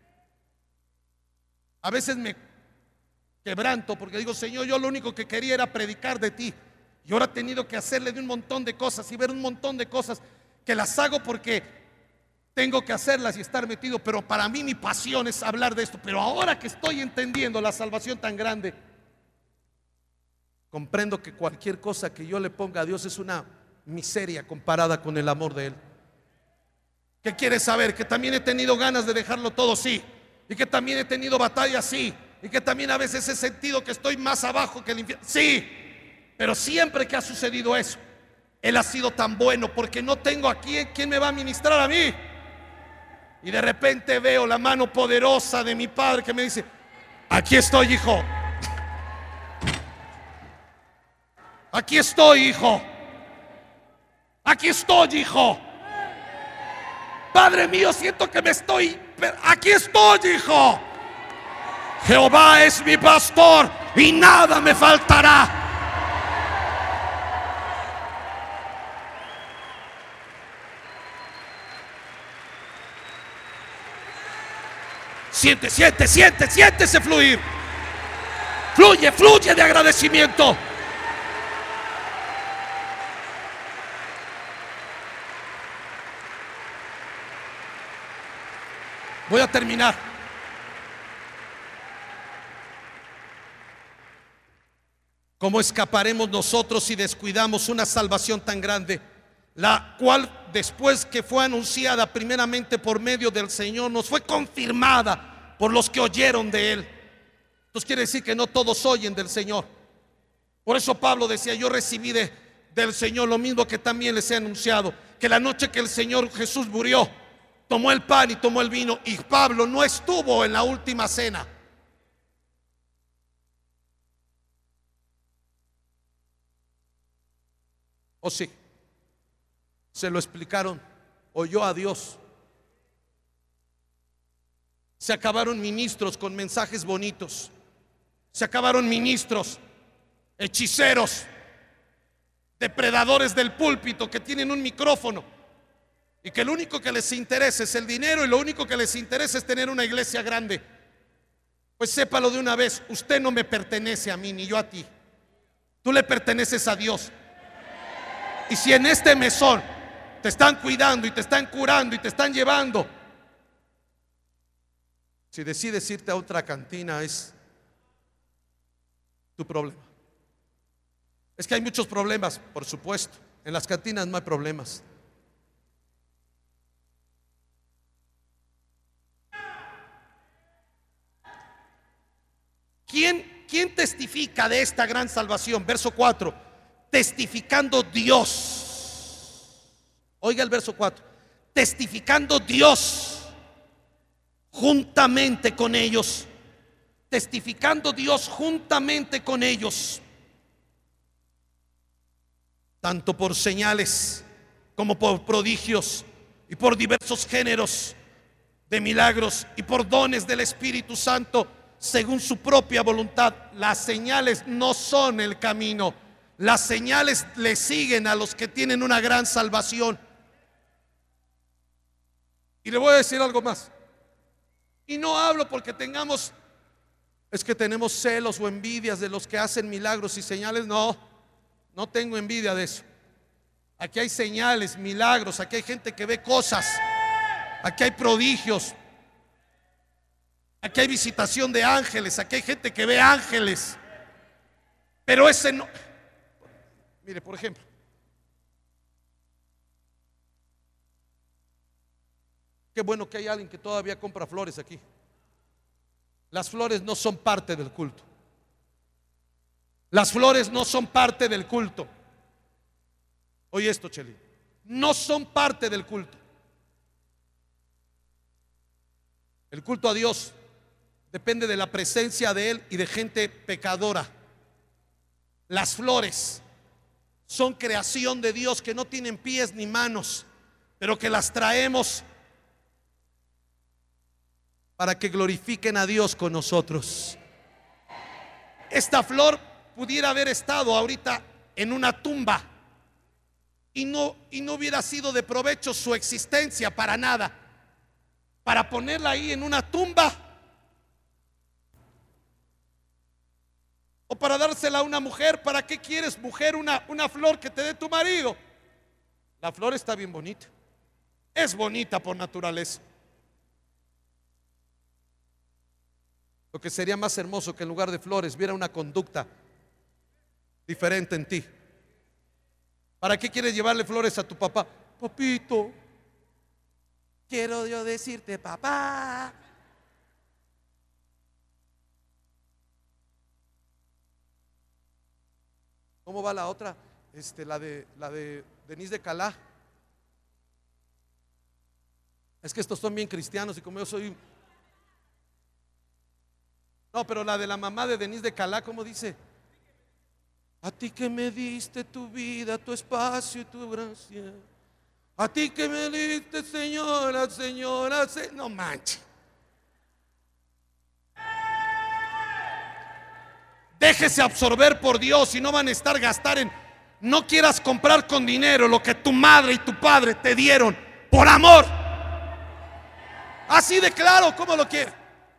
A veces me quebranto porque digo: Señor, yo lo único que quería era predicar de ti, y ahora he tenido que hacerle de un montón de cosas y ver un montón de cosas que las hago porque tengo que hacerlas y estar metido. Pero para mí mi pasión es hablar de esto. Pero ahora que estoy entendiendo la salvación tan grande, comprendo que cualquier cosa que yo le ponga a Dios es una miseria comparada con el amor de Él. ¿Qué quieres saber? Que también he tenido ganas de dejarlo todo, sí. Y que también he tenido batallas, sí. Y que también a veces he sentido que estoy más abajo que el infierno, sí. Pero siempre que ha sucedido eso, Él ha sido tan bueno, porque no tengo aquí quien me va a ministrar a mí. Y de repente veo la mano poderosa de mi Padre que me dice: aquí estoy, hijo. Aquí estoy, hijo. Aquí estoy, hijo. Padre mío, siento que me estoy... Aquí estoy, hijo. Jehová es mi pastor y nada me faltará. Siente, siente, siente, siéntese fluir. Fluye, fluye de agradecimiento. Voy a terminar. ¿Cómo escaparemos nosotros si descuidamos una salvación tan grande, la cual después que fue anunciada primeramente por medio del Señor, nos fue confirmada por los que oyeron de Él? Entonces quiere decir que no todos oyen del Señor. Por eso Pablo decía: yo recibí de, del Señor lo mismo que también les he anunciado, que la noche que el Señor Jesús murió, tomó el pan y tomó el vino. Y Pablo no estuvo en la última cena. ¿O sí? Se lo explicaron, oyó a Dios. Se acabaron ministros con mensajes bonitos. Se acabaron ministros, hechiceros, depredadores del púlpito que tienen un micrófono y que lo único que les interesa es el dinero y lo único que les interesa es tener una iglesia grande. Pues sépalo de una vez, usted no me pertenece a mí ni yo a ti. Tú le perteneces a Dios. Y si en este mesón te están cuidando y te están curando y te están llevando, si decides irte a otra cantina, es tu problema. Es que hay muchos problemas, por supuesto. En las cantinas no hay problemas. ¿Quién, quién testifica de esta gran salvación? Verso cuatro. Testificando Dios. Oiga el verso cuatro. Testificando Dios juntamente con ellos. Testificando Dios juntamente con ellos, tanto por señales como por prodigios y por diversos géneros de milagros y por dones del Espíritu Santo, según su propia voluntad. Las señales no son el camino. Las señales le siguen a los que tienen una gran salvación. Y le voy a decir algo más. Y no hablo porque tengamos, es que tenemos celos o envidias de los que hacen milagros y señales. No, no tengo envidia de eso. Aquí hay señales, milagros, aquí hay gente que ve cosas, aquí hay prodigios, aquí hay visitación de ángeles, aquí hay gente que ve ángeles. Pero ese no. Mire, por ejemplo, qué bueno que hay alguien que todavía compra flores aquí. Las flores no son parte del culto. Las flores no son parte del culto. Oye esto, Cheli. No son parte del culto. El culto a Dios depende de la presencia de Él y de gente pecadora. Las flores son creación de Dios que no tienen pies ni manos, pero que las traemos para que glorifiquen a Dios con nosotros. Esta flor pudiera haber estado ahorita en una tumba y no, y no hubiera sido de provecho su existencia para nada. Para ponerla ahí en una tumba o para dársela a una mujer. ¿Para qué quieres, mujer, una, una flor que te dé tu marido? La flor está bien bonita, es bonita por naturaleza. Lo que sería más hermoso que en lugar de flores viera una conducta diferente en ti. ¿Para qué quieres llevarle flores a tu papá? Papito, quiero yo decirte, papá. ¿Cómo va la otra? Este, la de la de Denise de Calá. Es que estos son bien cristianos y como yo soy. No, pero la de la mamá de Denise de Calá, ¿cómo dice? A ti que me diste tu vida, tu espacio y tu gracia. A ti que me diste, señora, señora, se... no manches. Déjese absorber por Dios y no van a estar gastar en... No quieras comprar con dinero lo que tu madre y tu padre te dieron por amor. Así de claro, como lo quiere.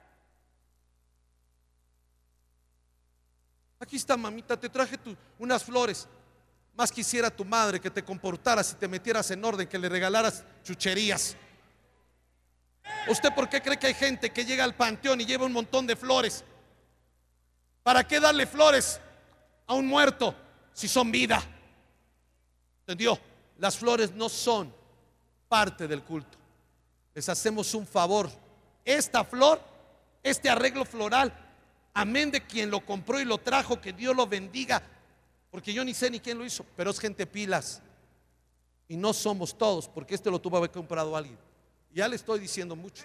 Aquí está, mamita, te traje tu, unas flores. Más quisiera tu madre que te comportaras y te metieras en orden, que le regalaras chucherías. ¿Usted por qué cree que hay gente que llega al panteón y lleva un montón de flores? ¿Para qué darle flores a un muerto si son vida? ¿Entendió? Las flores no son parte del culto. Les hacemos un favor. Esta flor, este arreglo floral, amén de quien lo compró y lo trajo, que Dios lo bendiga, porque yo ni sé ni quién lo hizo, pero es gente pilas. Y no somos todos, porque este lo tuvo que haber comprado alguien. Ya le estoy diciendo mucho.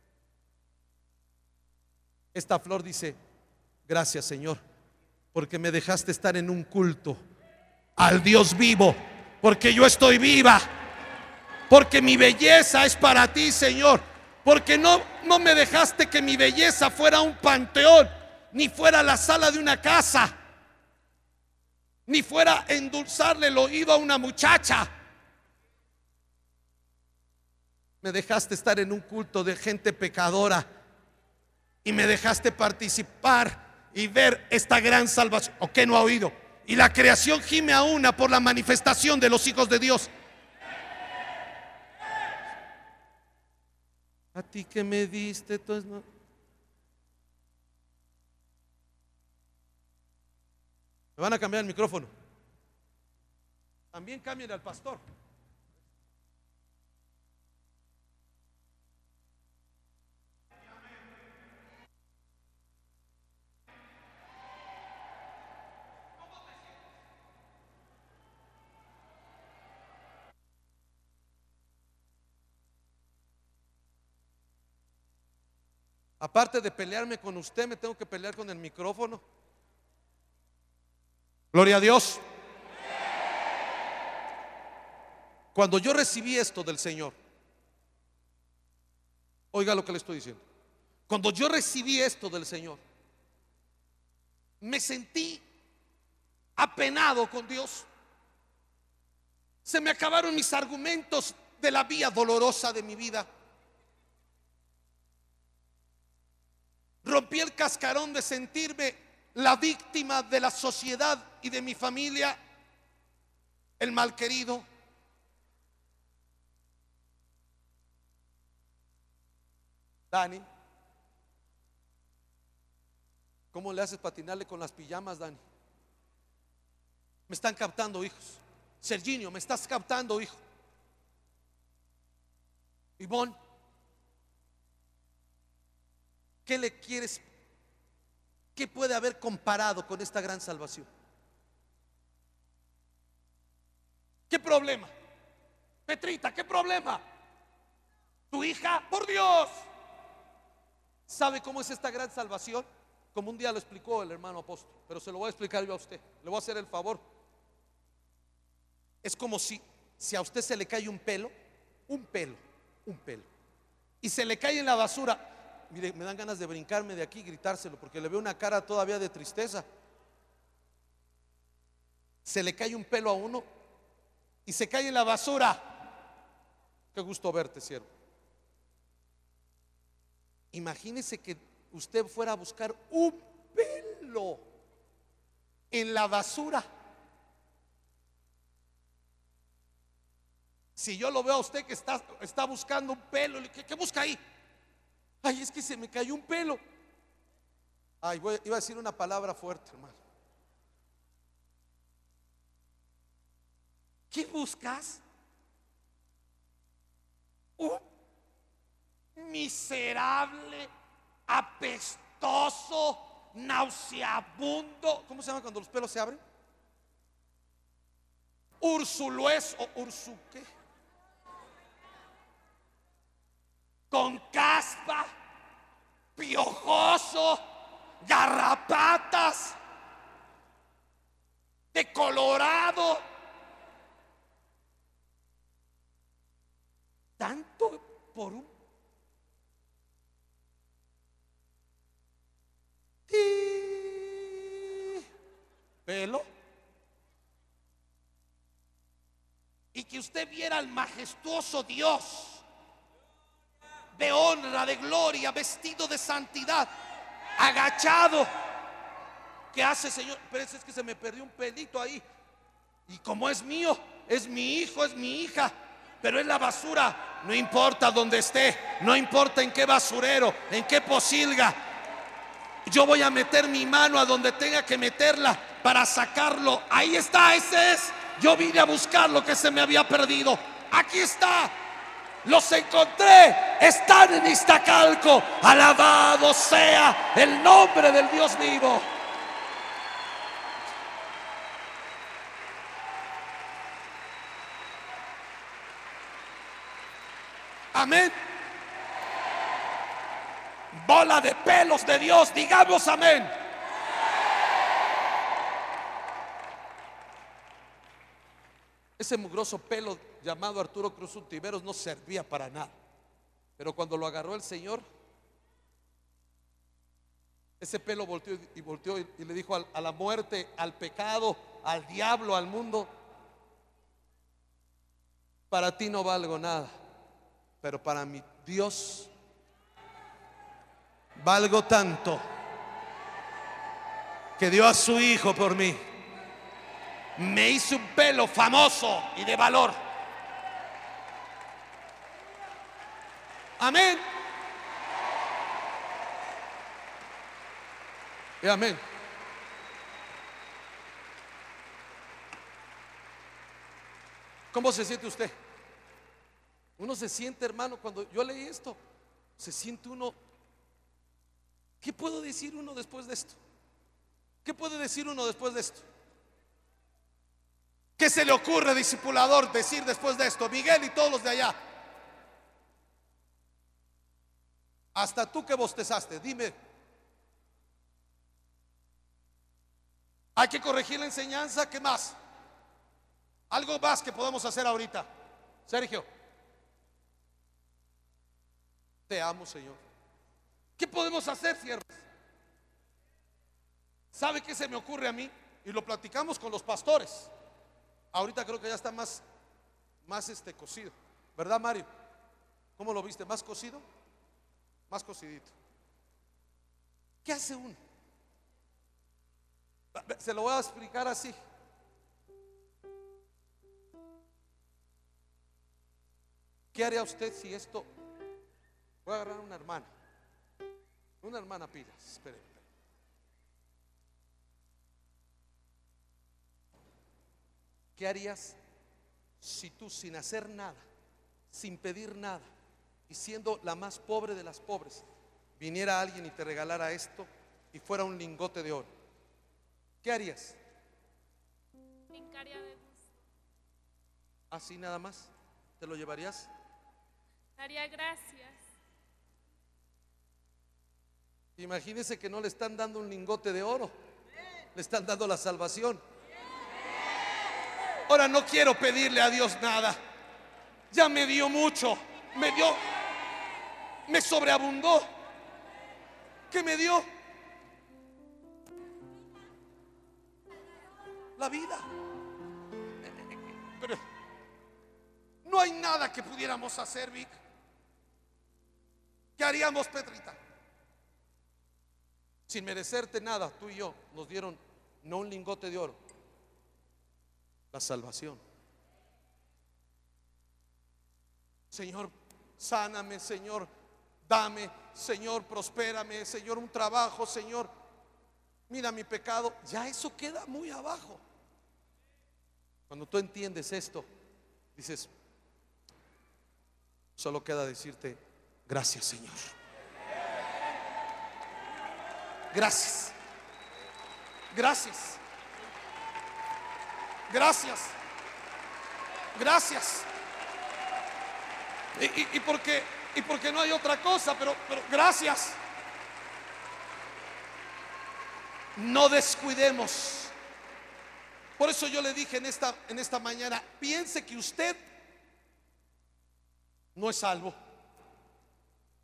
Esta flor dice: gracias, Señor, porque me dejaste estar en un culto al Dios vivo, porque yo estoy viva, porque mi belleza es para ti, Señor, porque no, no me dejaste que mi belleza fuera un panteón, ni fuera la sala de una casa, ni fuera endulzarle el oído a una muchacha. Me dejaste estar en un culto de gente pecadora y me dejaste participar y ver esta gran salvación. ¿O qué no ha oído? Y la creación gime a una por la manifestación de los hijos de Dios. A ti que me diste todo. No. Me van a cambiar el micrófono. También cambien al pastor. Aparte de pelearme con usted, me tengo que pelear con el micrófono. Gloria a Dios. Cuando yo recibí esto del Señor, oiga lo que le estoy diciendo. Cuando yo recibí esto del Señor, me sentí apenado con Dios. Se me acabaron mis argumentos de la vía dolorosa de mi vida. Rompí el cascarón de sentirme la víctima de la sociedad y de mi familia, el malquerido. Dani, ¿cómo le haces patinarle con las pijamas, Dani? Me están captando, hijos. Serginio, me estás captando, hijo. Ivonne, ¿qué le quieres? ¿Qué puede haber comparado con esta gran salvación? ¿Qué problema? Petrita, ¿qué problema? Tu hija, por Dios. ¿Sabe cómo es esta gran salvación? Como un día lo explicó el hermano apóstol, pero se lo voy a explicar yo a usted. Le voy a hacer el favor. Es como si, si a usted se le cae un pelo, un pelo, un pelo, y se le cae en la basura. Mire, me dan ganas de brincarme de aquí y gritárselo, porque le veo una cara todavía de tristeza. Se le cae un pelo a uno y se cae en la basura. Qué gusto verte, siervo. Imagínese que usted fuera a buscar un pelo en la basura. Si yo lo veo a usted que está, está buscando un pelo, ¿qué, qué busca ahí? Ay, es que se me cayó un pelo. Ay, voy, iba a decir una palabra fuerte, hermano. ¿Qué buscas? Un miserable, apestoso, nauseabundo. ¿Cómo se llama cuando los pelos se abren? Ursuluez o ursuque. Con caspa, piojoso, garrapatas, decolorado. por un pelo, y que usted viera al majestuoso Dios de honra, de gloria, vestido de santidad, agachado. ¿Qué hace, Señor? Pero es que se me perdió un pelito ahí, y como es mío, es mi hijo, es mi hija, pero es la basura. No importa dónde esté, no importa en qué basurero, en qué posilga, yo voy a meter mi mano a donde tenga que meterla para sacarlo. Ahí está, ese es. Yo vine a buscar lo que se me había perdido. Aquí está. Los encontré. Están en Iztacalco. Alabado sea el nombre del Dios vivo. Amén. Bola de pelos de Dios, digamos amén. Ese mugroso pelo llamado Arturo Cruz Untiveros no servía para nada, pero cuando lo agarró el Señor, ese pelo volteó y volteó y, y le dijo a, a la muerte, al pecado, al diablo, al mundo: para ti no valgo nada, pero para mi Dios valgo tanto que dio a su hijo por mí. Me hizo un pelo famoso y de valor. Amén. Y amén. ¿Cómo se siente usted? Uno se siente, hermano, cuando yo leí esto, se siente uno. ¿Qué puedo decir uno después de esto? ¿Qué puede decir uno después de esto? ¿Qué se le ocurre, discipulador, decir después de esto? Miguel y todos los de allá, hasta tú que bostezaste, dime. Hay que corregir la enseñanza. ¿Qué más? Algo más que podamos hacer ahorita. Sergio, te amo, Señor. ¿Qué podemos hacer, siervos? ¿Sabe qué se me ocurre a mí? Y lo platicamos con los pastores. Ahorita creo que ya está más, más este cocido, ¿verdad, Mario? ¿Cómo lo viste? ¿Más cocido? Más cocidito. ¿Qué hace uno? Se lo voy a explicar así. ¿Qué haría usted si esto? Voy a agarrar a una hermana. Una hermana pilas, espere. ¿Qué harías si tú, sin hacer nada, sin pedir nada, y siendo la más pobre de las pobres, viniera alguien y te regalara esto y fuera un lingote de oro? ¿Qué harías? Brincaría de gusto. ¿Así nada más? ¿Te lo llevarías? Daría gracias. Imagínese que no le están dando un lingote de oro, le están dando la salvación. Ahora no quiero pedirle a Dios nada. Ya me dio mucho. Me dio, me sobreabundó. ¿Qué me dio? La vida. Pero no hay nada que pudiéramos hacer, Vic. ¿Qué haríamos, Petrita? Sin merecerte nada, tú y yo nos dieron no un lingote de oro, la salvación. Señor, sáname, Señor, dame, Señor, prospérame, Señor, un trabajo, Señor, mira mi pecado. Ya eso queda muy abajo. Cuando tú entiendes esto, dices, solo queda decirte, gracias, Señor. Gracias. Gracias. Gracias. Gracias. Y, y, y, porque, y porque no hay otra cosa, pero, pero gracias. No descuidemos. Por eso yo le dije en esta, en esta mañana, piense que usted no es salvo.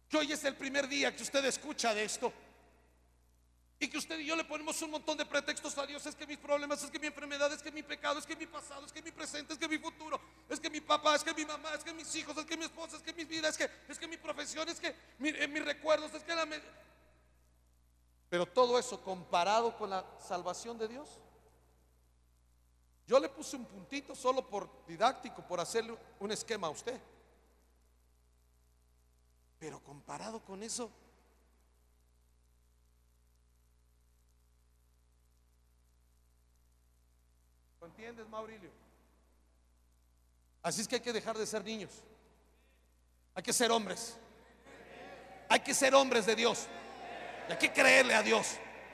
que hoy es el primer día que usted escucha de esto, y que usted y yo le ponemos un montón de pretextos a Dios. Es que mis problemas, es que mi enfermedad, es que mi pecado, es que mi pasado, es que mi presente, es que mi futuro, es que mi papá, es que mi mamá, es que mis hijos, es que mi esposa, es que mi vida, es que, es que mi profesión, es que mi, eh, mis recuerdos, es que la... Me... Pero todo eso comparado con la salvación de Dios. Yo le puse un puntito solo por didáctico, por hacerle un esquema a usted. Pero comparado con eso, ¿lo entiendes, Maurilio? Así es que hay que dejar de ser niños. Hay que ser hombres. Hay que ser hombres de Dios. Y hay que creerle a Dios.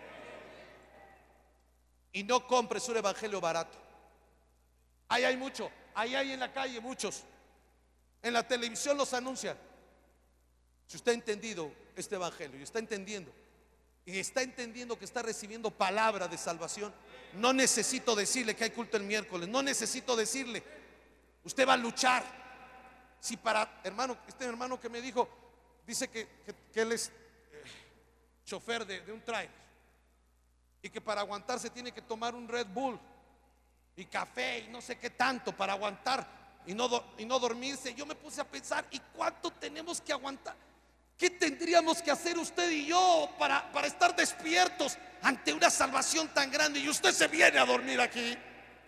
Y no compres un evangelio barato. Ahí hay mucho. Ahí hay en la calle muchos. En la televisión los anuncian. Si usted ha entendido este evangelio y está entendiendo, y está entendiendo que está recibiendo palabra de salvación, no necesito decirle que hay culto el miércoles. No necesito decirle, usted va a luchar. Si para, hermano, este hermano que me dijo, dice que, que, que él es eh, chofer de, de un trailer, y que para aguantarse tiene que tomar un Red Bull y café y no sé qué tanto para aguantar y no, do, y no dormirse. Yo me puse a pensar, ¿y cuánto tenemos que aguantar? ¿Qué tendríamos que hacer usted y yo para, para estar despiertos ante una salvación tan grande? Y usted se viene a dormir aquí.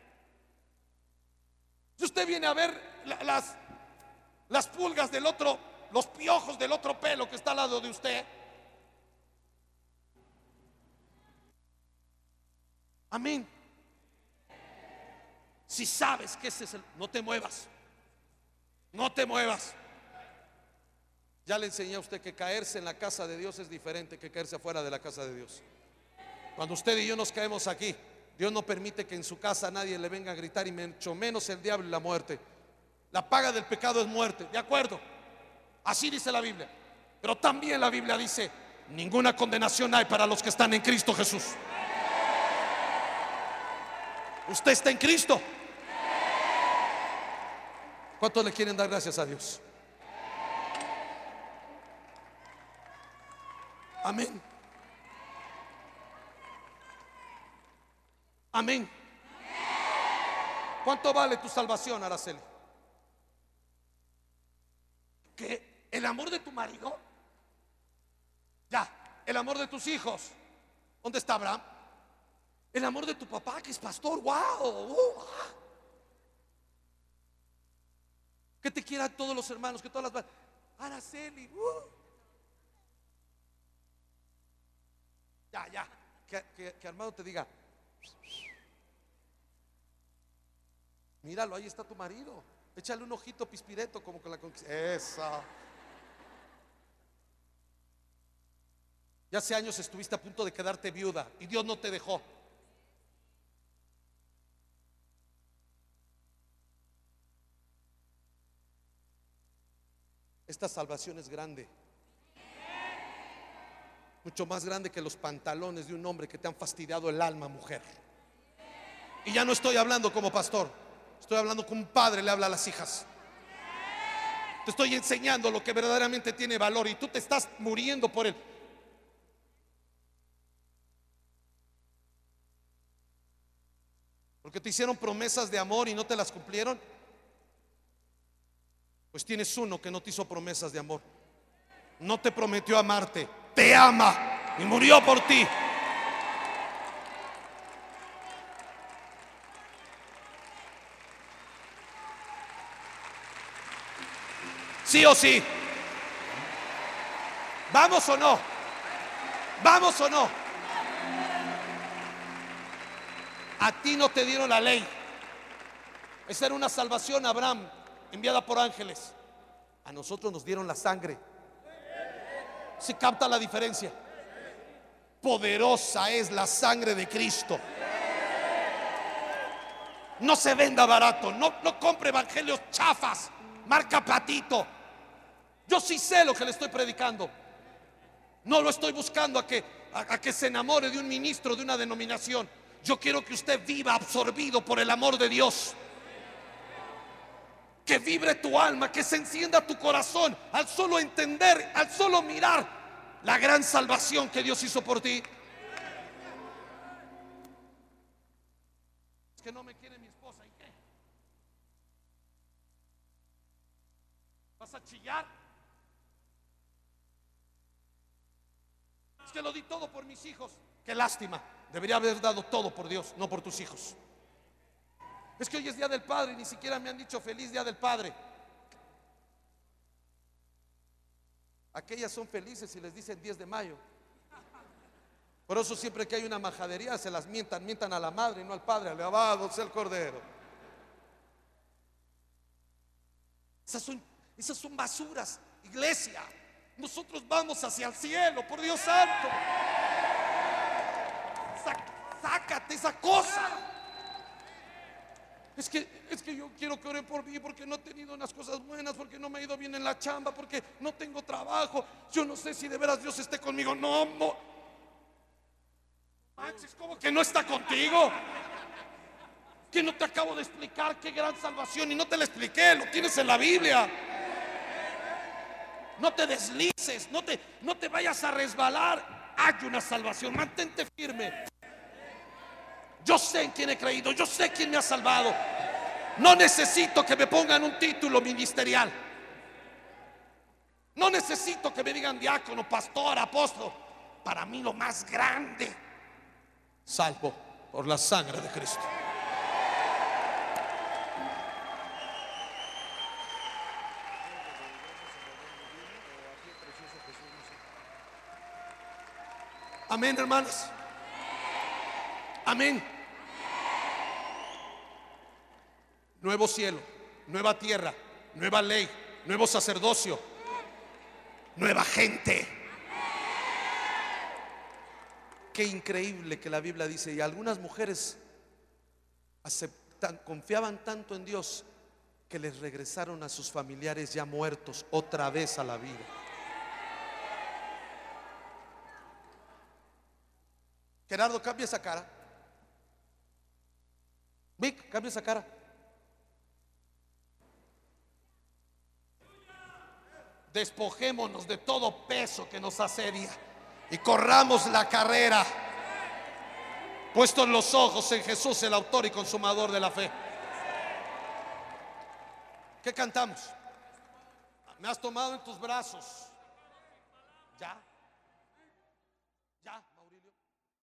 Si usted viene a ver la, las, las pulgas del otro, los piojos del otro pelo que está al lado de usted. Amén. Si sabes que ese es el... No te muevas. No te muevas. Ya le enseñé a usted que caerse en la casa de Dios es diferente que caerse afuera de la casa de Dios. Cuando usted y yo nos caemos aquí, Dios no permite que en su casa nadie le venga a gritar, y mucho menos el diablo y la muerte. La paga del pecado es muerte, ¿de acuerdo? Así dice la Biblia. Pero también la Biblia dice, ninguna condenación hay para los que están en Cristo Jesús. ¿Usted está en Cristo? ¿Cuántos le quieren dar gracias a Dios? Amén. Amén. ¿Cuánto vale tu salvación, Araceli? ¿Qué? ¿El amor de tu marido? Ya. ¿El amor de tus hijos? ¿Dónde está Abraham? ¿El amor de tu papá, que es pastor? ¡Wow! Uh, ah. Que te quieran todos los hermanos, que todas las... Araceli, uh. Ya, ya, que, que, que Armando te diga, míralo, ahí está tu marido, échale un ojito pispireto como que la conquista. Esa. Ya hace años estuviste a punto de quedarte viuda y Dios no te dejó. Esta salvación es grande. Mucho más grande que los pantalones de un hombre que te han fastidiado el alma, mujer. Y ya no estoy hablando como pastor, estoy hablando como un padre le habla a las hijas. Te estoy enseñando lo que verdaderamente tiene valor y tú te estás muriendo por él. Porque te hicieron promesas de amor y no te las cumplieron. Pues tienes uno que no te hizo promesas de amor. No te prometió amarte, te ama y murió por ti. ¿Sí o sí? ¿Vamos o no? ¿Vamos o no? A ti no te dieron la ley. Esa era una salvación a Abraham, enviada por ángeles. A nosotros nos dieron la sangre. ¿Se capta la diferencia? Poderosa es la sangre de Cristo. No se venda barato. No, no compre evangelios chafas, marca Patito. Yo sí sé lo que le estoy predicando. No lo estoy buscando a que, a, a que se enamore de un ministro de una denominación. Yo quiero que usted viva absorbido por el amor de Dios. que vibre tu alma, que se encienda tu corazón al solo entender, al solo mirar la gran salvación que Dios hizo por ti. Es que no me quiere mi esposa, ¿y qué? ¿Vas a chillar? Es que lo di todo por mis hijos. Qué lástima, debería haber dado todo por Dios, no por tus hijos. Es que hoy es Día del Padre y ni siquiera me han dicho feliz Día del Padre. Aquellas son felices si les dicen diez de mayo. Por eso siempre que hay una majadería se las mientan, mientan a la madre y no al padre. Alabado sea el Cordero. Esas son, esas son basuras, iglesia. Nosotros vamos hacia el cielo, por Dios santo. Sácate esa cosa. Es que, es que yo quiero que oren por mí porque no he tenido unas cosas buenas, porque no me ha ido bien en la chamba, porque no tengo trabajo. Yo no sé si de veras Dios esté conmigo. No, no. Manches, ¿cómo que no está contigo? Que no te acabo de explicar qué gran salvación y no te la expliqué, lo tienes en la Biblia. No te deslices, no te, no te vayas a resbalar. Hay una salvación, mantente firme. Yo sé en quién he creído, yo sé quién me ha salvado. No necesito que me pongan un título ministerial. No necesito que me digan diácono, pastor, apóstol. Para mí lo más grande, salvo por la sangre de Cristo. Amén, hermanos. Amén. Nuevo cielo, nueva tierra, nueva ley, nuevo sacerdocio, nueva gente. Qué increíble que la Biblia dice, y algunas mujeres aceptan, confiaban tanto en Dios que les regresaron a sus familiares ya muertos otra vez a la vida. Gerardo, cambia esa cara. Vic, cambia esa cara. Despojémonos de todo peso que nos asedia y corramos la carrera, puestos los ojos en Jesús, el autor y consumador de la fe. ¿Qué cantamos? Me has tomado en tus brazos. Ya.